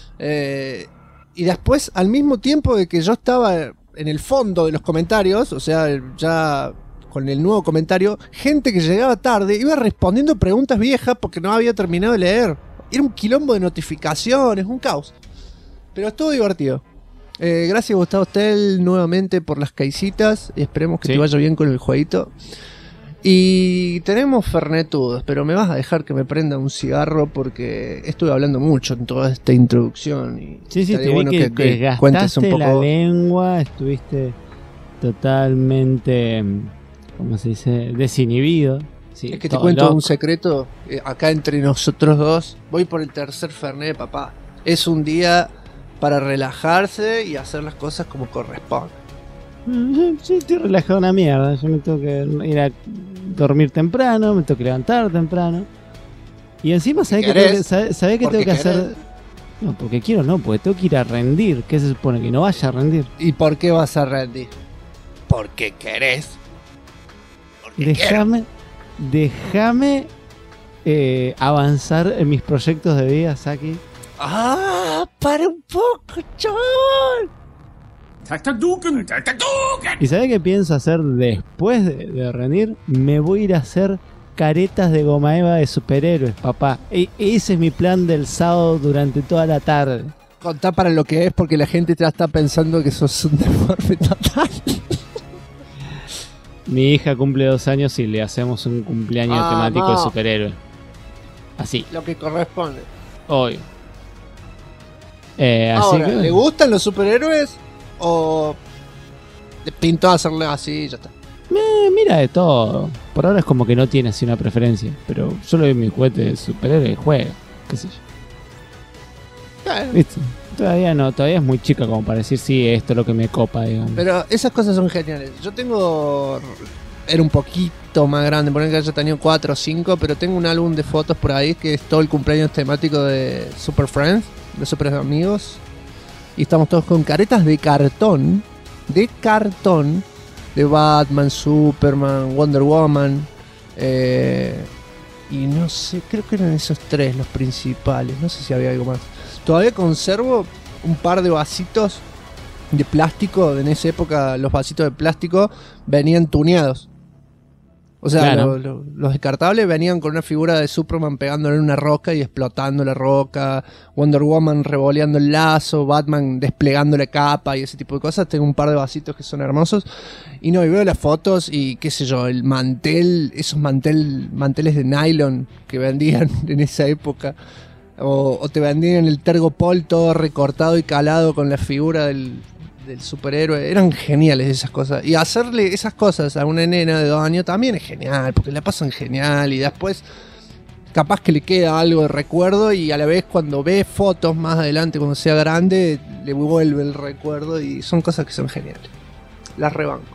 Y después, al mismo tiempo de que yo estaba en el fondo de los comentarios, o sea, ya con el nuevo comentario, gente que llegaba tarde iba respondiendo preguntas viejas porque no había terminado de leer. Era un quilombo de notificaciones, un caos. Pero estuvo divertido. Gracias Gustavo Stel nuevamente por las caicitas. Y esperemos que te vaya bien con el jueguito. Y tenemos fernetudos, pero me vas a dejar que me prenda un cigarro porque estuve hablando mucho en toda esta introducción. Y sí, te bueno vi que cuentes un poco la lengua, estuviste totalmente, ¿cómo se dice? Desinhibido. Sí, es que te cuento un secreto, acá entre nosotros dos, voy por el tercer Fernet, papá. Es un día para relajarse y hacer las cosas como corresponde. Yo estoy relajado una mierda. Yo me tengo que ir a dormir temprano, me tengo que levantar temprano. Y encima sabés que tengo que hacer. No, porque quiero no, porque tengo que ir a rendir. ¿Qué se supone? Que no vaya a rendir. ¿Y por qué vas a rendir? Porque querés. Déjame avanzar en mis proyectos de vida, Saki. ¡Ah! ¡Para un poco, chaval! ¿Y sabés qué pienso hacer después de rendir? Me voy a ir a hacer caretas de goma eva de superhéroes, papá. Ese es mi plan del sábado durante toda la tarde. Contá para lo que es, porque la gente ya está pensando que sos un deforme total. Mi hija cumple 2 años y le hacemos un cumpleaños temático de superhéroe. Así. Lo que corresponde. Obvio. Ahora, así que... ¿le gustan los superhéroes? ¿O le pintó hacerle así y ya está? Mira de todo. Por ahora es como que no tiene así una preferencia. Pero yo le doy mi juguete de superhéroe y juega. Qué sé yo. Claro. ¿Viste? Todavía es muy chica como para decir sí, esto es lo que me copa, digamos. Pero esas cosas son geniales. Yo era un poquito más grande, por ejemplo que haya tenido 4 o 5, pero tengo un álbum de fotos por ahí que es todo el cumpleaños temático de Super Friends, de Super Amigos. Y estamos todos con caretas de cartón, de Batman, Superman, Wonder Woman, y no sé, creo que eran esos 3 los principales, no sé si había algo más. Todavía conservo un par de vasitos de plástico, en esa época los vasitos de plástico venían tuneados. O sea, claro. Los descartables venían con una figura de Superman pegándole una roca y explotando la roca, Wonder Woman revoleando el lazo, Batman desplegando la capa y ese tipo de cosas. Tengo un par de vasitos que son hermosos. Y no, y veo las fotos y qué sé yo, el mantel, esos manteles de nylon que vendían en esa época. O te vendían el Tergopol todo recortado y calado con la figura del superhéroe. Eran geniales esas cosas. Y hacerle esas cosas a una nena de 2 años también es genial, porque la pasan genial y después capaz que le queda algo de recuerdo y a la vez cuando ve fotos más adelante, cuando sea grande, le vuelve el recuerdo y son cosas que son geniales. Las rebanco.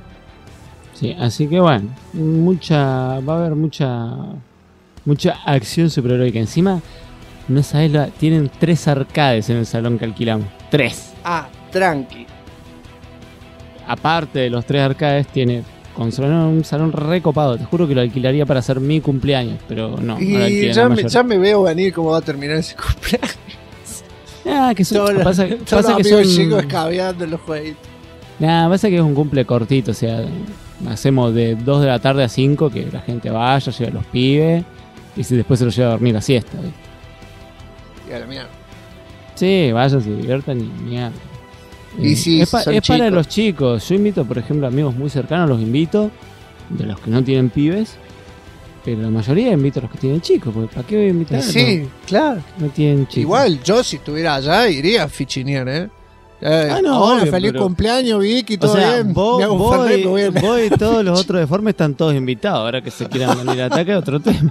Sí, así que bueno, va a haber mucha acción superheroica. Encima, no sabés, tienen 3 arcades en el salón que alquilamos. 3. Tranqui. Aparte de los 3 arcades, tiene consola, un salón recopado. Te juro que lo alquilaría para hacer mi cumpleaños, pero no. Y ya me veo venir cómo va a terminar ese cumpleaños. Que pasa que son chicos escabeando en los jueguitos. Pasa que es un cumple cortito, o sea, hacemos de 2 de la tarde a 5, que la gente vaya, lleva a los pibes y después se los lleva a dormir a siesta. ¿Viste? Y a la mierda. Sí, vayan, se diviertan y mierda. Y si es para los chicos. Yo invito, por ejemplo, amigos muy cercanos, los invito, de los que no tienen pibes, pero la mayoría invito a los que tienen chicos, porque ¿para qué voy a invitar? Sí, claro. No tienen chicos. Igual, yo si estuviera allá iría a fichinear, obvio, feliz cumpleaños, Vicky, todo bien. Vos y todos los otros deformes están todos invitados. Ahora que se quieran venir a ataque, otro tema.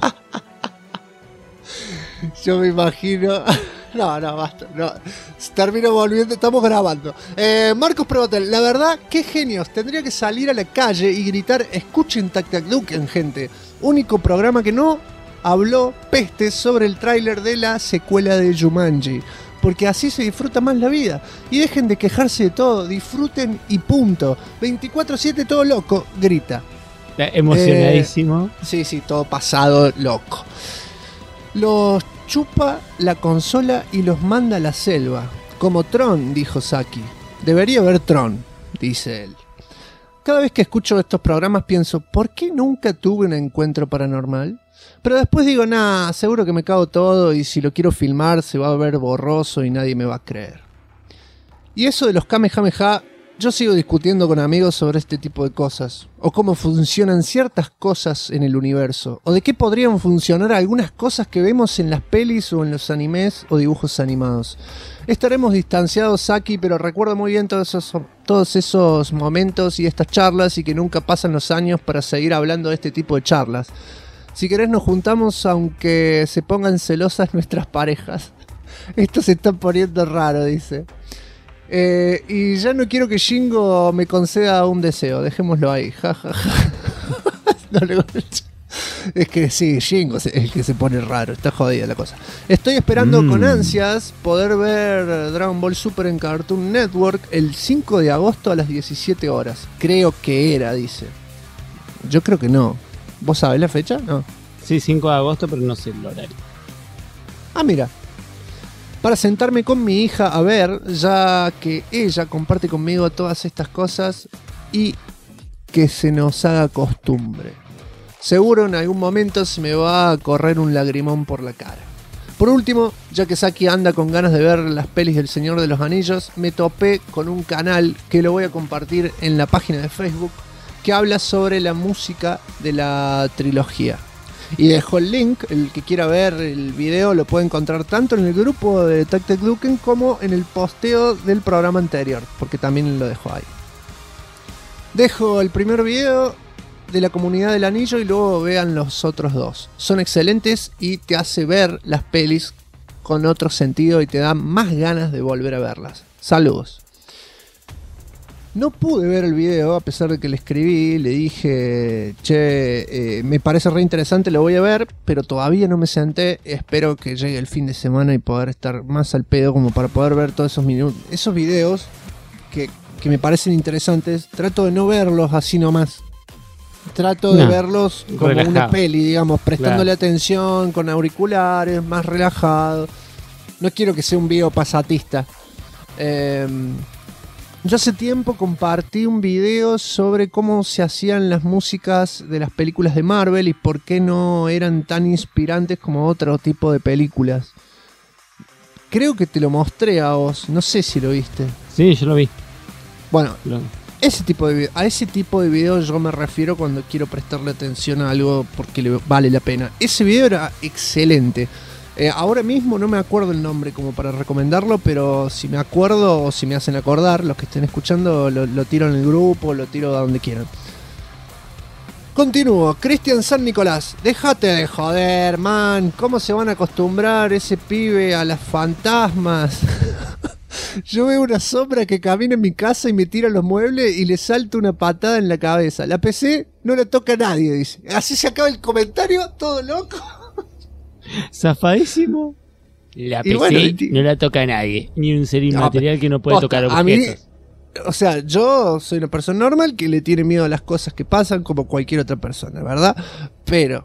Yo me imagino. No, basta. No. Termino volviendo, estamos grabando. Marcos Prevotel, la verdad, qué genios. Tendría que salir a la calle y gritar: escuchen Tac Tac Duken, gente. Único programa que no habló pestes sobre el tráiler de la secuela de Jumanji. porque así se disfruta más la vida. Y dejen de quejarse de todo, disfruten y punto. 24/7 todo loco, grita. Emocionadísimo. Sí, todo pasado loco. Los chupa la consola y los manda a la selva. Como Tron, dijo Saki. Debería haber Tron, dice él. Cada vez que escucho estos programas pienso, ¿por qué nunca tuve un encuentro paranormal? Pero después digo, nah, seguro que me cago todo y si lo quiero filmar se va a ver borroso y nadie me va a creer. Y eso de los Kamehameha, yo sigo discutiendo con amigos sobre este tipo de cosas, o cómo funcionan ciertas cosas en el universo, o de qué podrían funcionar algunas cosas que vemos en las pelis o en los animes o dibujos animados. Estaremos distanciados, Saki, pero recuerdo muy bien todos esos momentos y estas charlas y que nunca pasan los años para seguir hablando de este tipo de charlas. Si querés nos juntamos aunque se pongan celosas nuestras parejas. Esto se está poniendo raro, dice. Y ya no quiero que Shingo me conceda un deseo, dejémoslo ahí. Ja, ja, ja. No, es que sí, Shingo es el que se pone raro, está jodida la cosa. Estoy esperando con ansias poder ver Dragon Ball Super en Cartoon Network el 5 de agosto a las 17 horas. Creo que era, dice. Yo creo que no. ¿Vos sabés la fecha? No. Sí, 5 de agosto, pero no sé el horario. Ah, mira. Para sentarme con mi hija a ver, ya que ella comparte conmigo todas estas cosas y que se nos haga costumbre. Seguro en algún momento se me va a correr un lagrimón por la cara. Por último, ya que Saki anda con ganas de ver las pelis del Señor de los Anillos, me topé con un canal que lo voy a compartir en la página de Facebook que habla sobre la música de la trilogía. Y dejo el link, el que quiera ver el video lo puede encontrar tanto en el grupo de TacTacDuken como en el posteo del programa anterior, porque también lo dejo ahí. Dejo el primer video de la Comunidad del Anillo y luego vean los otros dos. Son excelentes y te hace ver las pelis con otro sentido y te da más ganas de volver a verlas. Saludos. No pude ver el video a pesar de que le escribí, le dije, che, me parece re interesante, lo voy a ver, pero todavía no me senté, espero que llegue el fin de semana y poder estar más al pedo como para poder ver todos esos videos que me parecen interesantes. Trato de no verlos así nomás, trato de verlos como relajado. Una peli, digamos, prestándole atención, con auriculares, más relajado. No quiero que sea un video pasatista. Yo hace tiempo compartí un video sobre cómo se hacían las músicas de las películas de Marvel y por qué no eran tan inspirantes como otro tipo de películas. Creo que te lo mostré a vos, no sé si lo viste. Sí, yo lo vi. Bueno, a ese tipo de videos yo me refiero cuando quiero prestarle atención a algo porque vale la pena. Ese video era excelente. Ahora mismo no me acuerdo el nombre como para recomendarlo, pero si me acuerdo o si me hacen acordar, los que estén escuchando lo tiro en el grupo, lo tiro a donde quieran. Continúo. Cristian San Nicolás, déjate de joder, man. ¿Cómo se van a acostumbrar ese pibe a las fantasmas? Yo veo una sombra que camina en mi casa y me tira los muebles y le salto una patada en la cabeza. La PC no la toca a nadie, dice. Así se acaba el comentario, todo loco. Zafadísimo. La PC no la toca a nadie, ni un ser inmaterial que no puede tocar objetos. A mí, o sea, yo soy una persona normal que le tiene miedo a las cosas que pasan como cualquier otra persona, ¿verdad? Pero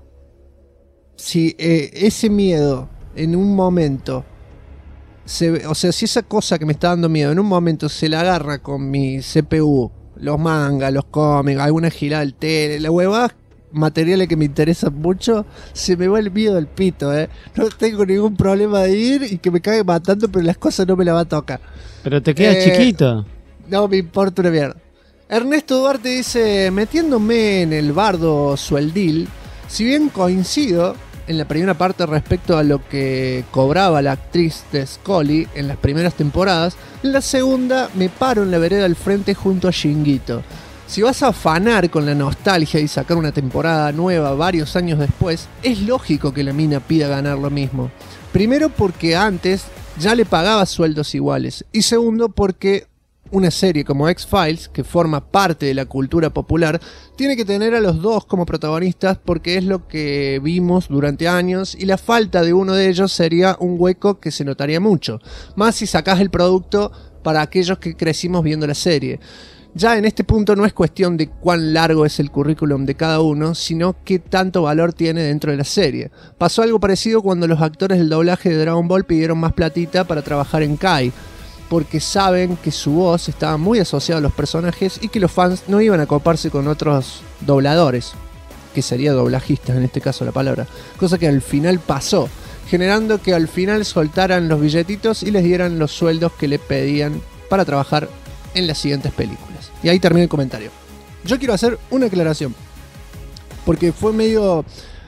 si ese miedo en un momento si esa cosa que me está dando miedo en un momento se la agarra con mi CPU, los mangas, los cómics, alguna gilada del tele, la huevada, materiales que me interesan mucho, se me va el miedo al pito, No tengo ningún problema de ir y que me cague matando, pero las cosas no me las va a tocar. Pero te queda chiquito. No me importa una mierda. Ernesto Duarte dice, metiéndome en el bardo sueldil, si bien coincido en la primera parte respecto a lo que cobraba la actriz de Scully en las primeras temporadas, en la segunda me paro en la vereda al frente junto a Shinguito. Si vas a afanar con la nostalgia y sacar una temporada nueva varios años después, es lógico que la mina pida ganar lo mismo. Primero porque antes ya le pagaba sueldos iguales y segundo porque una serie como X-Files, que forma parte de la cultura popular, tiene que tener a los dos como protagonistas porque es lo que vimos durante años y la falta de uno de ellos sería un hueco que se notaría mucho. Más si sacás el producto para aquellos que crecimos viendo la serie. Ya en este punto no es cuestión de cuán largo es el currículum de cada uno, sino qué tanto valor tiene dentro de la serie. Pasó algo parecido cuando los actores del doblaje de Dragon Ball pidieron más platita para trabajar en Kai, porque saben que su voz estaba muy asociada a los personajes y que los fans no iban a coparse con otros dobladores, que sería doblajistas en este caso la palabra, cosa que al final pasó, generando que al final soltaran los billetitos y les dieran los sueldos que le pedían para trabajar en las siguientes películas. Y ahí termina el comentario. Yo quiero hacer una aclaración, porque fue medio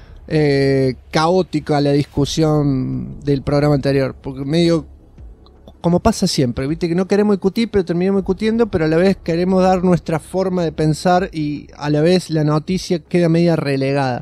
caótica la discusión del programa anterior, porque medio como pasa siempre, viste que no queremos discutir, pero terminamos discutiendo, pero a la vez queremos dar nuestra forma de pensar y a la vez la noticia queda media relegada.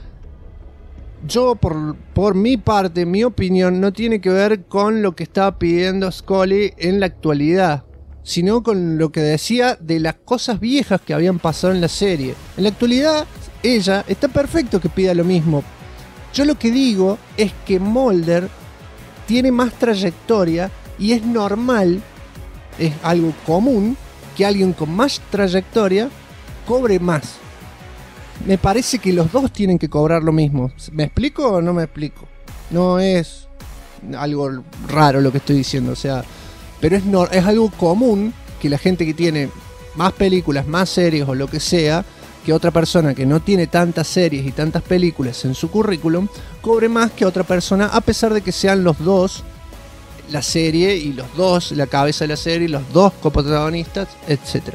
Yo, por mi parte, mi opinión no tiene que ver con lo que estaba pidiendo Scully en la actualidad, sino con lo que decía de las cosas viejas que habían pasado en la serie. En la actualidad, ella está perfecto que pida lo mismo. Yo lo que digo es que Mulder tiene más trayectoria y es normal, es algo común, que alguien con más trayectoria cobre más. Me parece que los dos tienen que cobrar lo mismo. ¿Me explico o no me explico? No es algo raro lo que estoy diciendo, o sea, pero es algo común que la gente que tiene más películas, más series o lo que sea, que otra persona que no tiene tantas series y tantas películas en su currículum, cobre más que otra persona, a pesar de que sean los dos la serie y los dos la cabeza de la serie y los dos coprotagonistas, etc.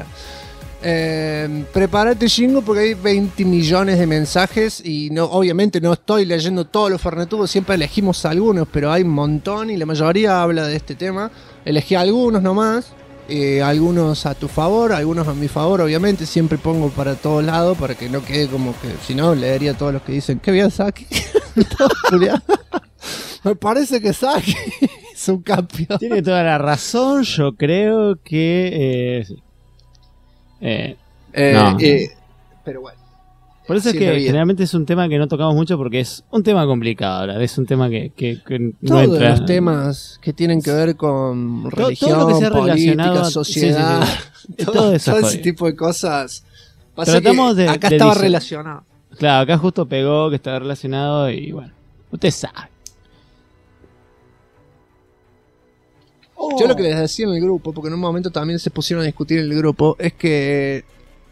Prepárate, Shingo, porque hay 20 millones de mensajes y no, obviamente no estoy leyendo todos los fernetudos, siempre elegimos algunos, pero hay un montón y la mayoría habla de este tema. Elegí algunos nomás, algunos a tu favor, algunos a mi favor, obviamente siempre pongo para todos lados para que no quede como que, si no, leería todos los que dicen, qué bien Saki. Me parece que Saki es un campeón. Tiene toda la razón, yo creo que... sí. No. Pero bueno. Por eso es que generalmente es un tema que no tocamos mucho porque es un tema complicado, ahora es un tema que no todos entra... los temas que tienen que ver con religión, todo lo que sea política, sociedad, sí. todo ese tipo de cosas. Tratamos de acá estaba relacionado. Claro, acá justo pegó que estaba relacionado y bueno, usted sabe. Yo lo que les decía en el grupo, porque en un momento también se pusieron a discutir en el grupo, es que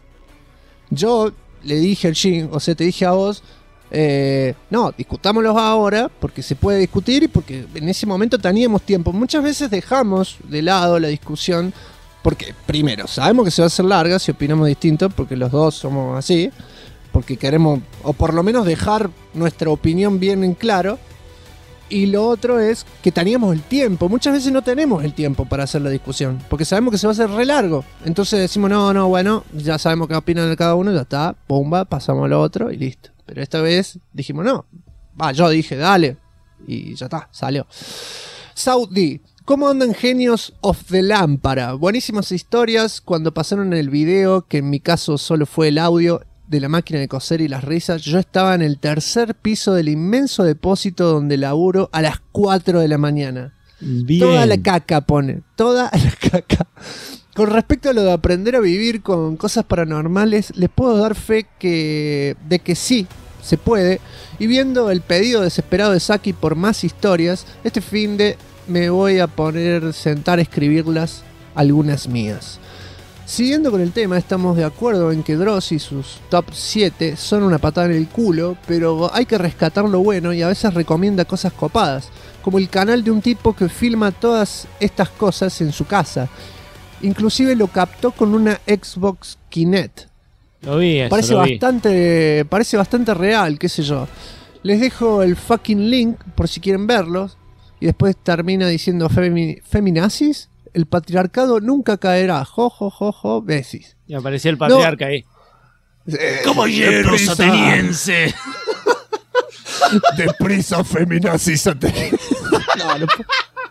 yo le dije al Jin, o sea, te dije a vos, no, discutámoslos ahora, porque se puede discutir y porque en ese momento teníamos tiempo. Muchas veces dejamos de lado la discusión, porque primero, sabemos que se va a hacer larga si opinamos distinto, porque los dos somos así, porque queremos, o por lo menos dejar nuestra opinión bien en claro. Y lo otro es que teníamos el tiempo. Muchas veces no tenemos el tiempo para hacer la discusión, porque sabemos que se va a hacer re largo. Entonces decimos, no, bueno, ya sabemos qué opinan de cada uno, ya está, pumba, pasamos a lo otro y listo. Pero esta vez dijimos, no, yo dije, dale, y ya está, salió. Saudi, ¿cómo andan Genios of the Lámpara? Buenísimas historias. Cuando pasaron el video, que en mi caso solo fue el audio de la máquina de coser y las risas, yo estaba en el tercer piso del inmenso depósito donde laburo a las 4 de la mañana. Bien. Toda la caca pone, toda la caca. Con respecto a lo de aprender a vivir con cosas paranormales, les puedo dar fe de que sí, se puede. Y viendo el pedido desesperado de Saki por más historias, este finde me voy a sentar a escribirlas, algunas mías. Siguiendo con el tema, estamos de acuerdo en que Dross y sus top 7 son una patada en el culo, pero hay que rescatar lo bueno y a veces recomienda cosas copadas, como el canal de un tipo que filma todas estas cosas en su casa. Inclusive lo captó con una Xbox Kinect. Lo vi, eso, parece bastante real, qué sé yo. Les dejo el fucking link por si quieren verlos. Y después termina diciendo feminazis. El patriarcado nunca caerá. Jo, besis. Y aparecía el patriarca ahí. Caballero ateniense. Deprisa, feminazis ateniense.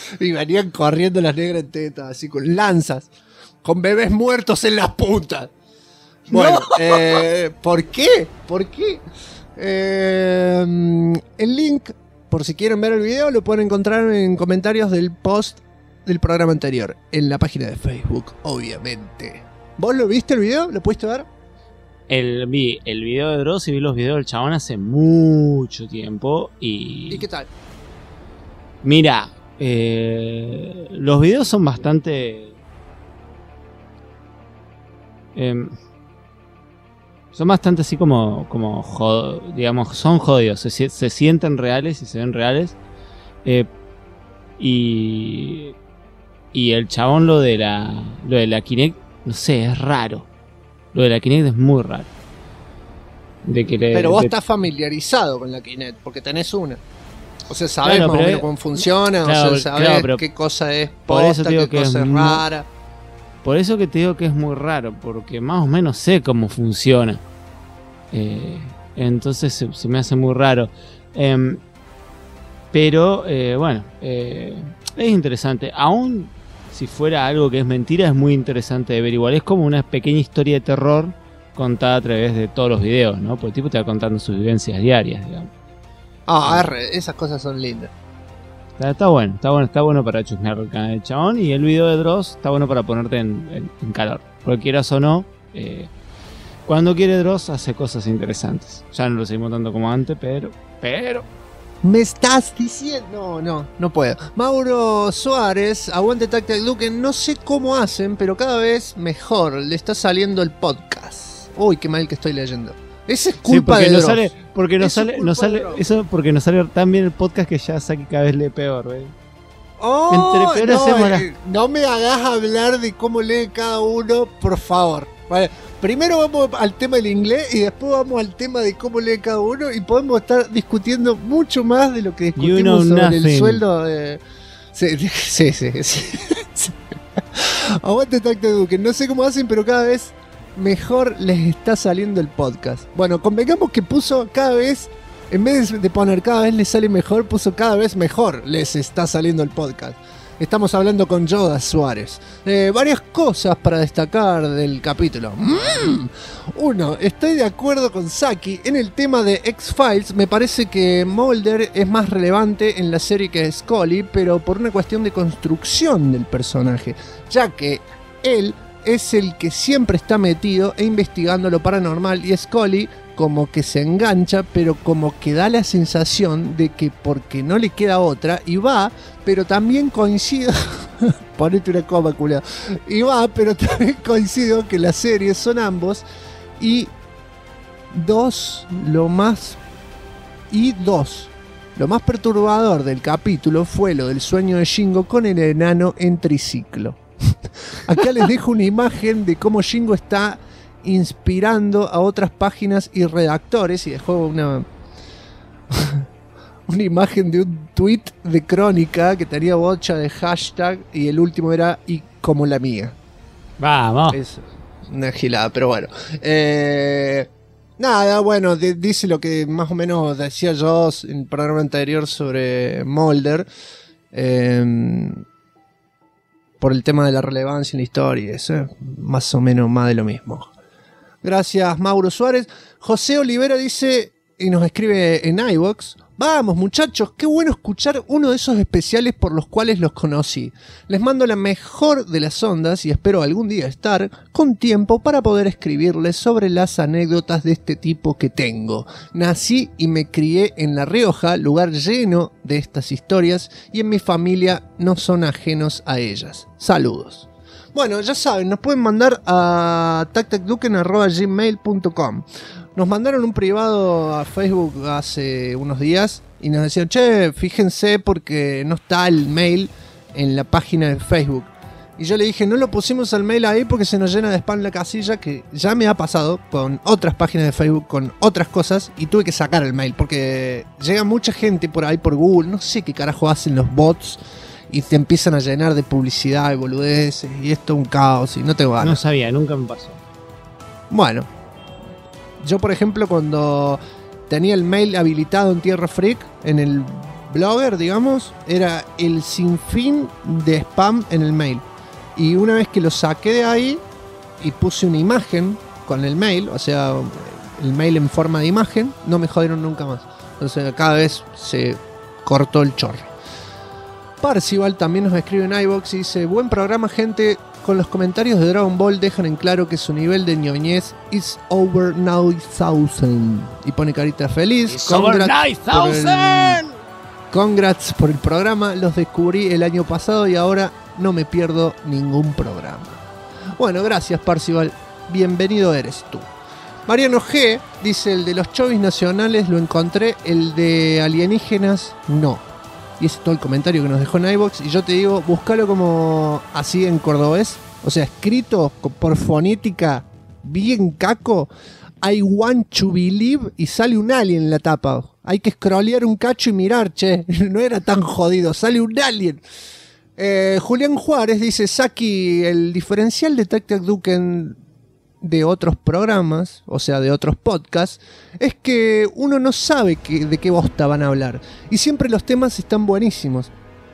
Y venían corriendo las negras en teta, así con lanzas, con bebés muertos en las puntas. Bueno, ¿por qué? El link, por si quieren ver el video, lo pueden encontrar en comentarios del post del programa anterior, en la página de Facebook, obviamente. ¿Vos lo viste el video? ¿Lo pudiste ver? Vi el video de Dross y vi los videos del chabón hace mucho tiempo. ¿Y qué tal? Mira, los videos son bastante... son bastante así como digamos, son jodidos, se sienten reales y se ven reales. Y el chabón lo de la Kinect, no sé, es raro. Lo de la Kinect es muy raro. Pero vos estás familiarizado con la Kinect, porque tenés una. O sea, sabés más o menos cómo funciona, claro, o sea, sabés qué cosa es por eso posta, te digo qué cosa es rara. Por eso que te digo que es muy raro, porque más o menos sé cómo funciona. Entonces se me hace muy raro. Pero, bueno, es interesante. Aún si fuera algo que es mentira, es muy interesante de ver igual. Es como una pequeña historia de terror contada a través de todos los videos, ¿no? Porque el tipo te va contando sus vivencias diarias, digamos. Esas cosas son lindas. Está bueno para chusmear el canal del chabón. Y el video de Dross está bueno para ponerte en calor. Porque quieras o no, cuando quiere Dross hace cosas interesantes. Ya no lo seguimos tanto como antes, pero... ¿Me estás diciendo? No puedo. Mauro Suárez, aguante Tactic Duken. No sé cómo hacen, pero cada vez mejor le está saliendo el podcast. Uy, qué mal que estoy leyendo. Esa es culpa de Dross. Porque no sale tan bien el podcast que ya Saki cada vez lee peor, ¿ves? No me hagas hablar de cómo lee cada uno, por favor. Vale. Primero vamos al tema del inglés y después vamos al tema de cómo lee cada uno, y podemos estar discutiendo mucho más de lo que discutimos sobre el sueldo de... Sí. Aguante Tacto Duque. No sé cómo hacen, pero cada vez mejor les está saliendo el podcast. Bueno, convengamos que puso cada vez, en vez de poner cada vez les sale mejor, puso cada vez mejor les está saliendo el podcast. Estamos hablando con Yoda Suárez. Varias cosas para destacar del capítulo. 1. Estoy de acuerdo con Saki en el tema de X-Files. Me parece que Mulder es más relevante en la serie que Scully, pero por una cuestión de construcción del personaje, ya que él es el que siempre está metido e investigando lo paranormal, y Scully como que se engancha, pero como que da la sensación de que porque no le queda otra, y va, pero también coincido ponete una coma, culiao, y va, pero también coincido que las series son ambos, y lo más perturbador del capítulo fue lo del sueño de Shingo con el enano en triciclo. Acá les dejo una imagen de cómo Shingo está inspirando a otras páginas y redactores, y dejó una imagen de un tweet de Crónica que tenía bocha de hashtag, y el último era "y como la mía". Vamos. Es una gilada, pero bueno. Nada, bueno, dice lo que más o menos decía yo en el programa anterior sobre Mulder. Por el tema de la relevancia en la historia, eso, más o menos más de lo mismo. Gracias, Mauro Suárez. José Olivera dice, y nos escribe en iVoox: vamos muchachos, qué bueno escuchar uno de esos especiales por los cuales los conocí. Les mando la mejor de las ondas y espero algún día estar con tiempo para poder escribirles sobre las anécdotas de este tipo que tengo. Nací y me crié en La Rioja, lugar lleno de estas historias, y en mi familia no son ajenos a ellas. Saludos. Bueno, ya saben, nos pueden mandar a tactacduken@gmail.com. Nos mandaron un privado a Facebook hace unos días y nos decían, che, fíjense porque no está el mail en la página de Facebook. Y yo le dije, no lo pusimos al mail ahí porque se nos llena de spam la casilla, que ya me ha pasado con otras páginas de Facebook, con otras cosas, y tuve que sacar el mail porque llega mucha gente por ahí por Google, no sé qué carajo hacen los bots, y te empiezan a llenar de publicidad y boludeces, y esto es un caos, y no te va. No sabía, nunca me pasó. Bueno, yo por ejemplo cuando tenía el mail habilitado en Tierra Freak, en el blogger, digamos, era el sinfín de spam en el mail. Y una vez que lo saqué de ahí y puse una imagen con el mail, o sea, el mail en forma de imagen, no me jodieron nunca más. Entonces cada vez se cortó el chorro. Parcival también nos escribe en iVoox y dice: buen programa, gente. Con los comentarios de Dragon Ball dejan en claro que su nivel de ñoñez is over 9000. Y pone carita feliz. Congrats por el programa. Los descubrí el año pasado y ahora no me pierdo ningún programa. Bueno, gracias, Parcival. Bienvenido eres tú. Mariano G dice: el de los chovis nacionales lo encontré, el de alienígenas no. Y ese es todo el comentario que nos dejó en iVoox. Y yo te digo, búscalo como así en cordobés, o sea, escrito por fonética bien caco. I want to believe, y sale un alien en la tapa. Hay que scrollear un cacho y mirar, che. No era tan jodido, sale un alien. Julián Juárez dice: Saki, el diferencial de Tac Tac Duken de otros programas, o sea, de otros podcasts, es que uno no sabe de qué bosta van a hablar. Y siempre los temas están buenísimos.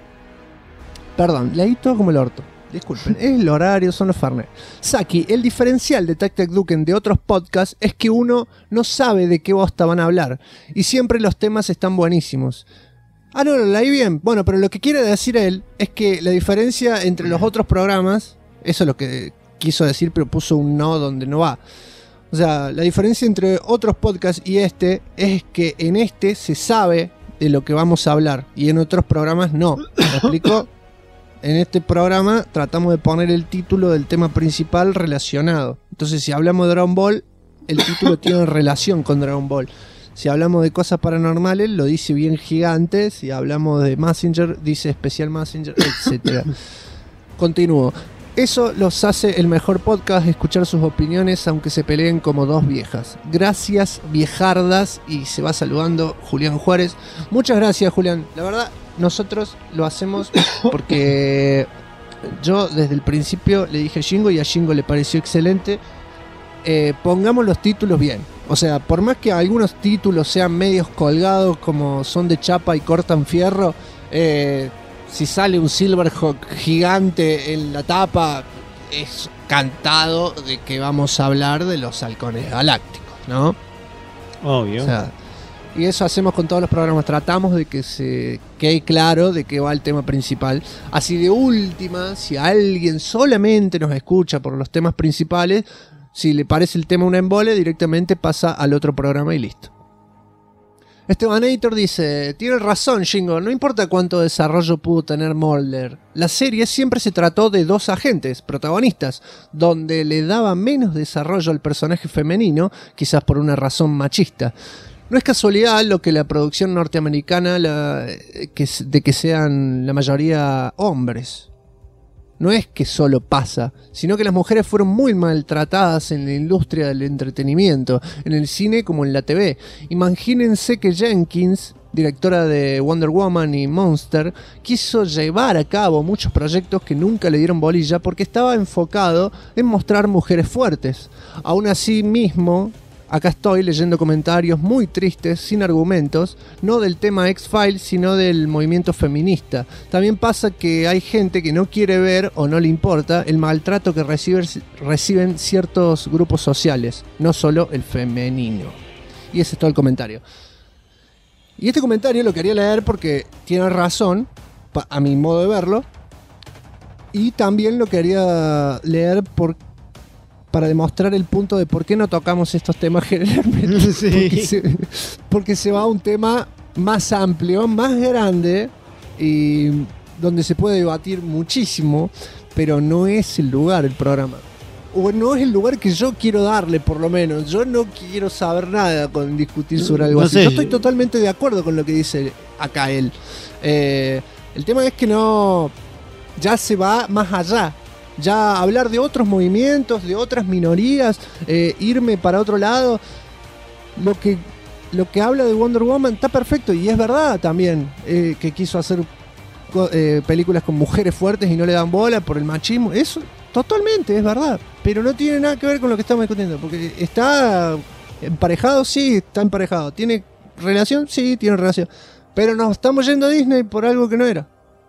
Perdón, leí todo como el orto. Disculpen, es el horario, son los Fernet. Saki, el diferencial de Tac Tac Duken de otros podcasts es que uno no sabe de qué bosta van a hablar. Y siempre los temas están buenísimos. Ah, no, lo leí bien. Bueno, pero lo que quiere decir él es que la diferencia entre los otros programas, eso es lo que quiso decir, pero puso un no donde no va. O sea, la diferencia entre otros podcasts y este es que en este se sabe de lo que vamos a hablar y en otros programas no. ¿Me explico? En este programa tratamos de poner el título del tema principal relacionado. Entonces, si hablamos de Dragon Ball, el título tiene relación con Dragon Ball. Si hablamos de cosas paranormales, lo dice bien gigante. Si hablamos de Messenger, dice especial Messenger, etc. Continúo. Eso los hace el mejor podcast, escuchar sus opiniones aunque se peleen como dos viejas. Gracias, viejardas. Y se va saludando Julián Juárez. Muchas gracias, Julián. La verdad, nosotros lo hacemos porque yo desde el principio le dije a Shingo y a Shingo le pareció excelente. Pongamos los títulos bien. O sea, por más que algunos títulos sean medios colgados como son de chapa y cortan fierro, si sale un Silverhawk gigante en la tapa, es cantado de que vamos a hablar de los halcones galácticos, ¿no? Obvio. O sea, y eso hacemos con todos los programas. Tratamos de que se quede claro de qué va el tema principal. Así de última, si alguien solamente nos escucha por los temas principales, si le parece el tema un embole, directamente pasa al otro programa y listo. Estebanator dice: tiene razón, Shingo, no importa cuánto desarrollo pudo tener Mulder. La serie siempre se trató de dos agentes, protagonistas, donde le daba menos desarrollo al personaje femenino, quizás por una razón machista. No es casualidad lo que la producción norteamericana de que sean la mayoría hombres. No es que solo pasa, sino que las mujeres fueron muy maltratadas en la industria del entretenimiento, en el cine como en la TV. Imagínense que Jenkins, directora de Wonder Woman y Monster, quiso llevar a cabo muchos proyectos que nunca le dieron bolilla porque estaba enfocado en mostrar mujeres fuertes. Aún así mismo, acá estoy leyendo comentarios muy tristes, sin argumentos, no del tema X-Files, sino del movimiento feminista. También pasa que hay gente que no quiere ver o no le importa el maltrato que reciben ciertos grupos sociales, no solo el femenino. Y ese es todo el comentario. Y este comentario lo quería leer porque tiene razón, a mi modo de verlo, y también lo quería leer para demostrar el punto de por qué no tocamos estos temas generalmente. Sí. Porque se va a un tema más amplio, más grande, y donde se puede debatir muchísimo, pero no es el lugar, el programa. O no es el lugar que yo quiero darle, por lo menos. Yo no quiero saber nada con discutir sobre algo así. Yo estoy totalmente de acuerdo con lo que dice acá él. El tema es que no... ya se va más allá. Ya hablar de otros movimientos, de otras minorías, irme para otro lado. Lo que habla de Wonder Woman está perfecto y es verdad también, que quiso hacer películas con mujeres fuertes y no le dan bola por el machismo. Eso totalmente es verdad, pero no tiene nada que ver con lo que estamos discutiendo, porque está emparejado, sí, está emparejado. ¿Tiene relación? Sí, tiene relación. Pero nos estamos yendo a Disney por algo que no era.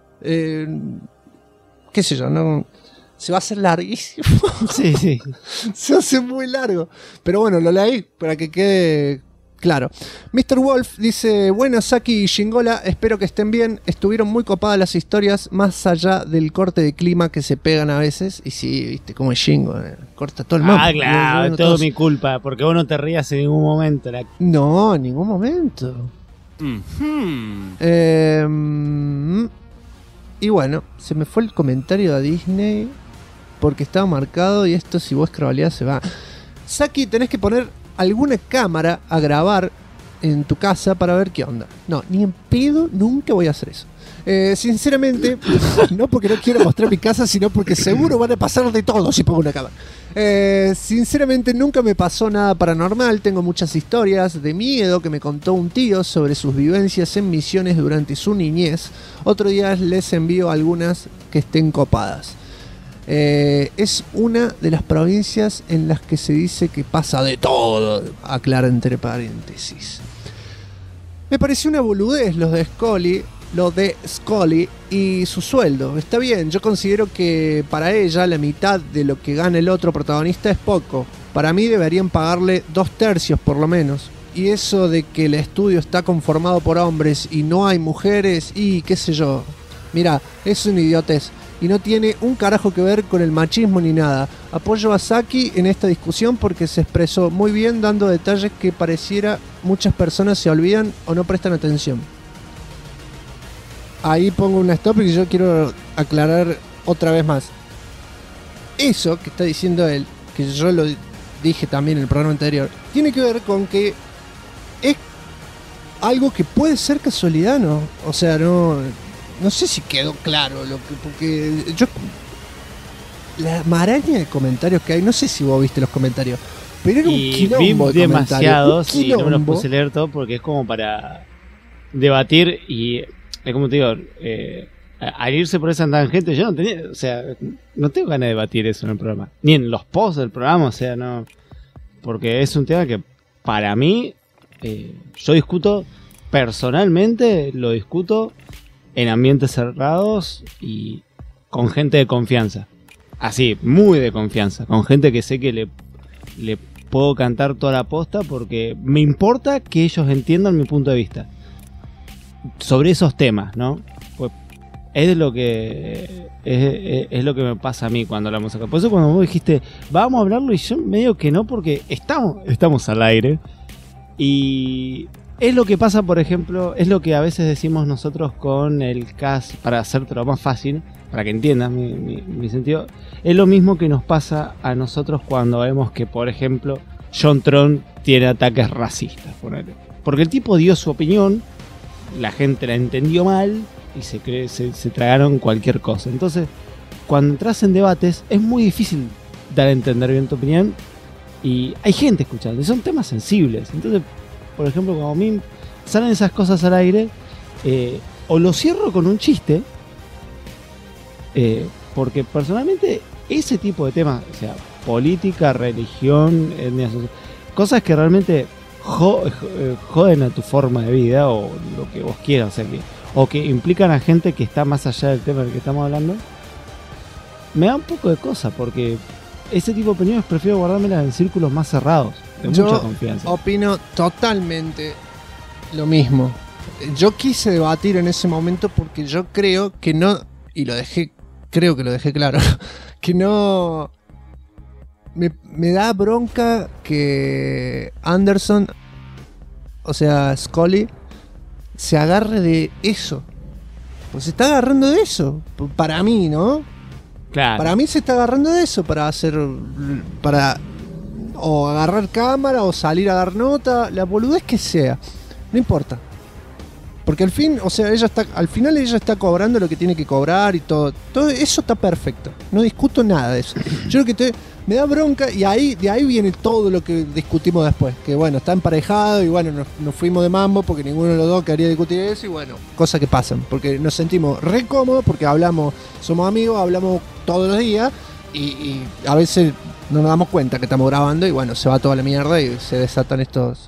Qué sé yo, no... Se va a hacer larguísimo. Sí. Se hace muy largo. Pero bueno, lo leí para que quede claro. Mr. Wolf dice: buenas, Saki y Shingola, espero que estén bien. Estuvieron muy copadas las historias, más allá del corte de clima que se pegan a veces. Y sí, viste cómo es Shingo, corta todo el mambo. Claro, todo mi culpa, porque vos no te rías en ningún momento. No, en ningún momento. Y bueno, se me fue el comentario a Disney porque estaba marcado y esto, si vos scrollás, se va. Saki, tenés que poner alguna cámara a grabar en tu casa para ver qué onda. No, ni en pedo nunca voy a hacer eso. Sinceramente, no porque no quiero mostrar mi casa, sino porque seguro van a pasar de todo si pongo una cámara. Sinceramente nunca me pasó nada paranormal. Tengo muchas historias de miedo que me contó un tío sobre sus vivencias en misiones durante su niñez. Otro día les envío algunas que estén copadas. Es una de las provincias en las que se dice que pasa de todo, aclara entre paréntesis. Me pareció una boludez lo de Scully y su sueldo. Está bien, yo considero que para ella la mitad de lo que gana el otro protagonista es poco. Para mí deberían pagarle 2/3 por lo menos. Y eso de que el estudio está conformado por hombres y no hay mujeres y qué sé yo. Mira, es un idiotez y no tiene un carajo que ver con el machismo ni nada. Apoyo a Saki en esta discusión porque se expresó muy bien dando detalles que pareciera muchas personas se olvidan o no prestan atención. Ahí pongo un stop y yo quiero aclarar otra vez más. Eso que está diciendo él, que yo lo dije también en el programa anterior, tiene que ver con que es algo que puede ser casualidad, ¿no? O sea, no sé si quedó claro porque yo... La maraña de comentarios que hay, no sé si vos viste los comentarios, pero era un quilombo vi de demasiados y no me los quilombo. puse a leer todo porque es como para debatir y... Es como te digo, al irse por esa tangente, yo no tenía, o sea, no tengo ganas de debatir eso en el programa, ni en los posts del programa, o sea, no, porque es un tema que para mí, yo discuto personalmente, lo discuto en ambientes cerrados y con gente de confianza, así, muy de confianza, con gente que sé que le puedo cantar toda la posta porque me importa que ellos entiendan mi punto de vista sobre esos temas, ¿no? Pues es lo que es lo que me pasa a mí cuando hablamos acá. Por eso cuando vos dijiste, vamos a hablarlo, y yo medio que no, porque estamos al aire. Y es lo que pasa, por ejemplo, es lo que a veces decimos nosotros con el cast, para hacértelo más fácil, para que entiendan mi sentido. Es lo mismo que nos pasa a nosotros cuando vemos que, por ejemplo, John Tron tiene ataques racistas, ponele. Porque el tipo dio su opinión, la gente la entendió mal y se tragaron cualquier cosa. Entonces, cuando entras en debates, es muy difícil dar a entender bien tu opinión y hay gente escuchando, y son temas sensibles. Entonces, por ejemplo, cuando a mí salen esas cosas al aire, o lo cierro con un chiste, porque personalmente ese tipo de temas, o sea, política, religión, etnia, cosas que realmente joden a tu forma de vida o lo que vos quieras, o que implican a gente que está más allá del tema del que estamos hablando, me da un poco de cosa, porque ese tipo de opiniones prefiero guardármelas en círculos más cerrados, de mucha confianza. Opino totalmente lo mismo. Yo quise debatir en ese momento porque yo creo que no, y creo que lo dejé claro, que no... Me da bronca que Anderson, o sea, Scully, se agarre de eso. Pues se está agarrando de eso. Para mí, ¿no? Claro. Para mí se está agarrando de eso para o agarrar cámara o salir a dar nota, la boludez que sea. No importa. Porque al final ella está cobrando lo que tiene que cobrar y todo eso está perfecto. No discuto nada de eso. Yo creo que me da bronca y de ahí viene todo lo que discutimos después. Que bueno, está emparejado y bueno, nos fuimos de mambo porque ninguno de los dos quería discutir eso y bueno, cosas que pasan. Porque nos sentimos re cómodos porque somos amigos, hablamos todos los días y a veces no nos damos cuenta que estamos grabando y bueno, se va toda la mierda y se desatan estos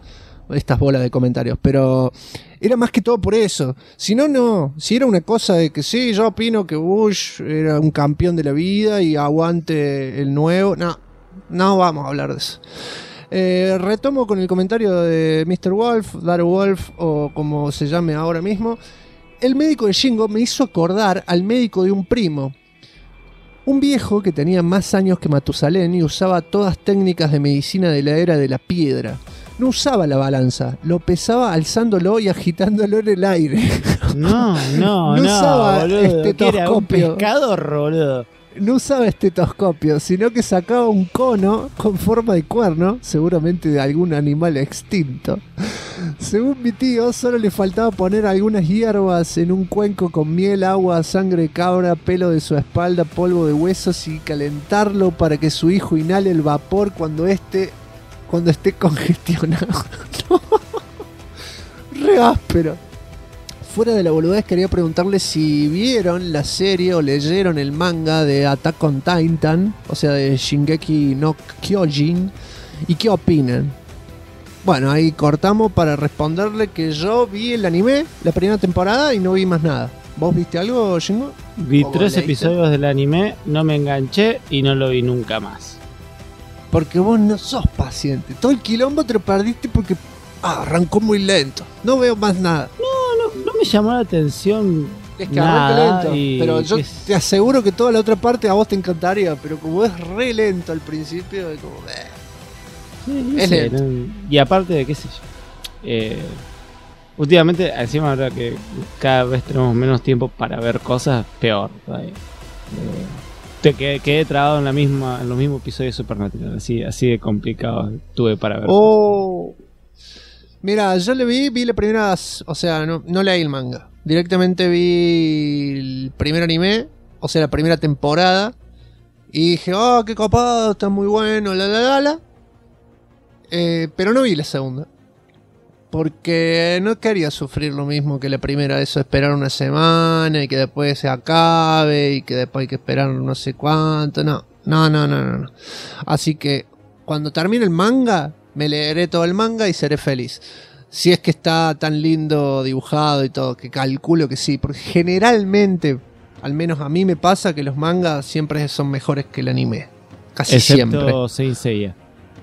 estas bolas de comentarios, pero era más que todo por eso. Si no, si era una cosa de que sí, yo opino que Bush era un campeón de la vida y aguante el nuevo, no vamos a hablar de eso. Retomo con el comentario de Mr. Wolf, Daru Wolf, o como se llame ahora mismo. El médico de Shingo me hizo acordar al médico de un primo. Un viejo que tenía más años que Matusalén y usaba todas técnicas de medicina de la era de la piedra. No usaba la balanza, lo pesaba alzándolo y agitándolo en el aire. No usaba boludo, estetoscopio. era un pescador, boludo. No usaba estetoscopio, sino que sacaba un cono con forma de cuerno, seguramente de algún animal extinto. Según mi tío, solo le faltaba poner algunas hierbas en un cuenco con miel, agua, sangre de cabra, pelo de su espalda, polvo de huesos y calentarlo para que su hijo inhale el vapor cuando esté congestionado. No. Re áspero. Fuera de la boludez, quería preguntarle si vieron la serie o leyeron el manga de Attack on Titan, o sea, de Shingeki no Kyojin, y qué opinan. Bueno, ahí cortamos para responderle que yo vi el anime, la primera temporada, y no vi más nada. ¿Vos viste algo, Shingo? Vi 3 episodios del anime, no me enganché y no lo vi nunca más. Porque vos no sos paciente. Todo el quilombo te lo perdiste porque arrancó muy lento. No veo más nada. No me llamó la atención. Es que arranca lento. Y pero yo te aseguro que toda la otra parte a vos te encantaría. Pero como es re lento al principio, es como... Sí, es lento. Y aparte de qué sé yo. Últimamente, encima ahora que cada vez tenemos menos tiempo para ver cosas, peor. Quedé trabado en los mismos episodios de Supernatural. Así de complicado tuve para ver cosas. Mira, yo le vi la primera, o sea, no leí el manga. Directamente vi el primer anime, o sea, la primera temporada. Y dije, qué copado, está muy bueno, pero no vi la segunda. Porque no quería sufrir lo mismo que la primera, eso de esperar una semana y que después se acabe y que después hay que esperar no sé cuánto. No. Así que cuando termine el manga, me leeré todo el manga y seré feliz. Si es que está tan lindo dibujado y todo, que calculo que sí. Porque generalmente, al menos a mí me pasa que los mangas siempre son mejores que el anime. Casi siempre. Excepto Saint Seiya.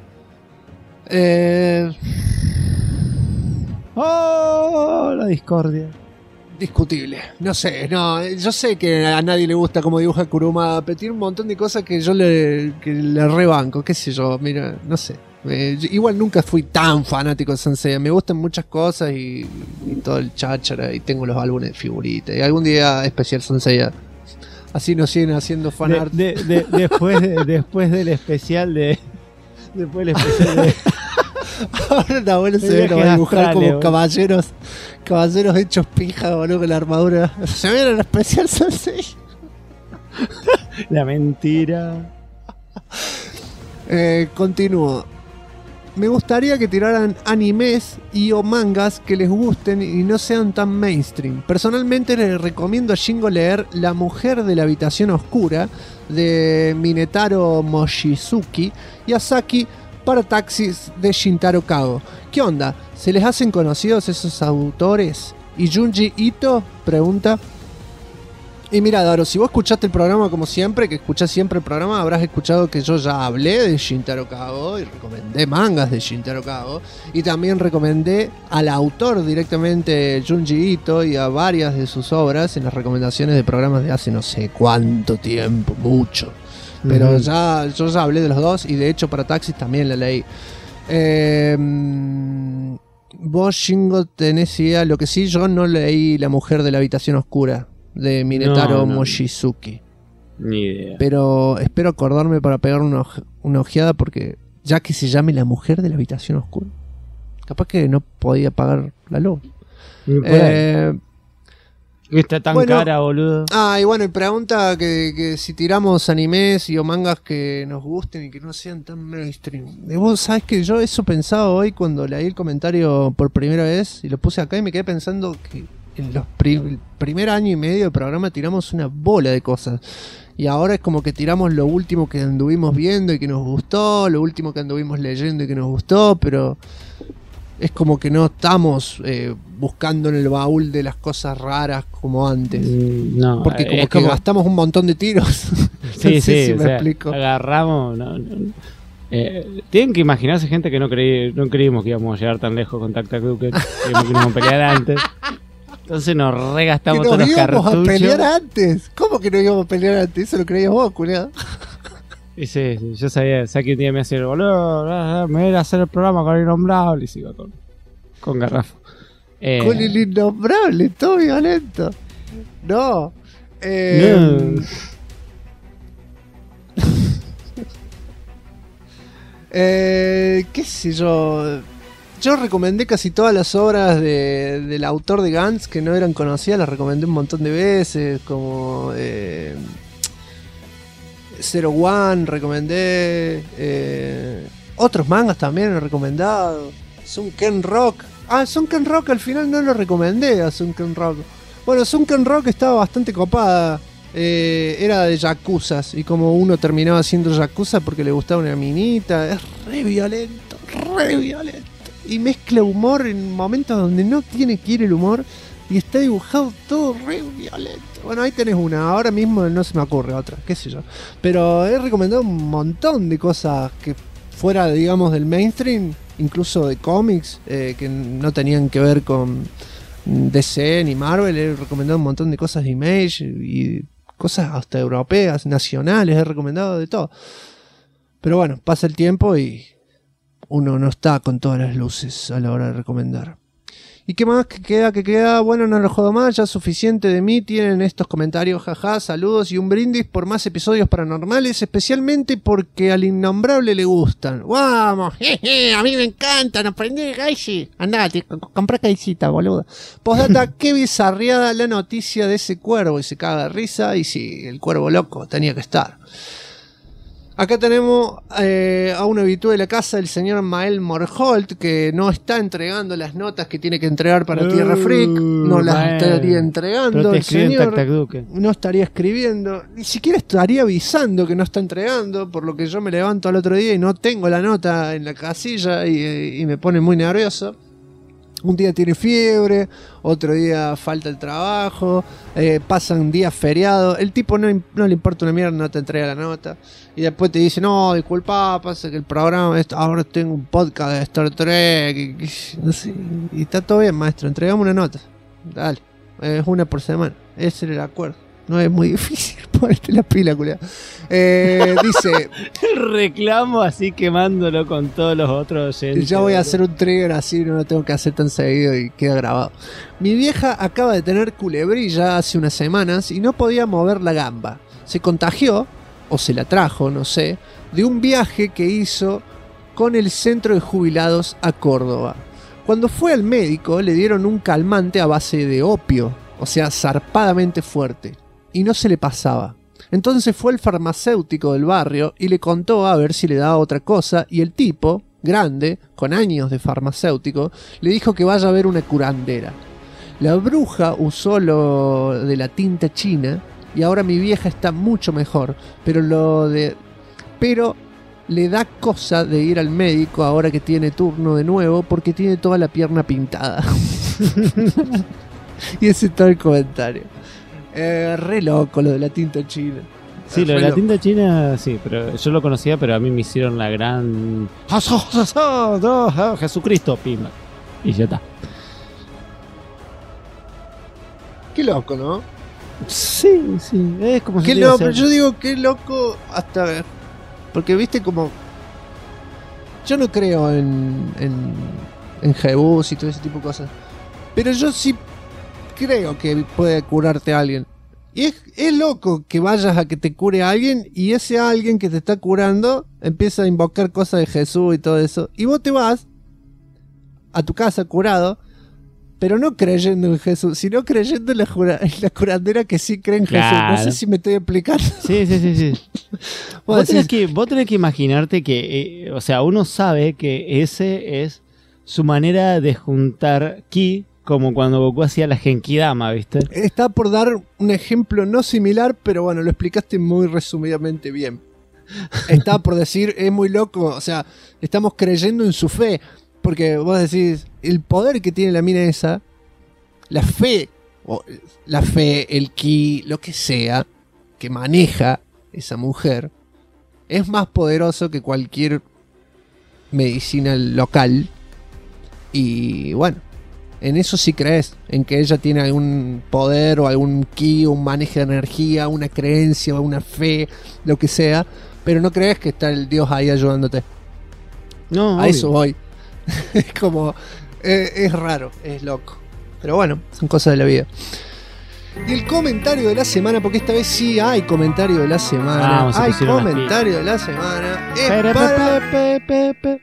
La discordia. Discutible. No sé, yo sé que a nadie le gusta cómo dibuja Kurumada, pero tiene un montón de cosas que yo le rebanco, qué sé yo, mira, no sé. Igual nunca fui tan fanático de Saint Seiya. Me gustan muchas cosas y todo el cháchara, y tengo los álbumes de figuritas. Y algún día especial Saint Seiya. Así nos siguen haciendo fanart. Después del especial de... Después del especial de... Ahora Nahuel se ve a dibujar como caballeros hechos pija, boludo, con la armadura. Se ve en el especial Saint Seiya. La mentira. Continúo. Me gustaría que tiraran animes y o mangas que les gusten y no sean tan mainstream. Personalmente les recomiendo a Shingo leer La mujer de la habitación oscura de Minetaro Mochizuki y a Saki para Taxis de Shintaro Kago. ¿Qué onda? ¿Se les hacen conocidos esos autores? ¿Y Junji Ito? Pregunta. Y mira, Daro, si vos escuchaste el programa como siempre, que escuchás siempre el programa, habrás escuchado que yo ya hablé de Shintaro Kago y recomendé mangas de Shintaro Kago. Y también recomendé al autor directamente, Junji Ito, y a varias de sus obras en las recomendaciones de programas de hace no sé cuánto tiempo, mucho. Pero yo ya hablé de los dos y de hecho para Taxis también la leí. Vos, Shingo, tenés idea. Lo que sí, yo no leí La mujer de la habitación oscura de Minetaro Mochizuki. Ni idea. Pero espero acordarme para pegar una ojeada porque ya que se llame La mujer de la habitación oscura, capaz que no podía pagar la luz. Está tan cara, boludo. Y bueno, y pregunta que si tiramos animes y o mangas que nos gusten y que no sean tan mainstream. Y vos sabés que yo eso pensaba hoy cuando leí el comentario por primera vez y lo puse acá y me quedé pensando que en el primer año y medio del programa tiramos una bola de cosas. Y ahora es como que tiramos lo último que anduvimos viendo y que nos gustó, lo último que anduvimos leyendo y que nos gustó, pero Es como que no estamos buscando en el baúl de las cosas raras como antes. No, porque como que gastamos un montón de tiros. Sí, no sé sí, si me explico. Agarramos. Tienen que imaginarse gente que no creímos que íbamos a llegar tan lejos con Tac Tac Duken. Creímos que íbamos a pelear antes. Entonces nos regastamos todos los cartuchos. ¿Que nos íbamos a pelear antes? ¿Cómo que no íbamos a pelear antes? Eso lo creías vos, culiado. Y sí, yo sabía que un día me hacía el boludo, me voy a ir a hacer el programa con el Innombrable y se iba con Garrafo. Con el Innombrable, todo violento. No. No. Qué sé yo. Yo recomendé casi todas las obras del autor de Gantz que no eran conocidas, las recomendé un montón de veces, como Zero One recomendé, otros mangas también he recomendado, Sunken Rock. Sunken Rock al final no lo recomendé a Sunken Rock. Bueno, Sunken Rock estaba bastante copada. Era de yakuzas y como uno terminaba siendo yakuza porque le gustaba una minita, es re violento y mezcla humor en momentos donde no tiene que ir el humor y está dibujado todo re violento. Bueno, ahí tenés una, ahora mismo no se me ocurre otra, qué sé yo, pero he recomendado un montón de cosas que fuera, digamos, del mainstream, incluso de cómics, que no tenían que ver con DC ni Marvel. He recomendado un montón de cosas de Image y cosas hasta europeas, nacionales, he recomendado de todo. Pero bueno, pasa el tiempo y uno no está con todas las luces a la hora de recomendar. ¿Y qué más? ¿Qué queda? Bueno, no lo jodo más, ya suficiente de mí. Tienen estos comentarios, jaja, saludos y un brindis por más episodios paranormales, especialmente porque al Innombrable le gustan. ¡Vamos! ¡Jeje! A mí me encantan, aprendí Gaishi. Andate, comprá Gaishita, boludo. Postdata, qué bizarriada la noticia de ese cuervo, y se caga de risa. Y sí, el cuervo loco tenía que estar. Acá tenemos a un habitué de la casa, el señor Mael Morholt, que no está entregando las notas que tiene que entregar para Tierra Freak. No las estaría entregando. El señor no estaría escribiendo. Ni siquiera estaría avisando que no está entregando. Por lo que yo me levanto al otro día y no tengo la nota en la casilla y me pone muy nervioso. Un día tiene fiebre, otro día falta el trabajo, pasan días feriados, el tipo no le importa una mierda, no te entrega la nota, y después te dice, no, disculpa, pasa que el programa, ahora tengo un podcast de Star Trek, no sé, y está todo bien, maestro, entregamos una nota, dale, es una por semana, ese era el acuerdo. No es muy difícil ponerte la pila, culiao. Dice... El reclamo así quemándolo con todos los otros oyentes. Ya voy a hacer un trigger así, no lo tengo que hacer tan seguido y queda grabado. Mi vieja acaba de tener culebrilla hace unas semanas y no podía mover la gamba. Se contagió, o se la trajo, no sé, de un viaje que hizo con el centro de jubilados a Córdoba. Cuando fue al médico le dieron un calmante a base de opio, o sea, zarpadamente fuerte. Y no se le pasaba. Entonces fue el farmacéutico del barrio y le contó a ver si le daba otra cosa, y el tipo, grande, con años de farmacéutico, le dijo que vaya a ver una curandera. La bruja usó lo de la tinta china y ahora mi vieja está mucho mejor, pero le da cosa de ir al médico ahora que tiene turno de nuevo porque tiene toda la pierna pintada. Y ese es todo el comentario. Re loco lo de la tinta china. Sí, lo de la tinta china, sí, pero yo lo conocía, pero a mí me hicieron la gran... Jesucristo, pima. Y ya está. Qué loco, ¿no? Sí, es como si... No, pero yo digo qué loco hasta... Porque viste como... Yo no creo en Jebus y todo ese tipo de cosas. Pero yo sí creo que puede curarte a alguien. Y es loco que vayas a que te cure a alguien y ese alguien que te está curando empieza a invocar cosas de Jesús y todo eso. Y vos te vas a tu casa curado, pero no creyendo en Jesús, sino creyendo en la curandera que sí cree en Jesús. No sé si me estoy explicando. Sí. Vos tenés que imaginarte que, o sea, uno sabe que ese es su manera de juntar ki, como cuando Goku hacía la Genkidama, ¿viste? Está por dar un ejemplo no similar, pero bueno, lo explicaste muy resumidamente bien. Está por decir, es muy loco, o sea, estamos creyendo en su fe, Porque vos decís, el poder que tiene la mina esa, la fe, el ki, lo que sea, que maneja esa mujer, es más poderoso que cualquier medicina local. Y bueno, en eso sí crees, en que ella tiene algún poder o algún ki, un manejo de energía, una creencia, una fe, lo que sea, pero no crees que está el Dios ahí ayudándote. No, a eso voy. Es como, es raro, es loco. Pero bueno, son cosas de la vida. Y el comentario de la semana, porque esta vez sí hay comentario de la semana. Hay comentario de la semana. Es para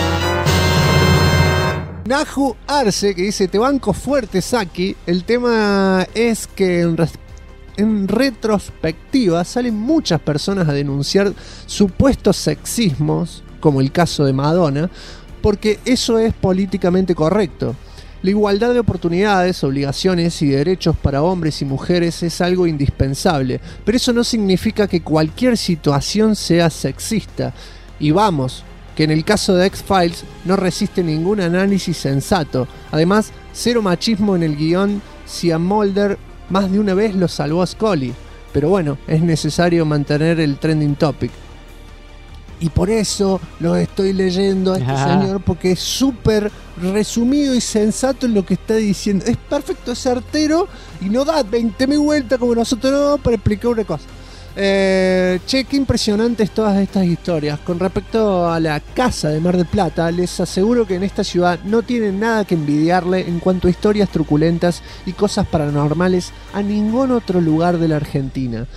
Naju Arce, que dice: te banco fuerte, Saki. El tema es que en retrospectiva salen muchas personas a denunciar supuestos sexismos, como el caso de Madonna, porque eso es políticamente correcto. La igualdad de oportunidades, obligaciones y derechos para hombres y mujeres es algo indispensable, pero eso no significa que cualquier situación sea sexista. Y vamos, que en el caso de X-Files no resiste ningún análisis sensato. Además, cero machismo en el guión si a Mulder más de una vez lo salvó a Scully. Pero bueno, es necesario mantener el trending topic. Y por eso lo estoy leyendo a este señor, porque es súper resumido y sensato en lo que está diciendo. Es perfecto, es certero y no da 20.000 vueltas como nosotros no para explicar una cosa. Qué impresionantes todas estas historias. Con respecto a la casa de Mar del Plata, les aseguro que en esta ciudad no tienen nada que envidiarle en cuanto a historias truculentas y cosas paranormales a ningún otro lugar de la Argentina.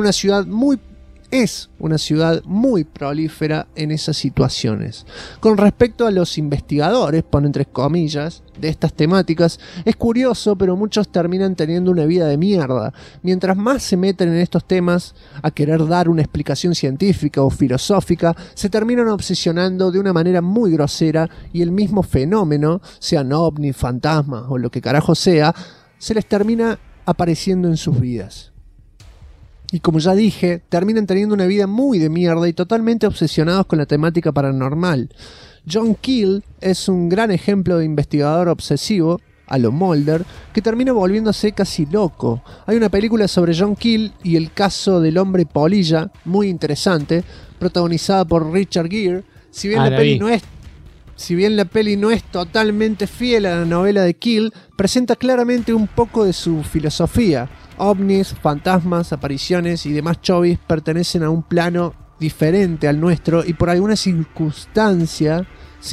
Es una ciudad muy prolífera en esas situaciones. Con respecto a los investigadores, pone entre comillas, de estas temáticas, es curioso, pero muchos terminan teniendo una vida de mierda. Mientras más se meten en estos temas, a querer dar una explicación científica o filosófica, se terminan obsesionando de una manera muy grosera y el mismo fenómeno, sean ovnis, fantasmas o lo que carajo sea, se les termina apareciendo en sus vidas. Y como ya dije, terminan teniendo una vida muy de mierda y totalmente obsesionados con la temática paranormal. John Keel es un gran ejemplo de investigador obsesivo, a lo Mulder, que termina volviéndose casi loco. Hay una película sobre John Keel y el caso del hombre polilla, muy interesante, protagonizada por Richard Gere. Si bien la peli no es totalmente fiel a la novela de Keel, presenta claramente un poco de su filosofía. Ovnis, fantasmas, apariciones y demás chovis pertenecen a un plano diferente al nuestro y por alguna circunstancia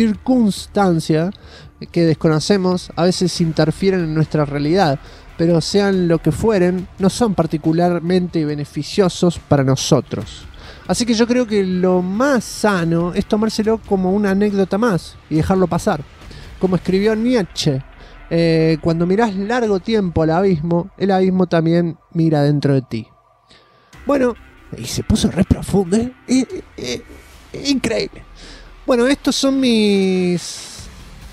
que desconocemos a veces interfieren en nuestra realidad, pero sean lo que fueren, no son particularmente beneficiosos para nosotros. Así que yo creo que lo más sano es tomárselo como una anécdota más y dejarlo pasar. Como escribió Nietzsche, cuando mirás largo tiempo al abismo, el abismo también mira dentro de ti. Bueno, y se puso re profundo, increíble. Bueno, estas son mis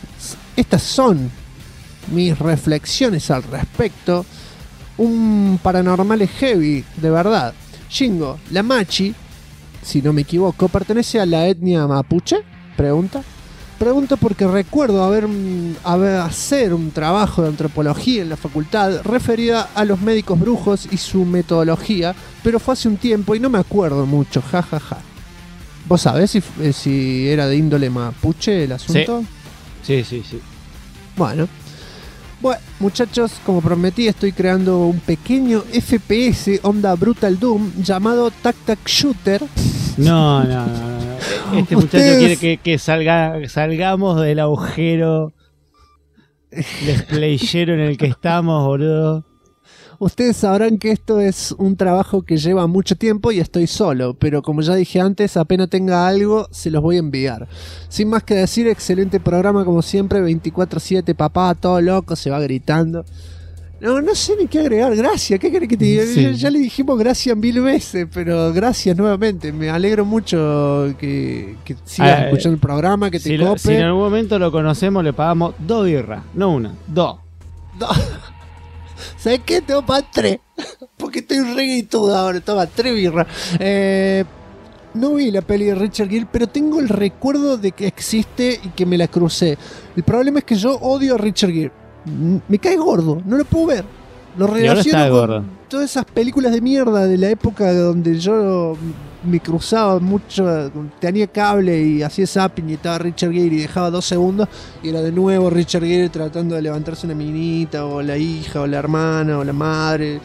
reflexiones al respecto. Un paranormal heavy, de verdad. Shingo, la Machi, si no me equivoco, ¿pertenece a la etnia mapuche? Pregunto porque recuerdo hacer un trabajo de antropología en la facultad referida a los médicos brujos y su metodología, pero fue hace un tiempo y no me acuerdo mucho, jajaja. ¿Vos sabés si era de índole mapuche el asunto? Sí. Bueno, muchachos, como prometí, estoy creando un pequeño FPS onda Brutal Doom llamado Tac Tac Shooter. No. Este muchacho quiere que salgamos del agujero desplayero en el que estamos, boludo. Ustedes sabrán que esto es un trabajo que lleva mucho tiempo y estoy solo, pero como ya dije antes, apenas tenga algo, se los voy a enviar. Sin más que decir, excelente programa como siempre, 24/7, papá, todo loco, se va gritando. No sé ni qué agregar, gracias, ¿qué querés que te diga? Sí. Ya le dijimos gracias 1000 veces, pero gracias nuevamente, me alegro mucho que sigas escuchando el programa, que te cope. Si en algún momento lo conocemos, le pagamos 2 birras, no una, 2. ¿Sabes qué? Tengo para 3, porque estoy reguitudo ahora, toma 3 birras. no vi la peli de Richard Gere, pero tengo el recuerdo de que existe y que me la crucé. El problema es que yo odio a Richard Gere. Me cae gordo, no lo puedo ver. Lo relaciono con todas esas películas de mierda de la época donde yo me cruzaba mucho, tenía cable y hacía zapping y estaba Richard Gere y dejaba 2 segundos y era de nuevo Richard Gere tratando de levantarse una minita o la hija o la hermana o la madre.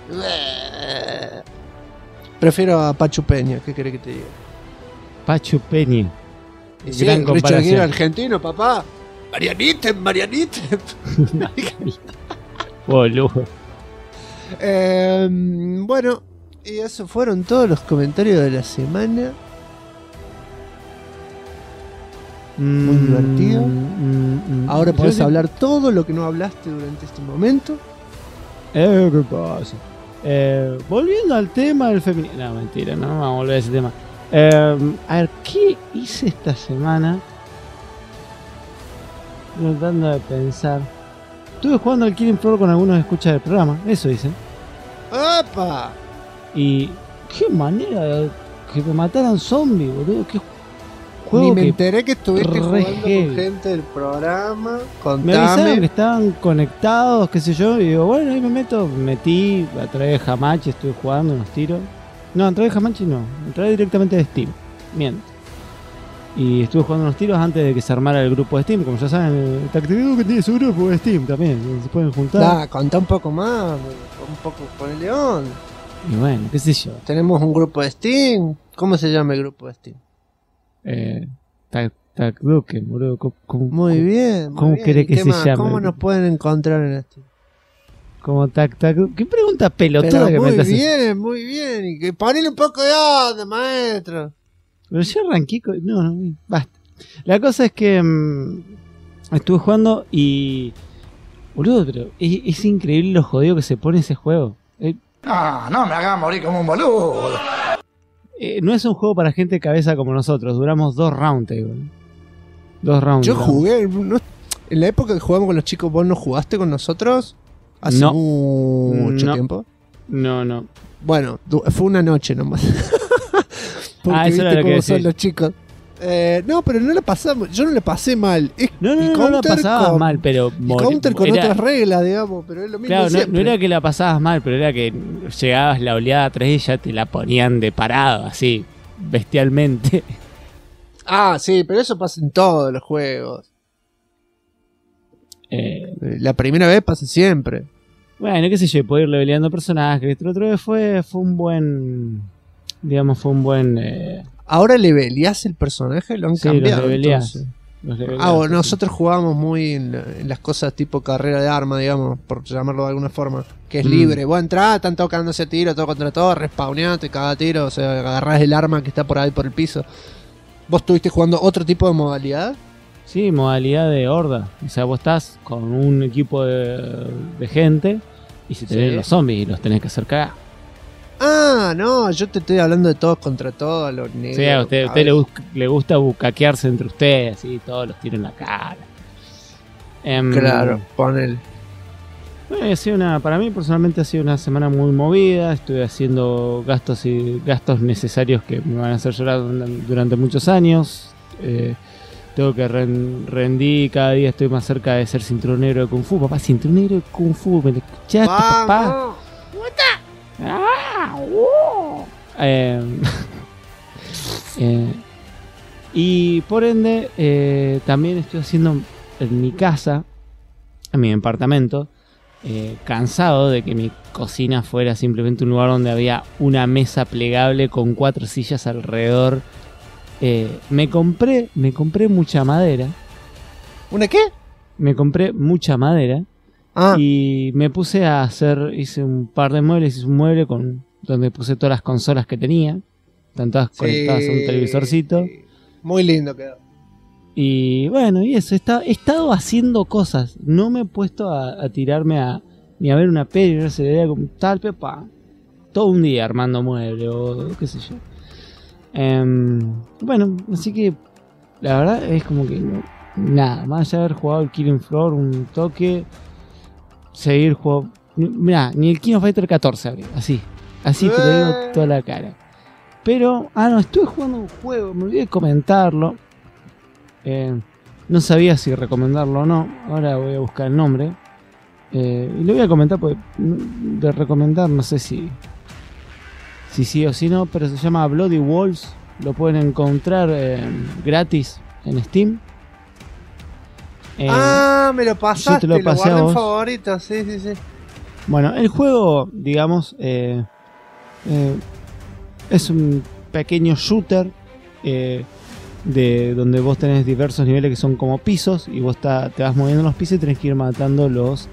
Prefiero a Pachu Peña, ¿qué querés que te diga? Pachu Peña. Sí, Richard Gere argentino, papá. Marianite. Boludo. Bueno, y esos fueron todos los comentarios de la semana. Muy divertido. Ahora podés hablar todo lo que no hablaste durante este momento. ¿Qué pasa? Volviendo al tema del feminismo. No, mentira, no vamos a volver a ese tema. A ver, ¿qué hice esta semana? Tratando de pensar. Estuve jugando al Killing Floor con algunos escuchas del programa, eso hice. ¡Opa! Y qué manera de que me mataran zombies, boludo. Qué juego. Ni me enteré que estuviste jugando heavy. con gente del programa. Me avisaron que estaban conectados, qué sé yo, y digo, bueno, ahí me metí a través de Hamachi, estuve jugando unos tiros. No, a través de Hamachi no, a través directamente de Steam. Miento. Y estuve jugando unos tiros antes de que se armara el grupo de Steam. Como ya saben, el Tactividad que tiene su grupo de Steam también. Se pueden juntar. Contá un poco más. Un poco con el León. Y bueno, qué sé yo. Tenemos un grupo de Steam. ¿Cómo se llama el grupo de Steam? Tacduken, boludo. Muy bien. ¿Cómo querés que se llame? ¿Cómo nos pueden encontrar en Steam? Como ¿Qué pregunta pelotuda que me estás haciendo? Muy bien. Y que ponele un poco de onda, maestro. Pero yo arranqué con... No, basta. La cosa es que estuve jugando y... Boludo, pero es increíble lo jodido que se pone ese juego. No me hagas morir como un boludo. No es un juego para gente de cabeza como nosotros. Duramos 2 rounds, boludo. 2 rounds. Yo jugué... en la época que jugamos con los chicos, ¿vos no jugaste con nosotros? ¿Hace mucho tiempo? No. Bueno, fue una noche nomás. Porque eso viste era lo que cómo decía. son los chicos. No, pero no la pasamos. Yo no la pasé mal. No la pasabas mal, pero Counter con otras reglas, digamos. Pero es lo mismo. Claro, siempre. no era que la pasabas mal, pero era que llegabas la oleada 3 y ya te la ponían de parado, así, bestialmente. Ah, sí, pero eso pasa en todos los juegos. La primera vez pasa siempre. Bueno, qué sé yo, puedo ir leveleando personajes. La otra vez fue un buen... Digamos, fue un buen... Ahora leveleás el personaje, lo han cambiado. Los leveleás. Bueno, nosotros jugábamos muy en las cosas tipo carrera de arma, digamos, por llamarlo de alguna forma. Que es libre. Vos entrás, están tocándose a tiro, todo contra todo, respawneate, cada tiro, o sea, agarrás el arma que está por ahí por el piso. ¿Vos estuviste jugando otro tipo de modalidad? Sí, modalidad de horda. O sea, vos estás con un equipo de gente y si te ven los zombies y los tenés que hacer cagar. Ah, no, yo te estoy hablando de todos contra todos, los negros. Sí, a usted le gusta bucaquearse entre ustedes, así, todos los tiros en la cara. Claro, ponele. Para mí personalmente ha sido una semana muy movida. Estuve haciendo gastos necesarios que me van a hacer llorar durante muchos años. Tengo que rendí, cada día estoy más cerca de ser cinturón negro de Kung Fu. Papá, cinturón negro de Kung Fu, ¿me escuchaste, papá? Y por ende también estoy haciendo en mi casa, en mi departamento, cansado de que mi cocina fuera simplemente un lugar donde había una mesa plegable con 4 sillas alrededor. Me compré mucha madera. ¿Una qué? Me compré mucha madera. Y me puse a hice un par de muebles, hice un mueble donde puse todas las consolas que tenía, están todas conectadas a un televisorcito. Muy lindo quedó. Y bueno, y eso, he estado haciendo cosas, no me he puesto a tirarme ni a ver una peli, no se veía como tal, pepa, todo un día armando muebles o qué sé yo. Bueno, así que la verdad es como que nada, más allá de haber jugado el Killing Floor un toque, seguir jugando. Mirá, ni el King of Fighter 14 abrí, así te lo digo toda la cara. Pero, no, estuve jugando un juego, me olvidé de comentarlo. No sabía si recomendarlo o no. Ahora voy a buscar el nombre. Y lo voy a comentar porque de recomendar no sé si sí o si no, pero se llama Bloody Walls. Lo pueden encontrar gratis en Steam. Me lo pasaste, yo te lo pasé guardé a en vos. favoritos, sí. Bueno, el juego, digamos, es un pequeño shooter de donde vos tenés diversos niveles que son como pisos y vos te vas moviendo en los pisos y tenés que ir matando los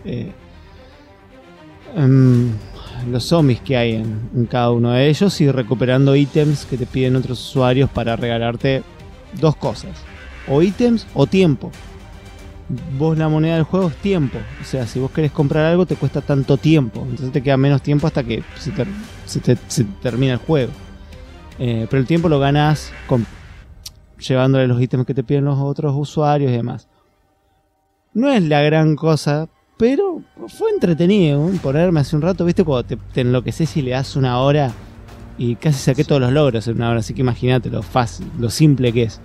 zombies que hay en cada uno de ellos y recuperando ítems que te piden otros usuarios para regalarte dos cosas: o ítems o tiempo. Vos, la moneda del juego es tiempo, o sea, si vos querés comprar algo te cuesta tanto tiempo, entonces te queda menos tiempo hasta que se termina el juego. Pero el tiempo lo ganás llevándole los ítems que te piden los otros usuarios y demás. No es la gran cosa, pero fue entretenido ponerme hace un rato, ¿viste? Cuando te enloqueces y le das una hora y casi saqué todos los logros en una hora, así que imagínate lo fácil, lo simple que es.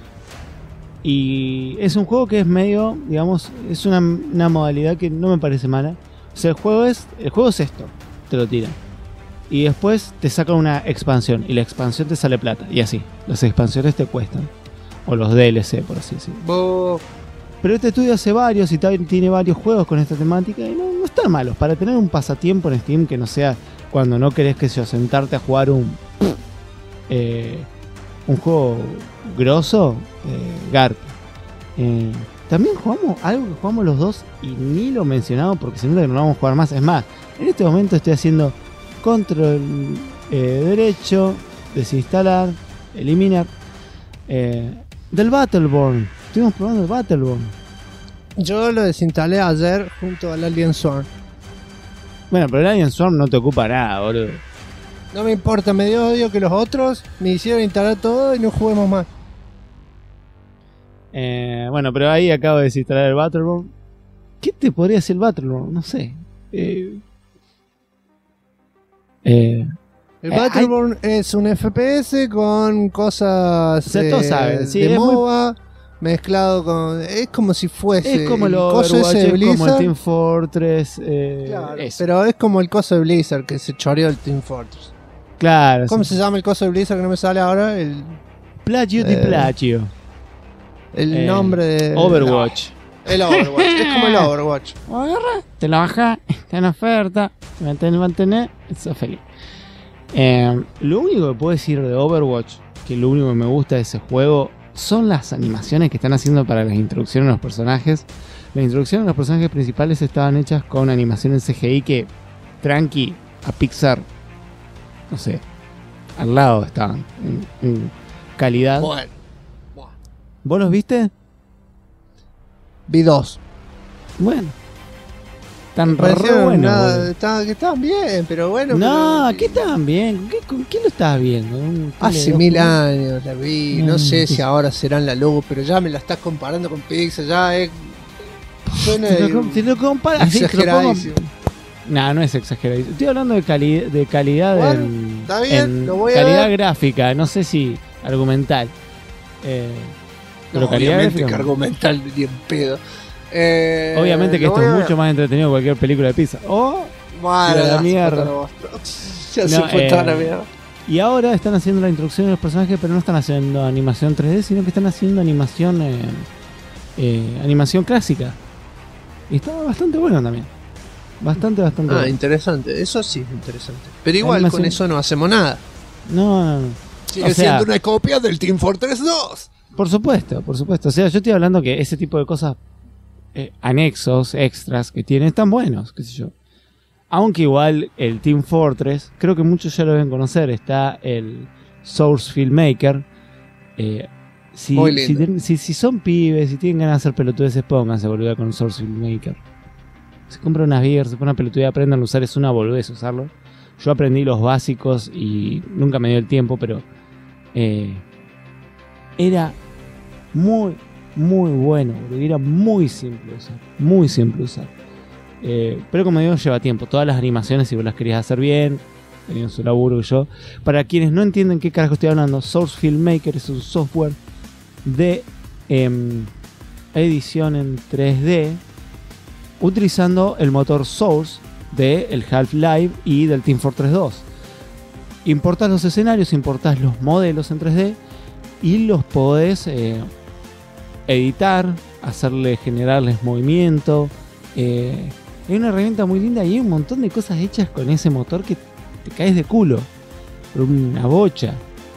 Y es un juego que es medio, digamos, es una modalidad que no me parece mala. O sea, el juego es esto, te lo tiran. Y después te sacan una expansión y la expansión te sale plata. Y así, las expansiones te cuestan. O los DLC, por así decirlo. Pero este estudio hace varios y tiene varios juegos con esta temática y no están malos. Para tener un pasatiempo en Steam que no sea cuando no querés sentarte a jugar un juego grosso, Garp. También jugamos algo que jugamos los dos y ni lo mencionamos porque se nota que no lo vamos a jugar más. Es más, en este momento estoy haciendo control derecho, desinstalar, eliminar del Battleborn. Estuvimos probando el Battleborn. Yo lo desinstalé ayer junto al Alien Swarm. Bueno, pero el Alien Swarm no te ocupa nada, boludo. No me importa, me dio odio que los otros me hicieron instalar todo y no juguemos más. Bueno, pero ahí acabo de desinstalar el Battleborn. ¿Qué te podría hacer el Battleborn? No sé. El Battleborn es un FPS con cosas todos saben, sí, de es MOBA mezclado con... Es como si fuese... Es como el coso Overwatch, ese de es como el Blizzard. Team Fortress. Claro, eso. pero es como el coso de Blizzard que se choreó el Team Fortress. Claro. ¿Cómo se llama el coso de Blizzard que no me sale ahora? El Plagio di Plagio. El nombre de... Overwatch. No, el Overwatch. Es como el Overwatch. Agarra, te la baja, está en oferta, mantener, sos feliz. Lo único que puedo decir de Overwatch, que lo único que me gusta de ese juego, son las animaciones que están haciendo para las introducciones a los personajes. Las introducciones a los personajes principales estaban hechas con animación en CGI que, tranqui, a Pixar, no sé, al lado estaban en calidad. Bueno. ¿Vos los viste? Vi 2. Bueno. Tan Parecieron re bueno. que estaban bien, pero bueno. No, pero... ¿qué estaban bien? ¿Con quién lo estabas viendo? Hace 1000 años la vi. No sé sí. si ahora serán la logo, pero ya me la estás comparando con Pixar. Ya es. Te lo comparas. Exageradísimo. No es exagerado. Estoy hablando de calidad Bueno, en, está bien, en lo voy a calidad ver. gráfica. No sé si argumental. Pero No, calidad obviamente gráfica. que argumental ni en pedo. Obviamente que lo esto voy a es ver. mucho más entretenido que cualquier película de pizza. Bueno, Mira la mierda. Ya se fue toda la mierda. Y ahora están haciendo la introducción de los personajes, pero no están haciendo animación 3D, sino que están haciendo animación clásica. Y está bastante bueno también. Bastante bueno. Interesante. Eso sí es interesante. Pero igual Animación. con eso no hacemos nada. No. Sigue O sea, siendo una copia del Team Fortress 2. Por supuesto. O sea, yo estoy hablando que ese tipo de cosas, anexos, extras que tienen, están buenos, qué sé yo. Aunque igual el Team Fortress, creo que muchos ya lo deben conocer, está el Source Filmmaker. Muy lindo. Si son pibes, si tienen ganas de hacer pelotudeces, pónganse a boludear con el Source Filmmaker. Se compra unas beers, se pone una pelotudez, aprendan a usar, es una boludez usarlo. Yo aprendí los básicos y nunca me dio el tiempo, pero era muy bueno, boludo. Era muy simple de usar. Pero como digo, lleva tiempo. Todas las animaciones, si vos las querías hacer bien, tenían su laburo que yo. Para quienes no entienden qué carajo estoy hablando, Source Filmmaker es un software de edición en 3D utilizando el motor Source del Half-Life y del Team Fortress 2. Importás los escenarios, importás los modelos en 3D y los podés editar, generarles movimiento. Es una herramienta muy linda y hay un montón de cosas hechas con ese motor que te caes de culo por una bocha.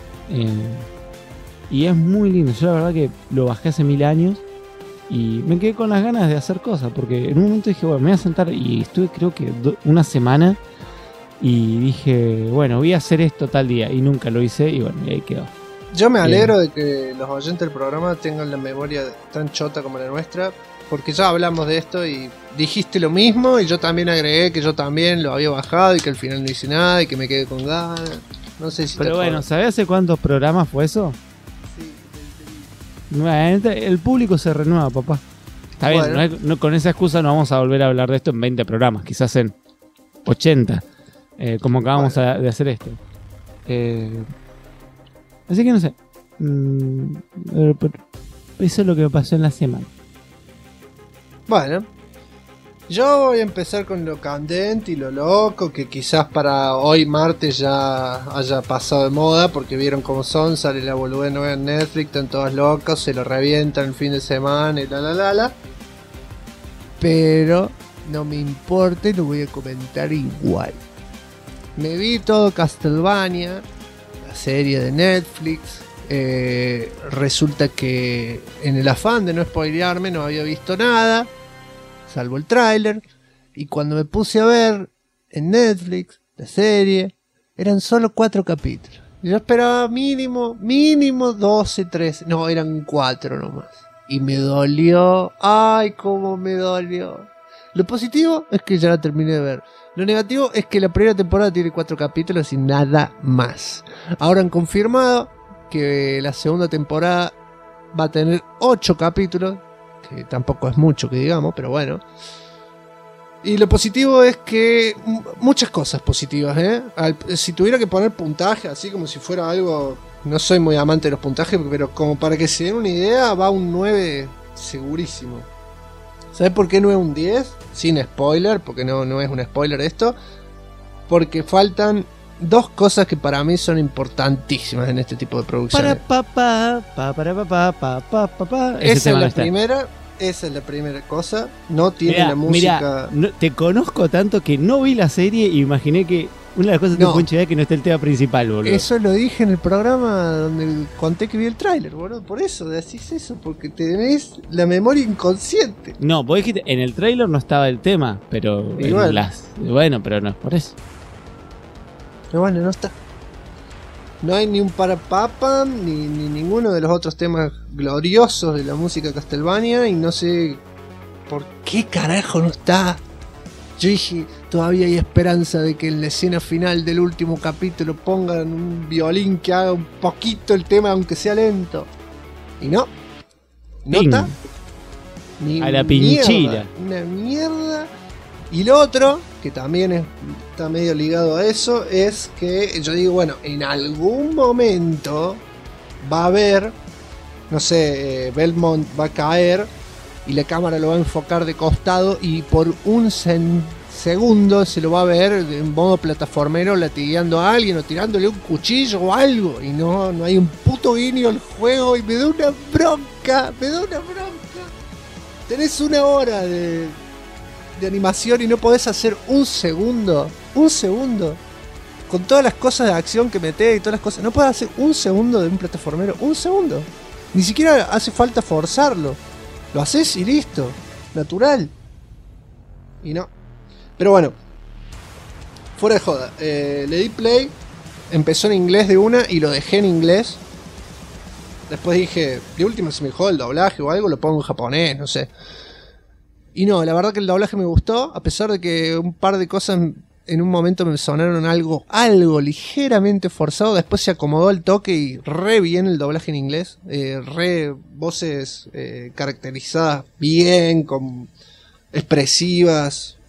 Y es muy lindo. Yo la verdad que lo bajé hace 1000 años y me quedé con las ganas de hacer cosas, porque en un momento dije, bueno, me voy a sentar, y estuve creo que una semana y dije, bueno, voy a hacer esto tal día, y nunca lo hice, y bueno, y ahí quedó. Yo me alegro de que los oyentes del programa tengan la memoria tan chota como la nuestra, porque ya hablamos de esto y dijiste lo mismo, y yo también agregué que yo también lo había bajado y que al final no hice nada y que me quedé con ganas. No sé si. Pero bueno, ¿sabés hace cuántos programas fue eso? Sí. Bueno, el público se renueva, papá. Está bueno. Bien, no, con esa excusa no vamos a volver a hablar de esto en 20 programas, quizás en 80, como acabamos de hacer esto. Así que no sé. Eso es lo que me pasó en la semana. Bueno, yo voy a empezar con lo candente y lo loco, que quizás para hoy martes ya haya pasado de moda, porque vieron cómo son, sale la boludez nueva en Netflix, están todos locos, se lo revientan el fin de semana y la. Pero no me importa y lo voy a comentar igual. Me vi todo Castlevania, la serie de Netflix. Resulta que en el afán de no spoilearme no había visto nada, salvo el tráiler, y cuando me puse a ver en Netflix la serie, eran solo 4 capítulos. Yo esperaba mínimo 12, 13, no, eran 4 nomás. Y me dolió, ay, cómo me dolió. Lo positivo es que ya la terminé de ver. Lo negativo es que la primera temporada tiene 4 capítulos y nada más. Ahora han confirmado que la segunda temporada va a tener 8 capítulos, que tampoco es mucho que digamos, pero bueno. Y lo positivo es que muchas cosas positivas, si tuviera que poner puntaje, así como si fuera algo, no soy muy amante de los puntajes, pero como para que se den una idea, va un 9 segurísimo. ¿Sabes por qué no es un 10? Sin spoiler, porque no es un spoiler esto. Porque faltan 2 cosas que para mí son importantísimas en este tipo de producciones. Esa es la primera cosa. No tiene la música. Mira, te conozco tanto que no vi la serie y imaginé que una de las cosas que fue es que no está el tema principal, boludo. Eso lo dije en el programa donde conté que vi el tráiler, boludo. Por eso decís eso, porque tenés la memoria inconsciente. No, vos dijiste, en el tráiler no estaba el tema, pero bueno, pero no es por eso. Pero bueno, no está. No hay ni un Parapapam, ni ninguno de los otros temas gloriosos de la música Castlevania, y no sé por qué carajo no está. Yo dije, todavía hay esperanza de que en la escena final del último capítulo pongan un violín que haga un poquito el tema, aunque sea lento. Y no está. Ni a la pinchila. Una mierda. Y lo otro, que también está medio ligado a eso, es que yo digo, bueno, en algún momento va a haber, no sé, Belmont va a caer y la cámara lo va a enfocar de costado y por un segundo se lo va a ver en modo plataformero latigueando a alguien o tirándole un cuchillo o algo, y no hay un puto guiño al juego y me da una bronca. Tenés 1 hora de animación y no podés hacer un segundo con todas las cosas de acción que metés y todas las cosas. No podés hacer un segundo de un plataformero, un segundo, ni siquiera hace falta forzarlo, lo haces y listo, natural. Y no, pero bueno, fuera de joda, le di play, empezó en inglés de una y lo dejé en inglés. Después dije, de última si me jode el doblaje o algo, lo pongo en japonés, no sé. Y no, la verdad que el doblaje me gustó, a pesar de que un par de cosas en un momento me sonaron algo ligeramente forzado. Después se acomodó el toque y re bien el doblaje en inglés. Re voces caracterizadas bien, con expresivas,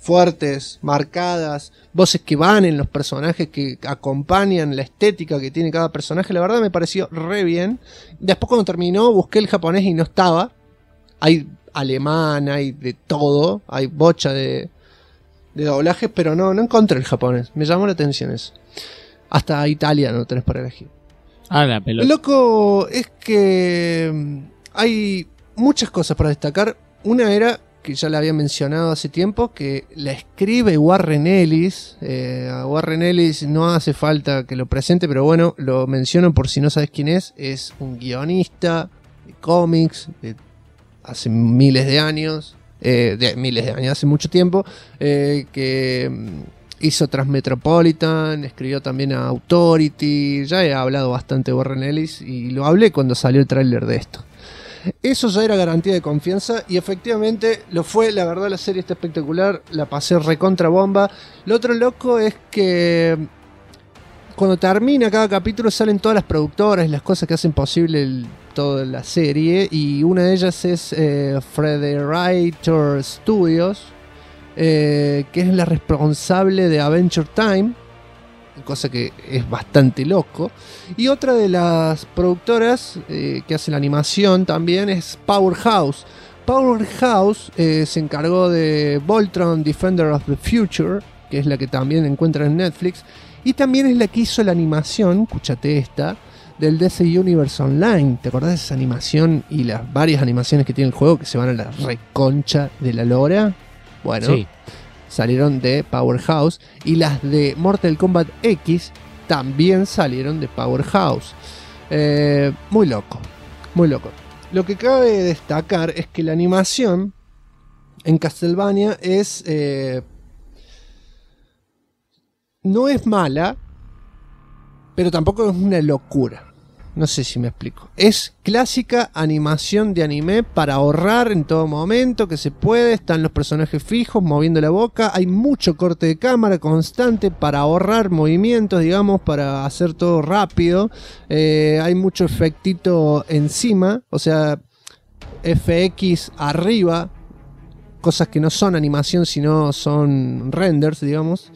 fuertes, marcadas, voces que van en los personajes, que acompañan la estética que tiene cada personaje. La verdad me pareció re bien. Después cuando terminó busqué el japonés y no estaba. Hay alemán, hay de todo, hay bocha de doblajes, pero no encontré el japonés. Me llamó la atención eso. Hasta italiano tenés para elegir. La pelota. Lo loco es que hay muchas cosas para destacar. Una era, que ya la había mencionado hace tiempo, que la escribe Warren Ellis. A Warren Ellis no hace falta que lo presente, pero bueno, lo menciono por si no sabes quién es. Es un guionista de cómics de hace miles de años, hace mucho tiempo, que hizo Transmetropolitan, escribió también a Authority. Ya he hablado bastante de Warren Ellis y lo hablé cuando salió el tráiler de esto. Eso ya era garantía de confianza y efectivamente lo fue. La verdad, la serie está espectacular, la pasé recontra bomba. Lo otro loco es que cuando termina cada capítulo salen todas las productoras y las cosas que hacen posible toda la serie, y una de ellas es Frederator Studios, que es la responsable de Adventure Time, cosa que es bastante loco. Y otra de las productoras que hace la animación también es Powerhouse. Powerhouse se encargó de Voltron Defender of the Future, que es la que también encuentran en Netflix, y también es la que hizo la animación, escúchate esta, del DC Universe Online. ¿Te acordás de esa animación y las varias animaciones que tiene el juego que se van a la reconcha de la lora? Bueno, sí, salieron de Powerhouse, y las de Mortal Kombat X también salieron de Powerhouse. Muy loco, muy loco. Lo que cabe destacar es que la animación en Castlevania es no es mala, pero tampoco es una locura. No sé si me explico. Es clásica animación de anime para ahorrar en todo momento que se puede. Están los personajes fijos moviendo la boca. Hay mucho corte de cámara constante para ahorrar movimientos, digamos, para hacer todo rápido. Hay mucho efectito encima, o sea, FX arriba. Cosas que no son animación, sino son renders, digamos.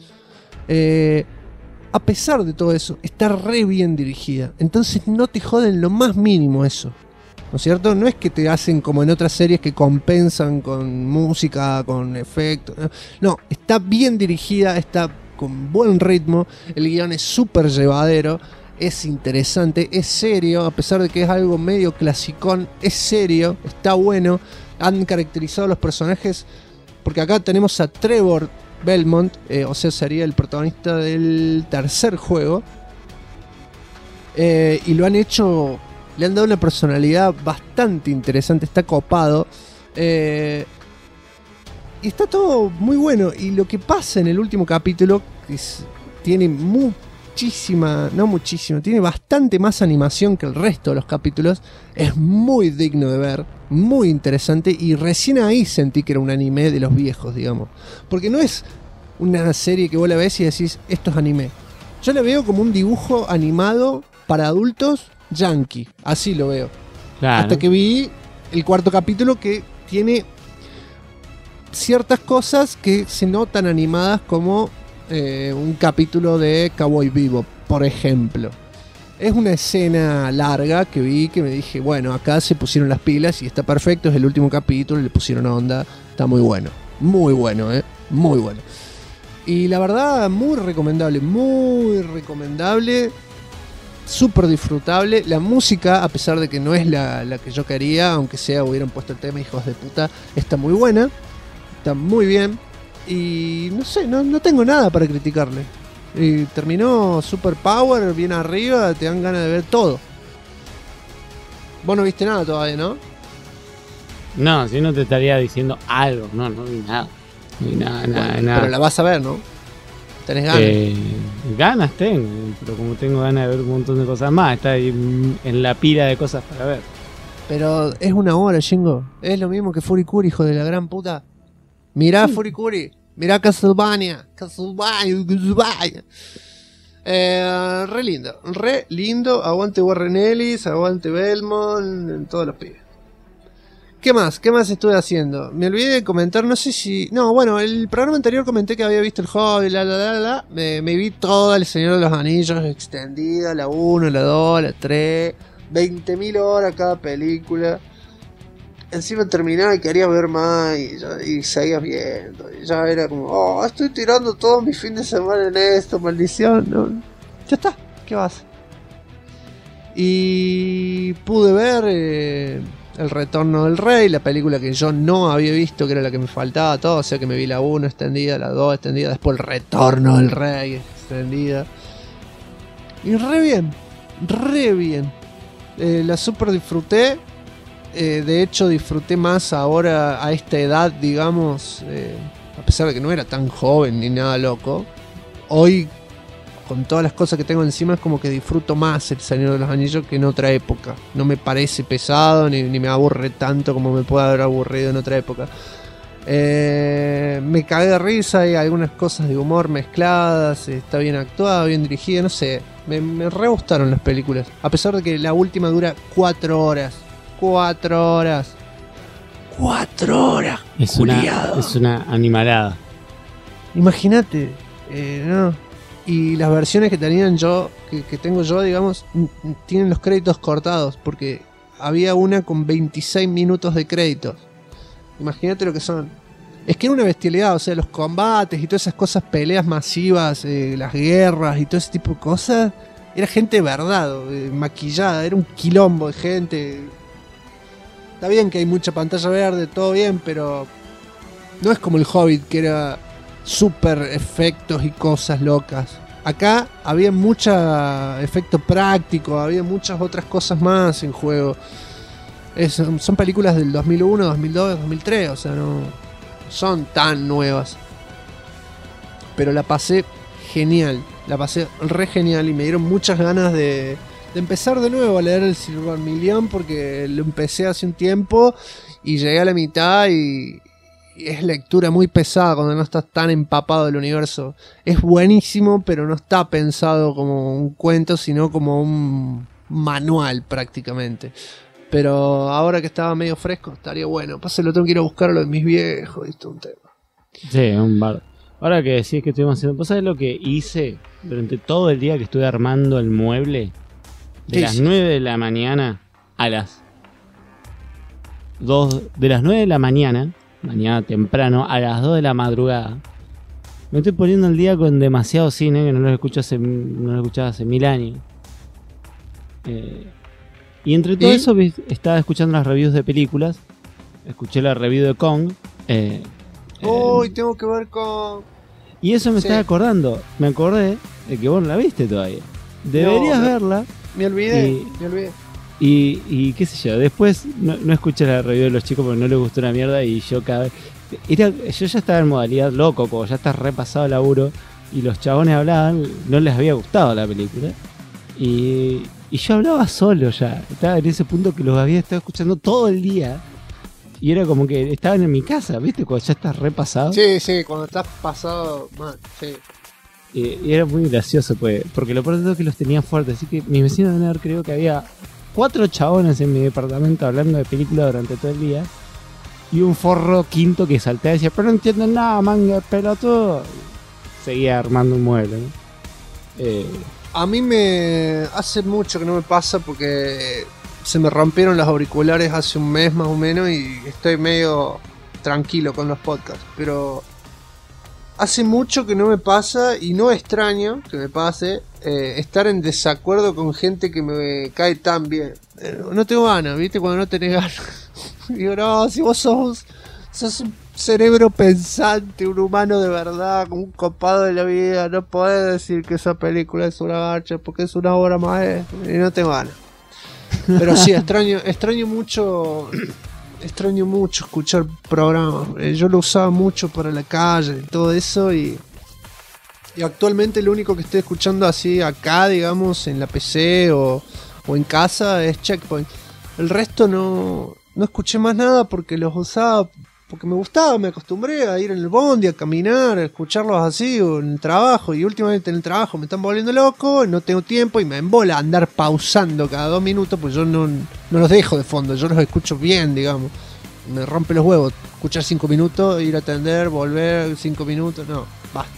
A pesar de todo eso, está re bien dirigida. Entonces no te joden lo más mínimo eso, ¿no es cierto? No es que te hacen como en otras series que compensan con música, con efectos. No, está bien dirigida, está con buen ritmo. El guión es súper llevadero, es interesante, es serio. A pesar de que es algo medio clasicón, es serio, está bueno. Han caracterizado a los personajes, porque acá tenemos a Trevor Belmont, o sea, sería el protagonista del tercer juego, y lo han hecho, le han dado una personalidad bastante interesante, está copado, y está todo muy bueno. Y lo que pasa en el último capítulo, que tiene tiene bastante más animación que el resto de los capítulos, es muy digno de ver, muy interesante, y recién ahí sentí que era un anime de los viejos, digamos, porque no es una serie que vos la ves y decís esto es anime. Yo la veo como un dibujo animado para adultos yankee, así lo veo. Claro. Hasta que vi el cuarto capítulo, que tiene ciertas cosas que se notan animadas, como un capítulo de Cowboy Bebop, por ejemplo. Es una escena larga que vi, que me dije, bueno, acá se pusieron las pilas y está perfecto, es el último capítulo, le pusieron onda, está muy bueno, muy bueno. Y la verdad, muy recomendable, súper disfrutable. La música, a pesar de que no es la que yo quería, aunque sea hubieran puesto el tema hijos de puta, está muy buena, está muy bien. Y no sé, no tengo nada para criticarle. Y terminó super power, bien arriba, te dan ganas de ver todo. Vos no viste nada todavía, ¿no? No, si no te estaría diciendo algo. No vi nada. Nada. Pero la vas a ver, ¿no? ¿Tenés ganas? Ganas tengo, pero como tengo ganas de ver un montón de cosas más, está ahí en la pila de cosas para ver. Pero es una hora, Shingo. Es lo mismo que Furikuri, hijo de la gran puta. Mirá Furikuri, mirá Castlevania. Re lindo. Aguante Warren Ellis, aguante Belmont, en todos los pibes. ¿Qué más? ¿Qué más estuve haciendo? Me olvidé de comentar, no sé si... No, bueno, el programa anterior comenté que había visto el Hobbit, Me vi toda El Señor de los Anillos extendida, la 1, la 2, la 3, 20.000 horas cada película. Encima terminaba y quería ver más y seguía viendo. Y ya era como, estoy tirando todo mi fin de semana en esto, maldición. No, ya está, ¿qué vas? Y pude ver... El Retorno del Rey, la película que yo no había visto, que era la que me faltaba todo, o sea que me vi la 1 extendida, la 2 extendida, después El Retorno del Rey extendida. Y re bien. La super disfruté. De hecho disfruté más ahora a esta edad, digamos, a pesar de que no era tan joven ni nada loco. Hoy, con todas las cosas que tengo encima, es como que disfruto más El Señor de los Anillos que en otra época. No me parece pesado ni me aburre tanto como me puede haber aburrido en otra época. Me cagué de risa, hay algunas cosas de humor mezcladas, está bien actuada, bien dirigida, no sé. Me re gustaron las películas, a pesar de que la última dura 4 horas. 4 horas. 4 horas. Es una animalada. Imagínate, no. Y las versiones que tenían que tengo yo, digamos, tienen los créditos cortados, porque había una con 26 minutos de créditos. Imagínate lo que son. Es que era una bestialidad, o sea, los combates y todas esas cosas, peleas masivas, las guerras y todo ese tipo de cosas, era gente de verdad, maquillada, era un quilombo de gente. Está bien que hay mucha pantalla verde, todo bien, pero no es como el Hobbit, que era super efectos y cosas locas. Acá había mucho efecto práctico, había muchas otras cosas más en juego. Son películas del 2001, 2002, 2003, o sea, no son tan nuevas. Pero la pasé genial, la pasé re genial y me dieron muchas ganas de empezar de nuevo a leer el Silmarillion, porque lo empecé hace un tiempo y llegué a la mitad y es lectura muy pesada cuando no estás tan empapado del universo. Es buenísimo, pero no está pensado como un cuento, sino como un manual prácticamente. Pero ahora que estaba medio fresco, estaría bueno. Pasa, lo tengo que ir a buscar a lo de mis viejos, ¿viste? Un tema. Sí, un bar. Ahora que decís que estuvimos haciendo... ¿Vos sabés lo que hice durante todo el día que estuve armando el mueble? De las 9 de la mañana a las 2... De las 9 de la mañana temprano, a las 2 de la madrugada. Me estoy poniendo al día con demasiado cine, que no lo escuchaba hace 1000 años. Y entre todo eso estaba escuchando las reviews de películas. Escuché la review de Kong. Tengo que ver con... Y eso me estaba acordando. Me acordé de que vos no la viste todavía. Deberías verla. Me olvidé. Y qué sé yo, después no escuché la review de los chicos porque no les gustó una mierda. Y yo cada vez... yo ya estaba en modalidad loco, como ya está repasado el laburo. Y los chabones hablaban, no les había gustado la película. Y yo hablaba solo ya. Estaba en ese punto que los había estado escuchando todo el día. Y era como que estaban en mi casa, ¿viste? Cuando ya estás repasado. Sí, cuando estás pasado, man, sí. Y era muy gracioso, pues, porque lo peor de todo es que los tenía fuertes. Así que mis vecinos deben haber creído que había 4 chabones en mi departamento hablando de películas durante todo el día. Y un forro quinto que saltaba y decía, pero no entienden nada, manga, pelotudo. Seguía armando un mueble, ¿no? A mí hace mucho que no me pasa porque se me rompieron los auriculares hace un mes más o menos y estoy medio tranquilo con los podcasts, pero hace mucho que no me pasa y no extraño que me pase estar en desacuerdo con gente que me cae tan bien. No tengo ganas, ¿viste? Cuando no tenés ganas. Digo, no, si vos sos un cerebro pensante, un humano de verdad, un copado de la vida, no podés decir que esa película es una garcha porque es una obra maestra y no tengo ganas. Pero sí, extraño mucho escuchar programas. Yo lo usaba mucho para la calle y todo eso y actualmente lo único que estoy escuchando así acá, digamos, en la PC o en casa es Checkpoint. El resto no escuché más nada porque los usaba porque me gustaba, me acostumbré a ir en el bondi, a caminar, a escucharlos así, o en el trabajo, y últimamente en el trabajo me están volviendo loco, no tengo tiempo y me embola andar pausando cada 2 minutos, pues yo no los dejo de fondo, yo los escucho bien, digamos. me rompe los huevos. Escuchar 5 minutos, ir a atender, volver 5 minutos, no, basta.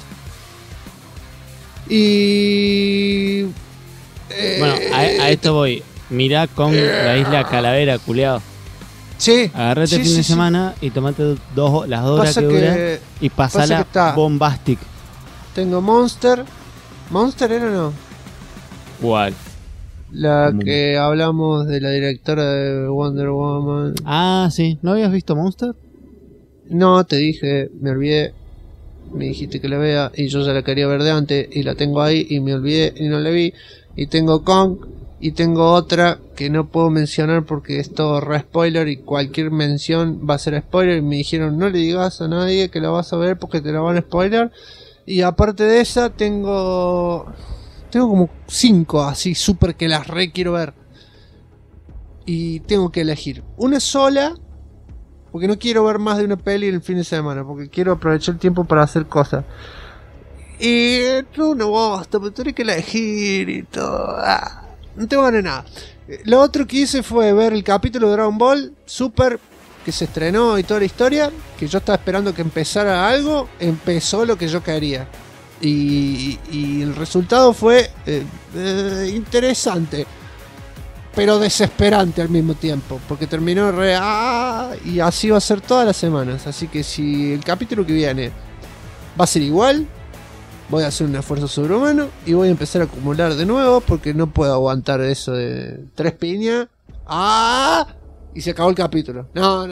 Y... Bueno, a esto voy. Mirá con la isla Calavera, culiao. Sí. Agarrate el fin de semana y tomate las 2 horas que dura y pasala bombastic. Tengo Monster. ¿Monster era o no? ¿Cuál? La que hablamos de la directora de Wonder Woman. Ah, sí. ¿No habías visto Monster? No, te dije, me olvidé. Me dijiste que la vea y yo ya la quería ver de antes y la tengo ahí y me olvidé y no la vi. Y tengo Kong y tengo otra que no puedo mencionar porque es todo re spoiler y cualquier mención va a ser spoiler. Y me dijeron no le digas a nadie que la vas a ver porque te la van a spoiler. Y aparte de esa tengo como 5 así súper que las re quiero ver. Y tengo que elegir una sola porque no quiero ver más de una peli en el fin de semana porque quiero aprovechar el tiempo para hacer cosas. Y no basta, pero tenés que elegir y todo. No te van a nada. Lo otro que hice fue ver el capítulo de Dragon Ball Super que se estrenó y toda la historia. Que yo estaba esperando que empezara algo. Empezó lo que yo quería. Y el resultado fue interesante. Pero desesperante al mismo tiempo. Porque terminó y así va a ser todas las semanas. Así que si el capítulo que viene va a ser igual, voy a hacer un esfuerzo sobrehumano y voy a empezar a acumular de nuevo porque no puedo aguantar eso de 3 piñas. Y se acabó el capítulo. No.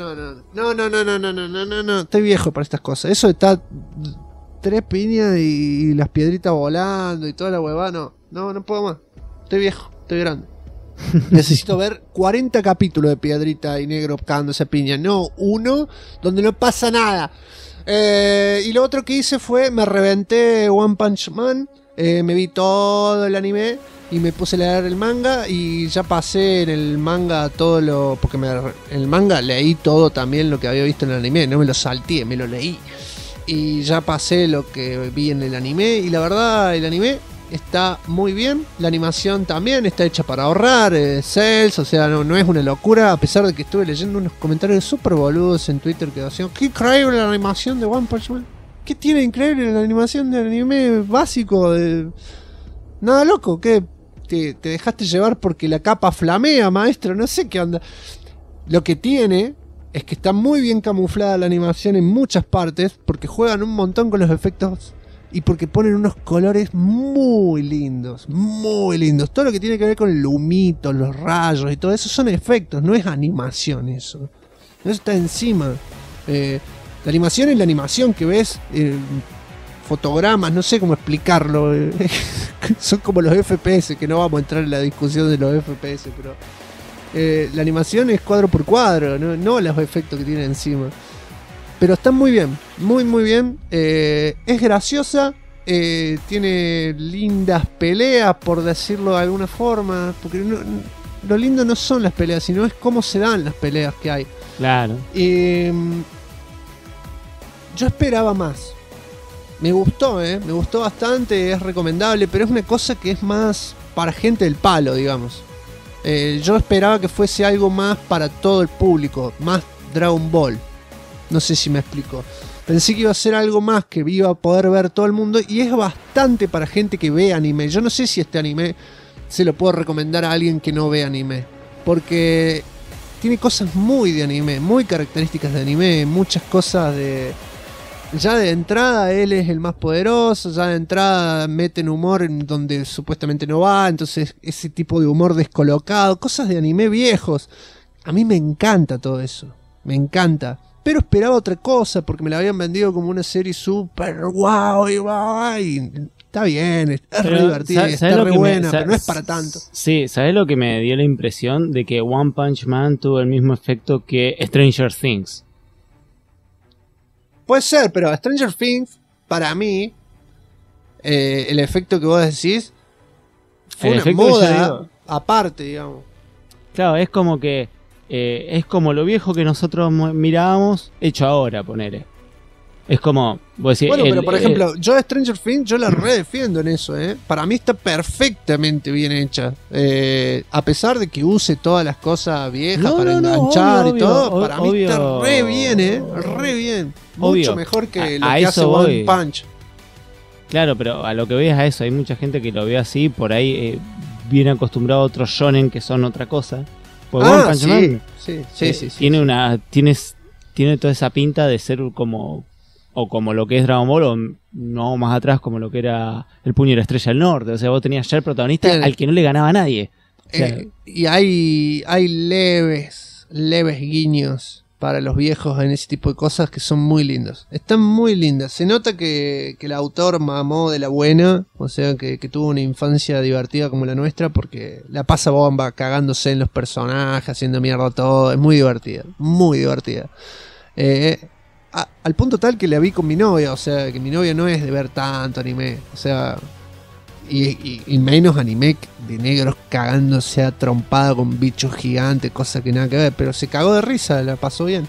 Estoy viejo para estas cosas. Eso de estar 3 piñas y las piedritas volando y toda la huevada, no puedo más. Estoy viejo, estoy grande. Necesito ver 40 capítulos de piedrita y negro cagándose piña. No, uno donde no pasa nada. Y lo otro que hice fue me reventé One Punch Man, me vi todo el anime y me puse a leer el manga y ya pasé en el manga todo lo... Porque en el manga leí todo también lo que había visto en el anime, no me lo salteé, me lo leí. Y ya pasé lo que vi en el anime y la verdad el anime está muy bien, la animación también está hecha para ahorrar, Cells, o sea, no es una locura, a pesar de que estuve leyendo unos comentarios súper boludos en Twitter que decían, qué increíble la animación de One Punch Man. ¿Qué tiene increíble la animación del anime básico? Nada loco, ¿qué? Te dejaste llevar porque la capa flamea, maestro, no sé qué onda. Lo que tiene es que está muy bien camuflada la animación en muchas partes, porque juegan un montón con los efectos y porque ponen unos colores muy lindos, muy lindos. Todo lo que tiene que ver con el humito, los rayos y todo eso son efectos, no es animación eso. Eso está encima. La animación es la animación que ves, fotogramas, no sé cómo explicarlo. Son como los FPS, que no vamos a entrar en la discusión de los FPS, pero la animación es cuadro por cuadro, no los efectos que tiene encima. Pero está muy bien, muy bien. Es graciosa, tiene lindas peleas, por decirlo de alguna forma. Porque lo lindo no son las peleas, sino es cómo se dan las peleas que hay. Claro. Yo esperaba más. Me gustó bastante, es recomendable, pero es una cosa que es más para gente del palo, digamos. Yo esperaba que fuese algo más para todo el público, más Dragon Ball. No sé si me explico. Pensé que iba a ser algo más que iba a poder ver todo el mundo y es bastante para gente que ve anime. Yo no sé si este anime se lo puedo recomendar a alguien que no ve anime, porque tiene cosas muy de anime, muy características de anime, muchas cosas de... Ya de entrada él es el más poderoso, ya de entrada meten humor en donde supuestamente no va, entonces ese tipo de humor descolocado, cosas de anime viejos. A mí me encanta todo eso, me encanta. Pero esperaba otra cosa porque me la habían vendido como una serie súper guau y está bien, es re divertida, está re buena, pero no es para tanto. Sí, ¿sabes lo que me dio la impresión? De que One Punch Man tuvo el mismo efecto que Stranger Things. Puede ser, pero Stranger Things, para mí, el efecto que vos decís fue una moda aparte, digamos. Claro, es como que es como lo viejo que nosotros mirábamos hecho ahora, ponele. Es como, vos decís, bueno, pero por ejemplo, yo de Stranger Things, yo la redefiendo en eso, ¿eh? Para mí está perfectamente bien hecha. A pesar de que use todas las cosas viejas para enganchar y todo, para mí está re bien, ¿eh? Re bien. Mucho mejor que lo que hace One Punch. Claro, pero a lo que voy es a eso. Hay mucha gente que lo ve así, por ahí viene acostumbrado a otros shonen que son otra cosa. Pues One Punch Man sí. Tiene toda esa pinta de ser como lo que es Dragon Ball, o no más atrás como lo que era El Puño de la Estrella del Norte. O sea, vos tenías ya el protagonista al que no le ganaba a nadie. O sea, y hay leves guiños para los viejos en ese tipo de cosas que son muy lindos. Están muy lindas. Se nota que el autor mamó de la buena, o sea, que tuvo una infancia divertida como la nuestra, porque la pasa bomba cagándose en los personajes, haciendo mierda todo. Es muy divertida, muy divertida. Al punto tal que la vi con mi novia, o sea, que mi novia no es de ver tanto anime, o sea, y menos anime de negros cagándose a trompada con bichos gigantes, cosa que nada que ver, pero se cagó de risa, la pasó bien.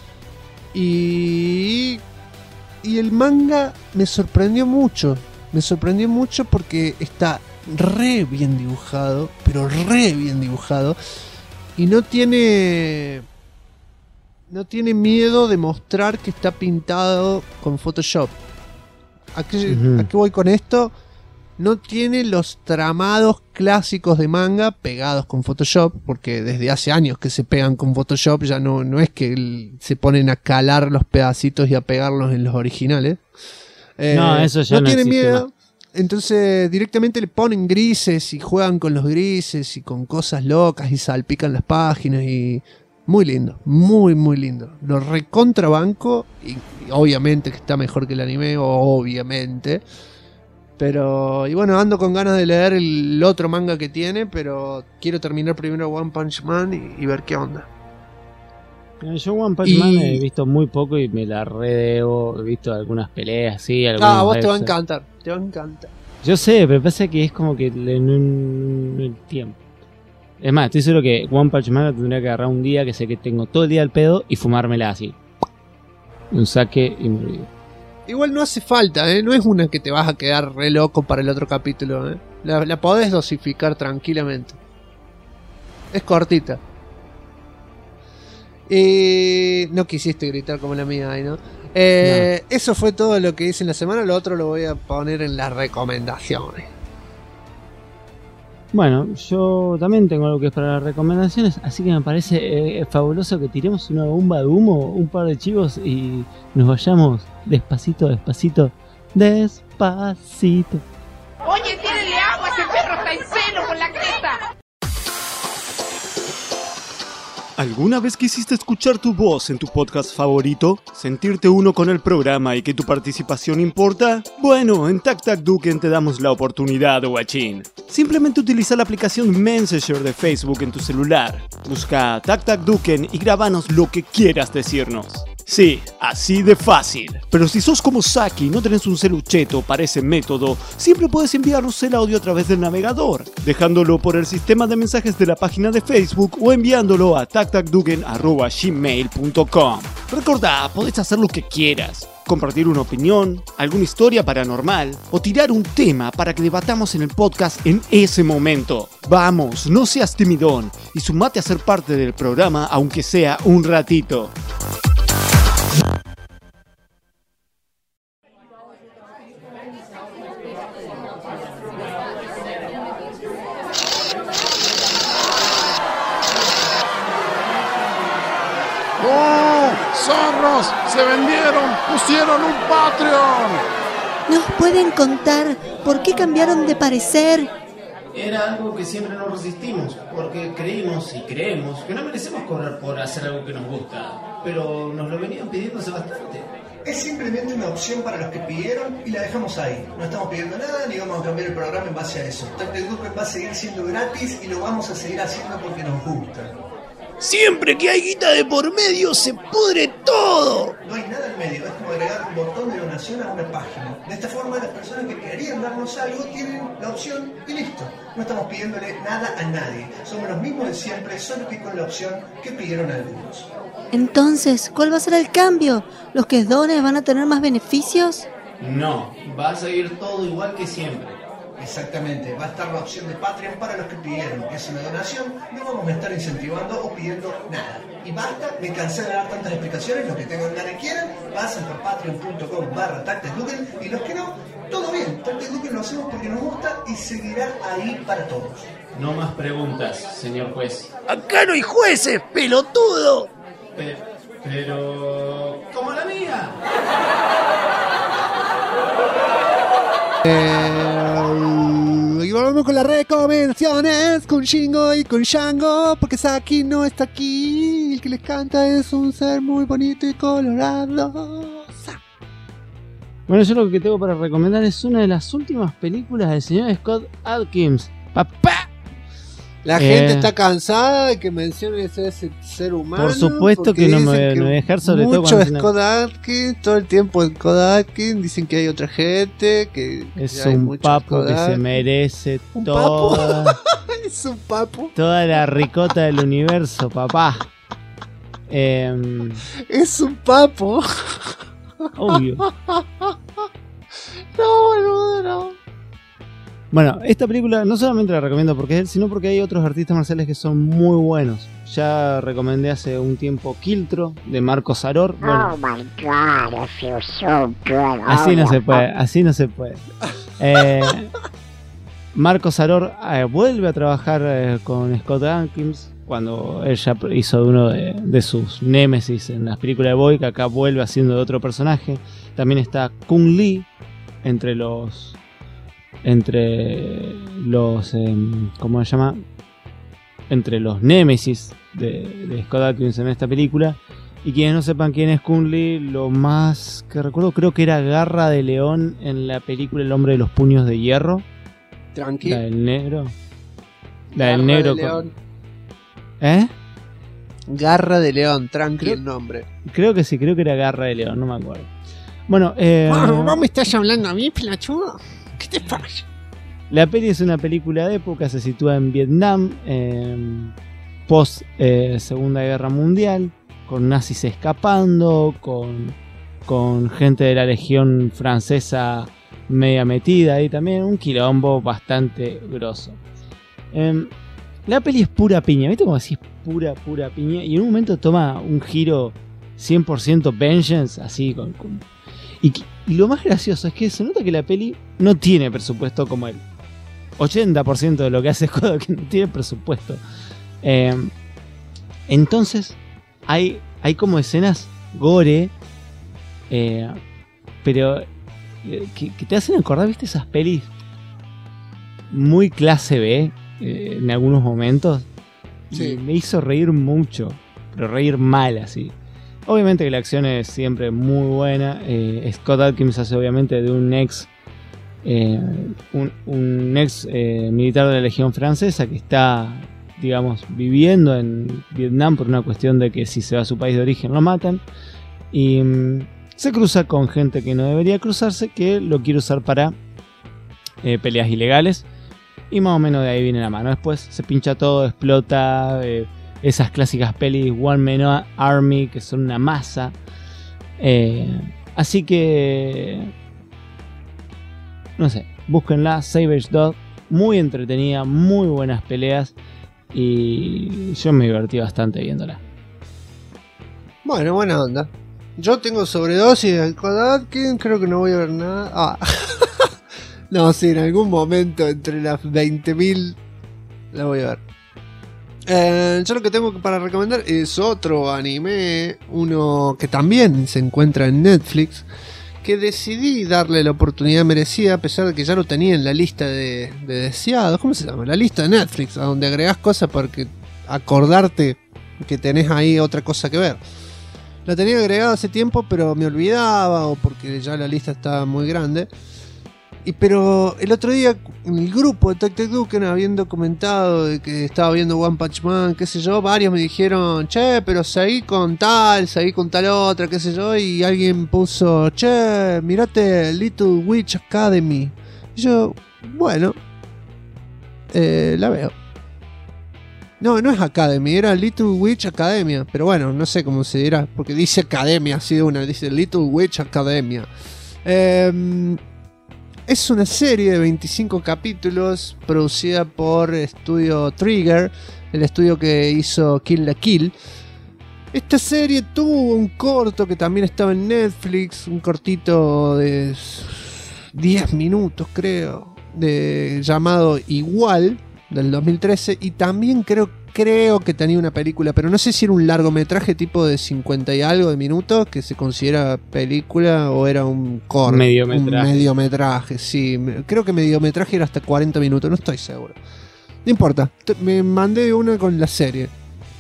Y el manga me sorprendió mucho porque está re bien dibujado, pero re bien dibujado, y no tiene miedo de mostrar que está pintado con Photoshop. ¿A qué voy con esto? No tiene los tramados clásicos de manga pegados con Photoshop, porque desde hace años que se pegan con Photoshop, ya no es que se ponen a calar los pedacitos y a pegarlos en los originales. No, eso ya no tiene miedo. Más. Entonces directamente le ponen grises y juegan con los grises y con cosas locas y salpican las páginas y... Muy lindo, muy muy lindo. Lo recontrabanco y obviamente que está mejor que el anime, obviamente. Pero, y bueno, ando con ganas de leer el otro manga que tiene, pero quiero terminar primero One Punch Man y ver qué onda. Yo One Punch Man he visto muy poco y me la redebo. He visto algunas peleas, sí. A vos te va a encantar, te va a encantar. Yo sé, pero pasa que es como que en el tiempo. Es más, estoy seguro que One Punch Man la tendría que agarrar un día que sé que tengo todo el día al pedo y fumármela así. Un saque y me olvido. Igual no hace falta, no es una que te vas a quedar re loco para el otro capítulo. La podés dosificar tranquilamente. Es cortita. No quisiste gritar como la mía ahí, ¿no? No. Eso fue todo lo que hice en la semana. Lo otro lo voy a poner en las recomendaciones. Bueno, yo también tengo algo que es para las recomendaciones, así que me parece fabuloso que tiremos una bomba de humo, un par de chivos y nos vayamos despacito. Oye, tírenle agua, ese perro está en celo con la cresta. ¿Alguna vez quisiste escuchar tu voz en tu podcast favorito? ¿Sentirte uno con el programa y que tu participación importa? Bueno, en TacTacDuken te damos la oportunidad, guachín. Simplemente utiliza la aplicación Messenger de Facebook en tu celular. Busca TacTacDuken y grábanos lo que quieras decirnos. Sí, así de fácil. Pero si sos como Saki y no tenés un celucheto para ese método, siempre puedes enviarnos el audio a través del navegador, dejándolo por el sistema de mensajes de la página de Facebook o enviándolo a tactacduken@gmail.com. Recordá, podés hacer lo que quieras. Compartir una opinión, alguna historia paranormal o tirar un tema para que debatamos en el podcast en ese momento. Vamos, no seas timidón y sumate a ser parte del programa aunque sea un ratito. ¡Zorros! ¡Se vendieron! ¡Pusieron un Patreon! ¿Nos pueden contar por qué cambiaron de parecer? Era algo que siempre nos resistimos, porque creímos y creemos que no merecemos cobrar por hacer algo que nos gusta, pero nos lo venían pidiendo hace bastante. Es simplemente una opción para los que pidieron y la dejamos ahí. No estamos pidiendo nada ni vamos a cambiar el programa en base a eso. TacTacDuken va a seguir siendo gratis y lo vamos a seguir haciendo porque nos gusta. Siempre que hay guita de por medio se pudre todo. No hay nada en medio, es como agregar un botón de donación a una página. De esta forma las personas que querían darnos algo tienen la opción y listo. No estamos pidiéndole nada a nadie. Somos los mismos de siempre, solo que con la opción que pidieron algunos. Entonces, ¿cuál va a ser el cambio? ¿Los que donen van a tener más beneficios? No, va a seguir todo igual que siempre. Exactamente, va a estar la opción de Patreon para los que pidieron. Es una donación, no vamos a estar incentivando o pidiendo nada. Y basta, me cansé de dar tantas explicaciones, los que tengan ganas y quieran, pasen por patreon.com/TacticDuken y los que no, todo bien, TacticDuken lo hacemos porque nos gusta y seguirá ahí para todos. No más preguntas, señor juez. Acá no hay jueces, pelotudo. Pero... ¡como la mía! Y volvemos con las recomendaciones con Shingo y con Shango, porque Saki no está aquí. El que les canta es un ser muy bonito y colorado. Bueno, yo lo que tengo para recomendar es una de las últimas películas del señor Scott Adkins. ¡Papá! La gente está cansada de que menciones ese ser humano. Por supuesto que no me voy a dejar, sobre todo mucho cuando Scott Adkins, todo el tiempo Scott Adkins. Dicen que hay otra gente que es hay un papo que se merece toda. Es un papo. Toda la ricota del universo, papá. Es un papo. Obvio. No, boludo, no. Bueno, esta película no solamente la recomiendo porque es él, sino porque hay otros artistas marciales que son muy buenos. Ya recomendé hace un tiempo Kiltro, de Marco Saror. Bueno, Oh my god, I feel so good. así Oh, no yeah. se puede, así no se puede. Marco Saror vuelve a trabajar con Scott Adkins cuando él ya hizo uno de sus némesis en las películas de Boy, que acá vuelve haciendo de otro personaje. También está Kung Lee entre los ¿cómo se llama? Entre los némesis de Scott Adkins en esta película. Y quienes no sepan quién es Kung Lee, lo más que recuerdo creo que era Garra de León en la película El hombre de los puños de hierro. Tranqui. La del negro. La Garra del negro de León. Garra de León, tranqui el nombre. Creo que sí, creo que era Garra de León, no me acuerdo. Bueno, ¿vos me estás hablando a mí, pelotudo? ¿Qué te pasa? La peli es una película de época, se sitúa en Vietnam, post Segunda Guerra Mundial, con nazis escapando, con gente de la Legión Francesa media metida ahí también, un quilombo bastante grosso. La peli es pura piña, ¿viste cómo decís pura piña? Y en un momento toma un giro 100% vengeance, así y lo más gracioso es que se nota que la peli no tiene presupuesto como él. 80% de lo que hace Scott que no tiene presupuesto. Entonces hay como escenas gore, pero que te hacen acordar, ¿viste? Esas pelis muy clase B en algunos momentos. Sí. Y me hizo reír mucho, pero reír mal así. Obviamente que la acción es siempre muy buena. Scott Adkins hace obviamente de un ex militar de la Legión Francesa que está, digamos, viviendo en Vietnam por una cuestión de que si se va a su país de origen lo matan. Y se cruza con gente que no debería cruzarse, que lo quiere usar para peleas ilegales. Y más o menos de ahí viene la mano. Después se pincha todo, explota. Esas clásicas pelis One Man Army que son una masa. Así que no sé, búsquenla, Savage Dog, muy entretenida, muy buenas peleas y yo me divertí bastante viéndola. Bueno, buena onda. Yo tengo sobredosis de Scott Adkins, creo que no voy a ver nada. No, sí, en algún momento entre las 20.000 la voy a ver. Yo lo que tengo para recomendar es otro anime, uno que también se encuentra en Netflix, que decidí darle la oportunidad merecida a pesar de que ya lo tenía en la lista de deseados. ¿Cómo se llama? La lista de Netflix, a donde agregás cosas para que acordarte que tenés ahí otra cosa que ver. La tenía agregada hace tiempo, pero me olvidaba o porque ya la lista estaba muy grande. Pero el otro día, en el grupo de Tactic Duken, habiendo comentado de que estaba viendo One Punch Man, qué sé yo, varios me dijeron, che, pero seguí con tal otra, qué sé yo, y alguien puso, che, mirate Little Witch Academy. Y yo, bueno, la veo. No es Academy, era Little Witch Academia, pero bueno, no sé cómo se dirá, porque dice Academia, así de una, dice Little Witch Academia. Es una serie de 25 capítulos producida por Estudio Trigger, el estudio que hizo Kill la Kill. Esta serie tuvo un corto que también estaba en Netflix, un cortito de 10 minutos creo, llamado Igual, del 2013, y también creo que tenía una película, pero no sé si era un largometraje tipo de 50 y algo de minutos que se considera película o era un corto. Mediometraje. Un mediometraje, sí. Creo que mediometraje era hasta 40 minutos, no estoy seguro. No importa, me mandé una con la serie.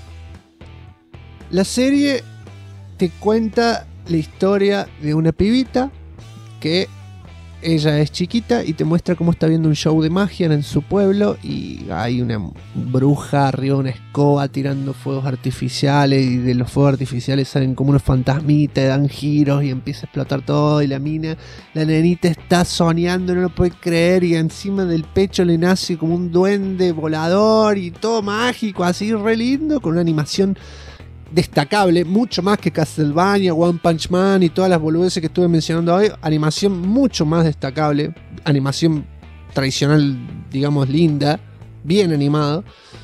La serie te cuenta la historia de una pibita que ella es chiquita y te muestra cómo está viendo un show de magia en su pueblo y hay una bruja arriba de una escoba tirando fuegos artificiales y de los fuegos artificiales salen como unos fantasmitas, dan giros y empieza a explotar todo y la nenita está soñando, no lo puede creer y encima del pecho le nace como un duende volador y todo mágico, así re lindo, con una animación destacable, mucho más que Castlevania, One Punch Man y todas las boludeces que estuve mencionando hoy. Animación mucho más destacable, animación tradicional, digamos, linda, bien animado.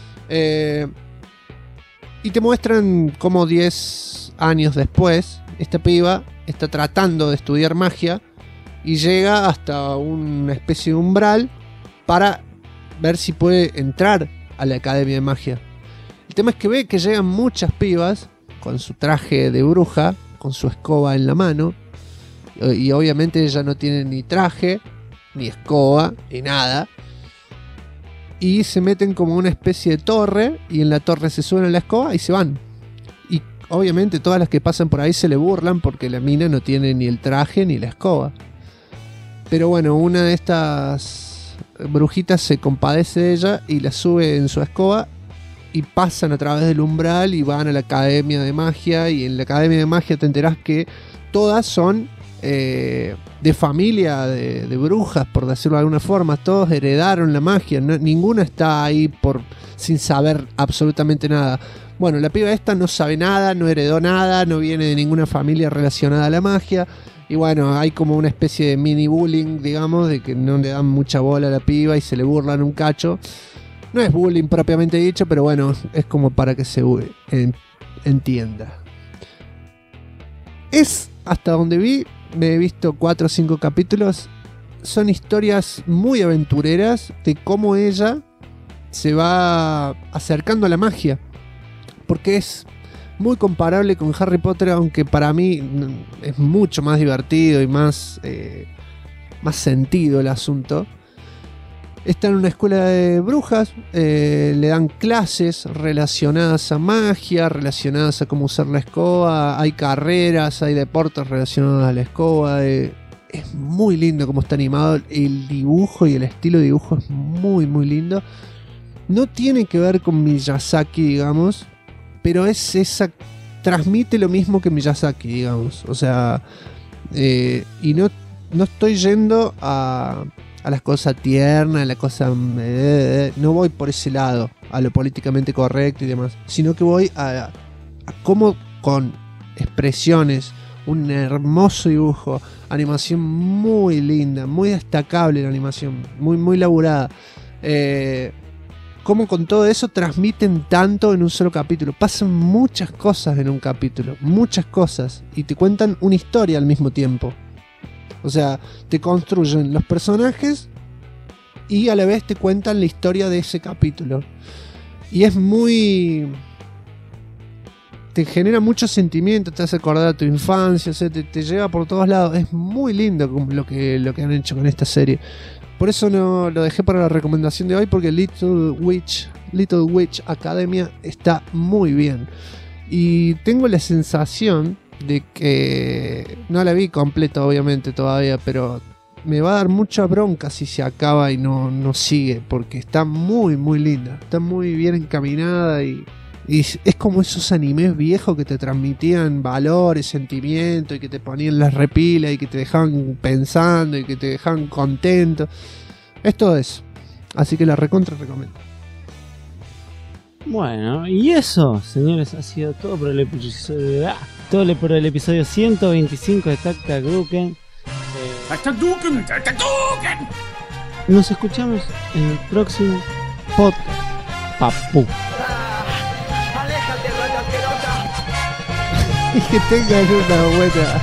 Y te muestran cómo 10 años después esta piba está tratando de estudiar magia y llega hasta una especie de umbral para ver si puede entrar a la academia de magia. El tema es que ve que llegan muchas pibas con su traje de bruja, con su escoba en la mano, y obviamente ella no tiene ni traje, ni escoba, ni nada, y se meten como una especie de torre, y en la torre se suben a la escoba y se van. Y obviamente todas las que pasan por ahí se le burlan porque la mina no tiene ni el traje ni la escoba. Pero bueno, una de estas brujitas se compadece de ella y la sube en su escoba y pasan a través del umbral y van a la academia de magia, y en la academia de magia te enterás que todas son de familia de brujas, por decirlo de alguna forma. Todos heredaron la magia, ninguna está ahí sin saber absolutamente nada. Bueno, la piba esta no sabe nada, no heredó nada, no viene de ninguna familia relacionada a la magia. Y bueno, hay como una especie de mini bullying, digamos, de que no le dan mucha bola a la piba y se le burlan un cacho. No es bullying propiamente dicho, pero bueno, es como para que se entienda. Es, hasta donde me he visto 4 o 5 capítulos, son historias muy aventureras de cómo ella se va acercando a la magia. Porque es muy comparable con Harry Potter, aunque para mí es mucho más divertido y más sentido el asunto. Está en una escuela de brujas, le dan clases relacionadas a magia, relacionadas a cómo usar la escoba, hay carreras, hay deportes relacionados a la escoba. Es muy lindo como está animado, el dibujo y el estilo de dibujo es muy muy lindo. No tiene que ver con Miyazaki, digamos, pero transmite lo mismo que Miyazaki, digamos. O sea, y no estoy yendo a las cosas tiernas, a la cosa... no voy por ese lado, a lo políticamente correcto y demás, sino que voy a cómo con expresiones, un hermoso dibujo, animación muy linda, muy destacable la animación, muy muy laburada. Cómo con todo eso transmiten tanto en un solo capítulo. Pasan muchas cosas en un capítulo, muchas cosas, y te cuentan una historia al mismo tiempo. O sea, te construyen los personajes y a la vez te cuentan la historia de ese capítulo. Y es muy... te genera mucho sentimiento, te hace acordar a tu infancia, o sea, te lleva por todos lados. Es muy lindo lo que han hecho con esta serie. Por eso no lo dejé para la recomendación de hoy, porque Little Witch Academia está muy bien. Y tengo la sensación de que no la vi completa obviamente todavía, pero me va a dar mucha bronca si se acaba y no sigue, porque está muy muy linda, está muy bien encaminada y es como esos animes viejos que te transmitían valores, sentimientos y que te ponían las repilas y que te dejaban pensando y que te dejaban contento. Esto es, así que la recontra recomiendo. Bueno, y eso, señores, ha sido todo por el episodio, por el episodio 125 de Tac Tac Duken. Nos escuchamos en el próximo podcast, papu. Y que tengan una buena.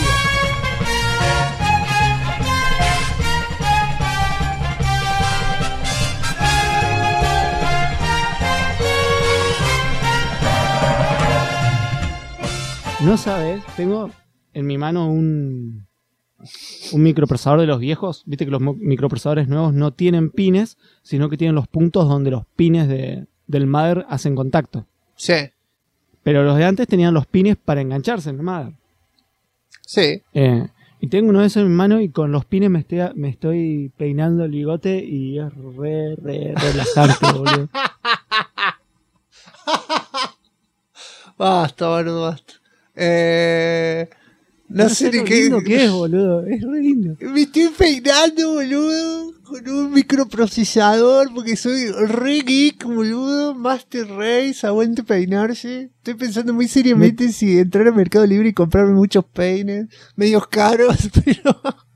No sabes, tengo en mi mano un microprocesador de los viejos. Viste que los microprocesadores nuevos no tienen pines, sino que tienen los puntos donde los pines del mother hacen contacto. Sí. Pero los de antes tenían los pines para engancharse en el mother. Sí. Y tengo uno de esos en mi mano y con los pines me estoy peinando el bigote y es re relajante, boludo. Basta, boludo, basta. No sé ni qué. Lindo que es, boludo. Es re lindo. Me estoy peinando, boludo, con un microprocesador porque soy re geek, boludo. Master Race, aguante peinarse. Estoy pensando muy seriamente si entrar al Mercado Libre y comprarme muchos peines, medios caros, pero